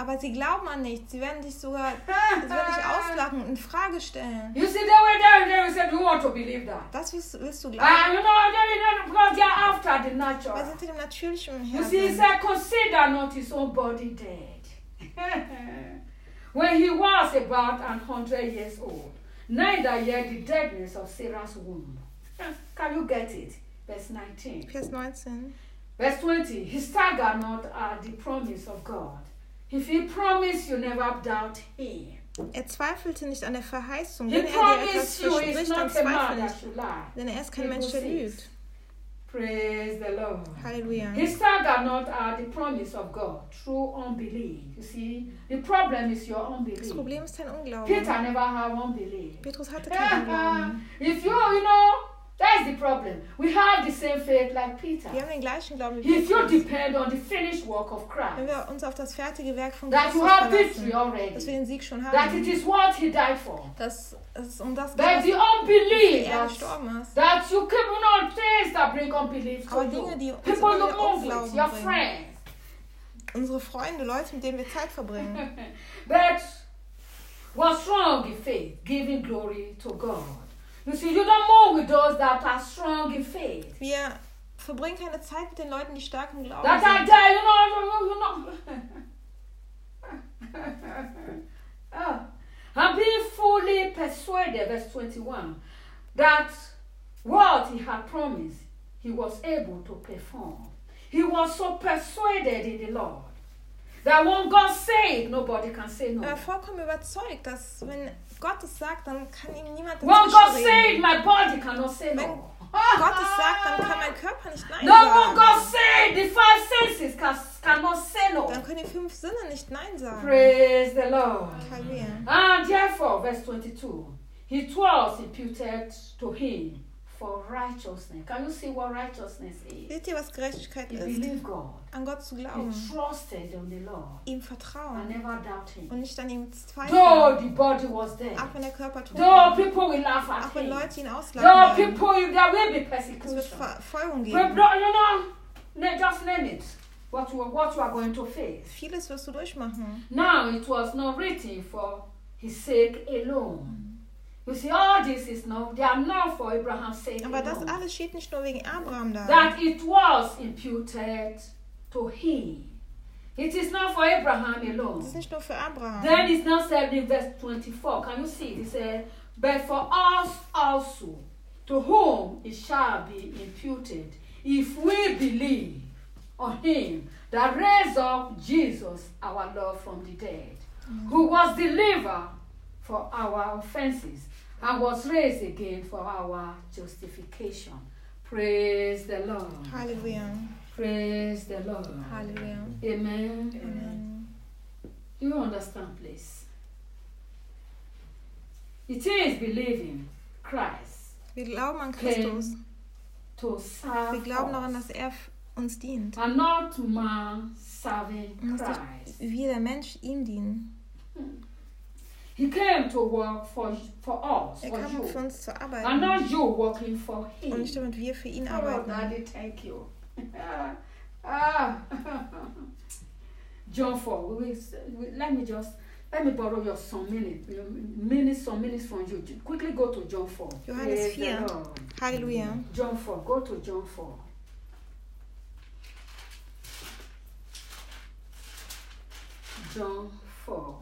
Aber sie glauben an nichts. Sie werden dich sogar auslachen und in Frage stellen. You see, they said, "You want to believe that?" Das willst du glauben. Because they are after the Weil natural. sind sie dem natürlichen You see, he Herzen. said, "Consider not his own body dead." When he was about 100 years old, neither yet the deadness of Sarah's womb. Can you get it? Verse 19. Vers 19. Verse 20. He staggered not at the promise of God. If he promised, you never doubt him. Zweifelte nicht an der Verheißung. He Wenn dir etwas promised you, he's verspricht, dann not a man zweifle that nicht. should lie. Denn ist kein Hebrews Mensch, der 6. lügt. Praise the Lord. Halleluja. He staggered not at the promise of God through unbelief. You see, the problem is your Das unbelief. Problem ist dein Unglauben. Peter never had unbelief. Petrus hatte keinen Unglauben. If you know, that's the problem. We have the same faith like Peter. Wir haben den gleichen Glauben wie If you Petrus. depend on the finished work of Wenn Christ, wir uns auf das fertige Werk von that you Christus have victory verlassen, dass wir already, den Sieg schon that it haben, is what he died for, dass es um das that geht, the was unbelief, er that, gestorben ist. that you keep on things that bring unbelief to Aber Dinge, die you, uns people immer you wieder move with, Unglauben your bringen. friends, Unsere Freunde, Leute, mit denen wir Zeit verbringen. but was strong in faith, giving glory to God. You see, you don't move with those that are strong in faith. Wir verbringen keine Zeit mit den Leuten, die stark im Glauben That are sind. there, And being fully persuaded, verse 21, that what he had promised, he was able to perform. He was so persuaded in the Lord that when God said, nobody can say no. Er war vollkommen überzeugt, dass wenn Gott es sagt, dann kann ihm niemand When God dazwischen said, reden. my body cannot say Wenn no. Gott es sagt, dann kann mein Körper nicht Nein No, when God sagen. said, the five senses cannot say no. Dann können die 5 Sinne nicht Nein sagen. Praise the Lord. Halleluja. And therefore, verse 22, it was imputed to him for righteousness. Can you see what righteousness is? Seht ihr, was Gerechtigkeit He ist? believed God. An Gott zu He glauben, trusted on the Lord ihm and vertrauen never doubt him. und nicht an ihm Though zweifeln. the body was dead, Auch wenn der Körper tot though war. people will laugh at Auch wenn him, Leute ihn though auslachen werden. people, there will be Es wird persecution. Verfolgung But, geben. just name it. What you are going to face. Vieles wirst du durchmachen. Now it was not written for his sake alone. You see, all this is not, they are not for Abraham's sake Aber das alone. alles steht nicht nur wegen Abraham da. That it was imputed to him. It is not for Abraham Das ist alone. nicht nur für Abraham. Then it's not said in verse 24. Can you see it? It says, but for us also, to whom it shall be imputed, if we believe on him that raised up Jesus, our Lord, from the dead, who was delivered for our offenses and was raised again for our justification. Praise the Lord. Halleluja. Praise the Lord. Halleluja. Amen. Amen. Do you understand, please? It is believing Christ Wir glauben an Christus. to serve Wir glauben daran, us dass er uns dient. and not man serving Und dass Christ. wir, der Mensch, ihm dienen. He came to work for us, Er for kam, um für you, uns zu and arbeiten. not you working for Und nicht him. damit wir für ihn Oh, arbeiten. Daddy, thank you. Ah. John 4. Let me borrow some minutes from you. Quickly go to John 4. Johannes Praise the 4. Lord. Halleluja. John 4. Go to John 4. John 4.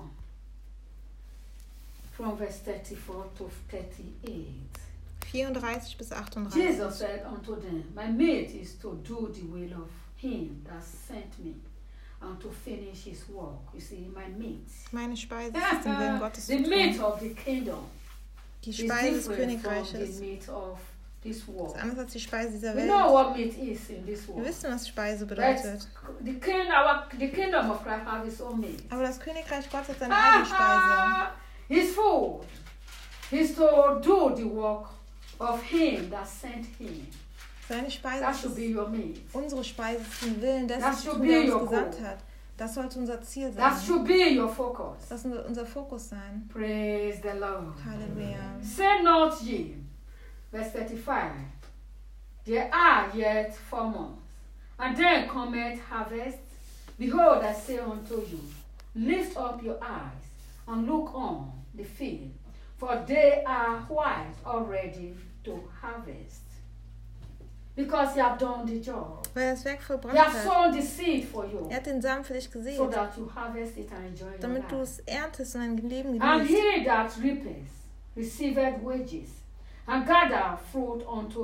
From verse 34 to 38. 34 bis 38. Jesus said unto them, my meat is to do the will of him that sent me, and to finish his work. You see, my meat. Meine Speise ist den Willen Gottes The zu meat tun. of the kingdom Die is Speise des different from Königreiches the meat of this world. ist anders als die Speise dieser We know Welt. what meat is in this Wir world. wissen, was Speise But bedeutet. the kingdom of Christ has its own meat. Aber das Königreich Gottes hat seine eigene Speise. His food is to do the work of him that sent him. Seine Speise That should ist be your meat. unsere Speise, ist den Willen That dessen zu should tun, be der your uns gesandt goal. hat. Das sollte unser Ziel That sein. should be your focus. Das soll unser Fokus sein. Praise the Lord. Halleluja. Say not ye, verse 35, there are yet 4 months, and then cometh harvest. Behold, I say unto you, Lift up your eyes and look on the field, for they are white already to harvest. Because you have done the job. Weil er das Werk He vollbracht has hat. sown the seed for you, Er hat den Samen für dich gesät, so that you harvest it and enjoy your damit du life. es erntest und dein Leben And genießt. he that reapeth receiveth wages, and gather fruit unto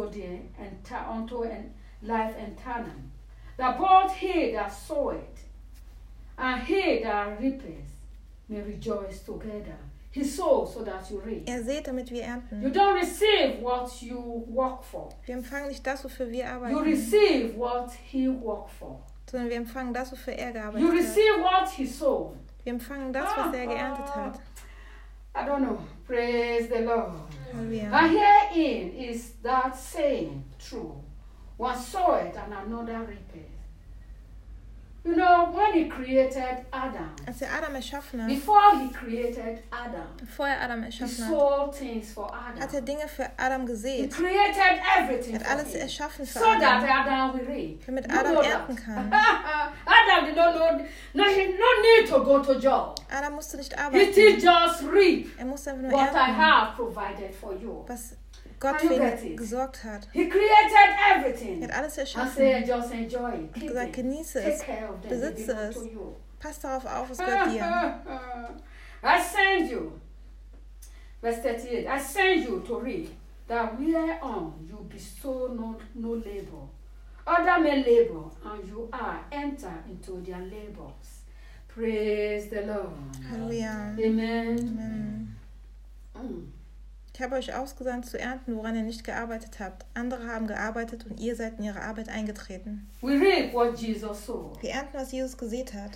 life eternal. That both he that soweth and he that reapeth may rejoice together. He sows so that you reap. Er sät, damit wir You ernten. don't receive what you work for. Wir empfangen nicht das, wofür wir You arbeiten, receive what he worked for. sondern wir empfangen das, wofür er You gearbeitet hat. receive what he sowed. Wir empfangen das, was er geerntet hat. I don't know. Praise the Lord. Halleluja. And herein is that saying true. One soweth and another reapeth. You know, when he created Adam, Als er Adam erschaffen hat, before he created Adam, bevor er Adam he erschaffen hat, sowed things for hat er Adam. Dinge für Adam He gesät. created everything Er hat for alles him, erschaffen für so that Adam, Adam will reap. damit You Adam know ernten that. kann. Adam did not know, no need to go to job. Adam musste nicht He arbeiten. did just reap Er musste einfach nur what I ernten, have provided for you. was Gott Can für you get ihn it? gesorgt hat. He created everything. Er hat alles And erschaffen. said, just enjoy it. Und Keep gesagt, it. genieße Take es. care of them. besitze They belong es. to you. Pass darauf auf, es gehört dir. I send you, verse 38, I send you to read that whereon you bestow no labor, other men labor, and you are enter into their labors. Praise the Lord. Halleluja. Amen. Amen. Mm. Ich habe euch ausgesandt zu ernten, woran ihr nicht gearbeitet habt. Andere haben gearbeitet und ihr seid in ihre Arbeit eingetreten. We reap what Jesus sowed. Wir ernten, was Jesus gesät hat.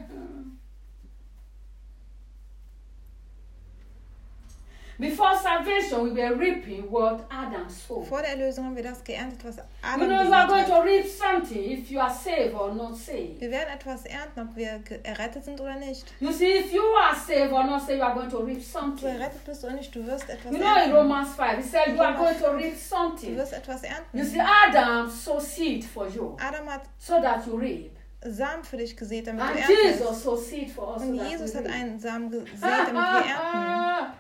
Before salvation, we were reaping what Adam sowed. Vor der Erlösung haben wir das geerntet, was You Adam know, you are going gesät to hat. reap something if you are saved or not saved. Wir werden etwas ernten, ob wir errettet sind oder nicht. You see, if you are saved or not saved, you are going to reap Ob du something. errettet bist oder nicht, du wirst etwas You know, in ernten. Romans 5, it said you are going to reap Du something. wirst etwas You ernten. see, Adam sowed seed for you Adam hat so that you reap. Samen für dich gesät, damit du And erntest. Jesus sowed seed for us so Und that Jesus we hat reap. einen Samen gesät, damit wir ernten.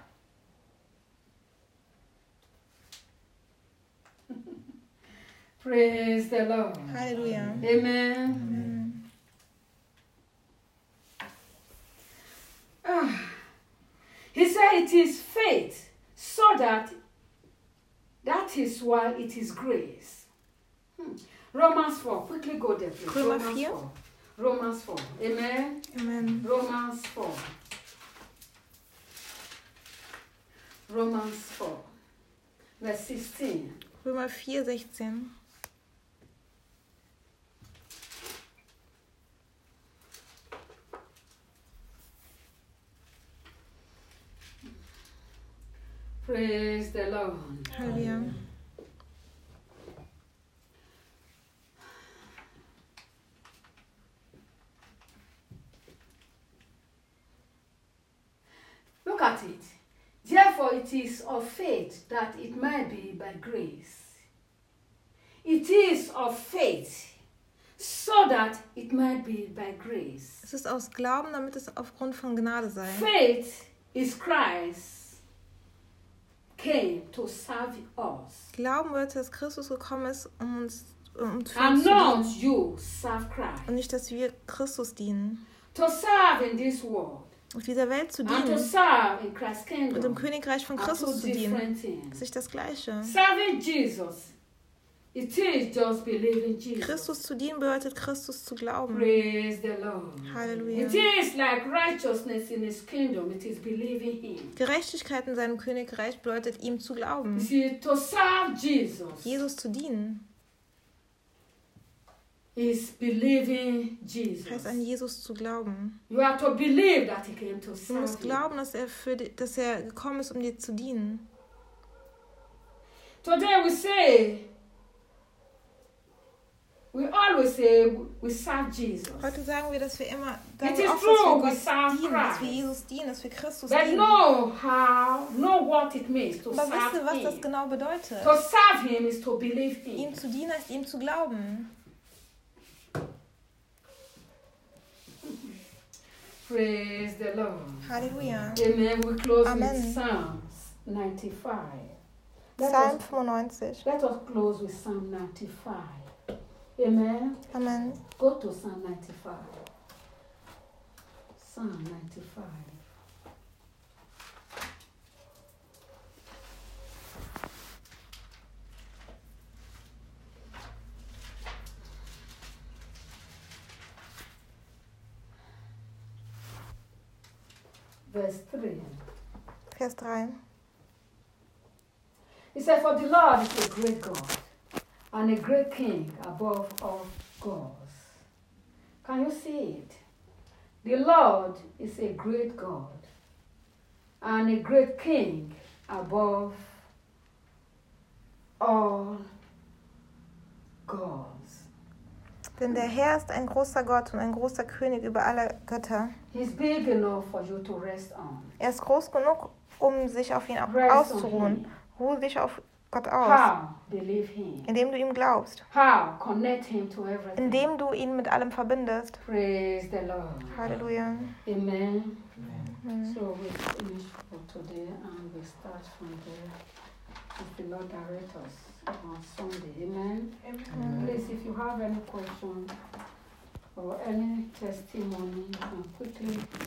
Praise the Lord. Halleluja. Amen. He said it is faith, so that is why it is grace. Romans 4, quickly go there, please. Römer Romans 4. 4. Romans 4. Amen. Amen. Romans 4. Romans 4. Verse 16. Römer 4, 16. Praise the Lord. Halleluja. Look at it. Therefore, it is of faith that it might be by grace. It is of faith, so that it might be by grace. Es ist aus Glauben, damit es aufgrund von Gnade sei. Faith is Christ came to serve us. Glauben wird, dass Christus gekommen ist, um für uns And zu not dienen. you serve Christ. Und nicht, dass wir Christus dienen. To serve in this world Auf dieser Welt zu and to dienen serve in Christ's und im kingdom Königreich von are two Christus zu dienen. different things. Das ist das Gleiche. Serving Jesus, it is just believing Jesus. Christus zu dienen bedeutet, Christus zu glauben. Praise the Lord. Halleluja. It is like righteousness in his kingdom, it is believing him. Gerechtigkeit in seinem Königreich bedeutet, ihm zu You glauben. see, to serve Jesus Jesus zu dienen is believing heißt, Jesus. an Jesus zu glauben. You have to believe that he came to Du musst serve you. glauben, dass er gekommen ist, um dir zu dienen. Today we always say we serve Jesus. Heute sagen wir, dass wir immer It is oft, true, we dass serve wir Gott dienen, dass wir Christ. Jesus dienen, dass wir Christus But dienen. know what it means to Aber wisst ihr, serve was das him. genau bedeutet? To serve him is to believe him. Ihm zu dienen heißt, ihm zu glauben. Praise the Lord. Halleluja. Amen. We close Amen. with Psalms 95. Psalm 95. Let us close with Psalm 95. Amen. Amen. Go to Psalm 95. Psalm 95. Verse 3. Vers 3. He said, "For the Lord is a great God and a great King above all gods." Can you see it? The Lord is a great God and a great King above all gods. Denn der Herr ist ein großer Gott und ein großer König über alle Götter. He's big enough for you to rest on. Er ist groß genug, um sich auf ihn Rest auszuruhen. on him. Ruhe dich auf Gott aus, How? Believe him. indem du ihm glaubst, How? Connect him to everything. indem du ihn mit allem verbindest. Praise the Lord. Halleluja. Amen. Amen. So we finish for today and we start from there. If the Lord direct us on Sunday. Amen. Please, if you have any question or any testimony, you can quickly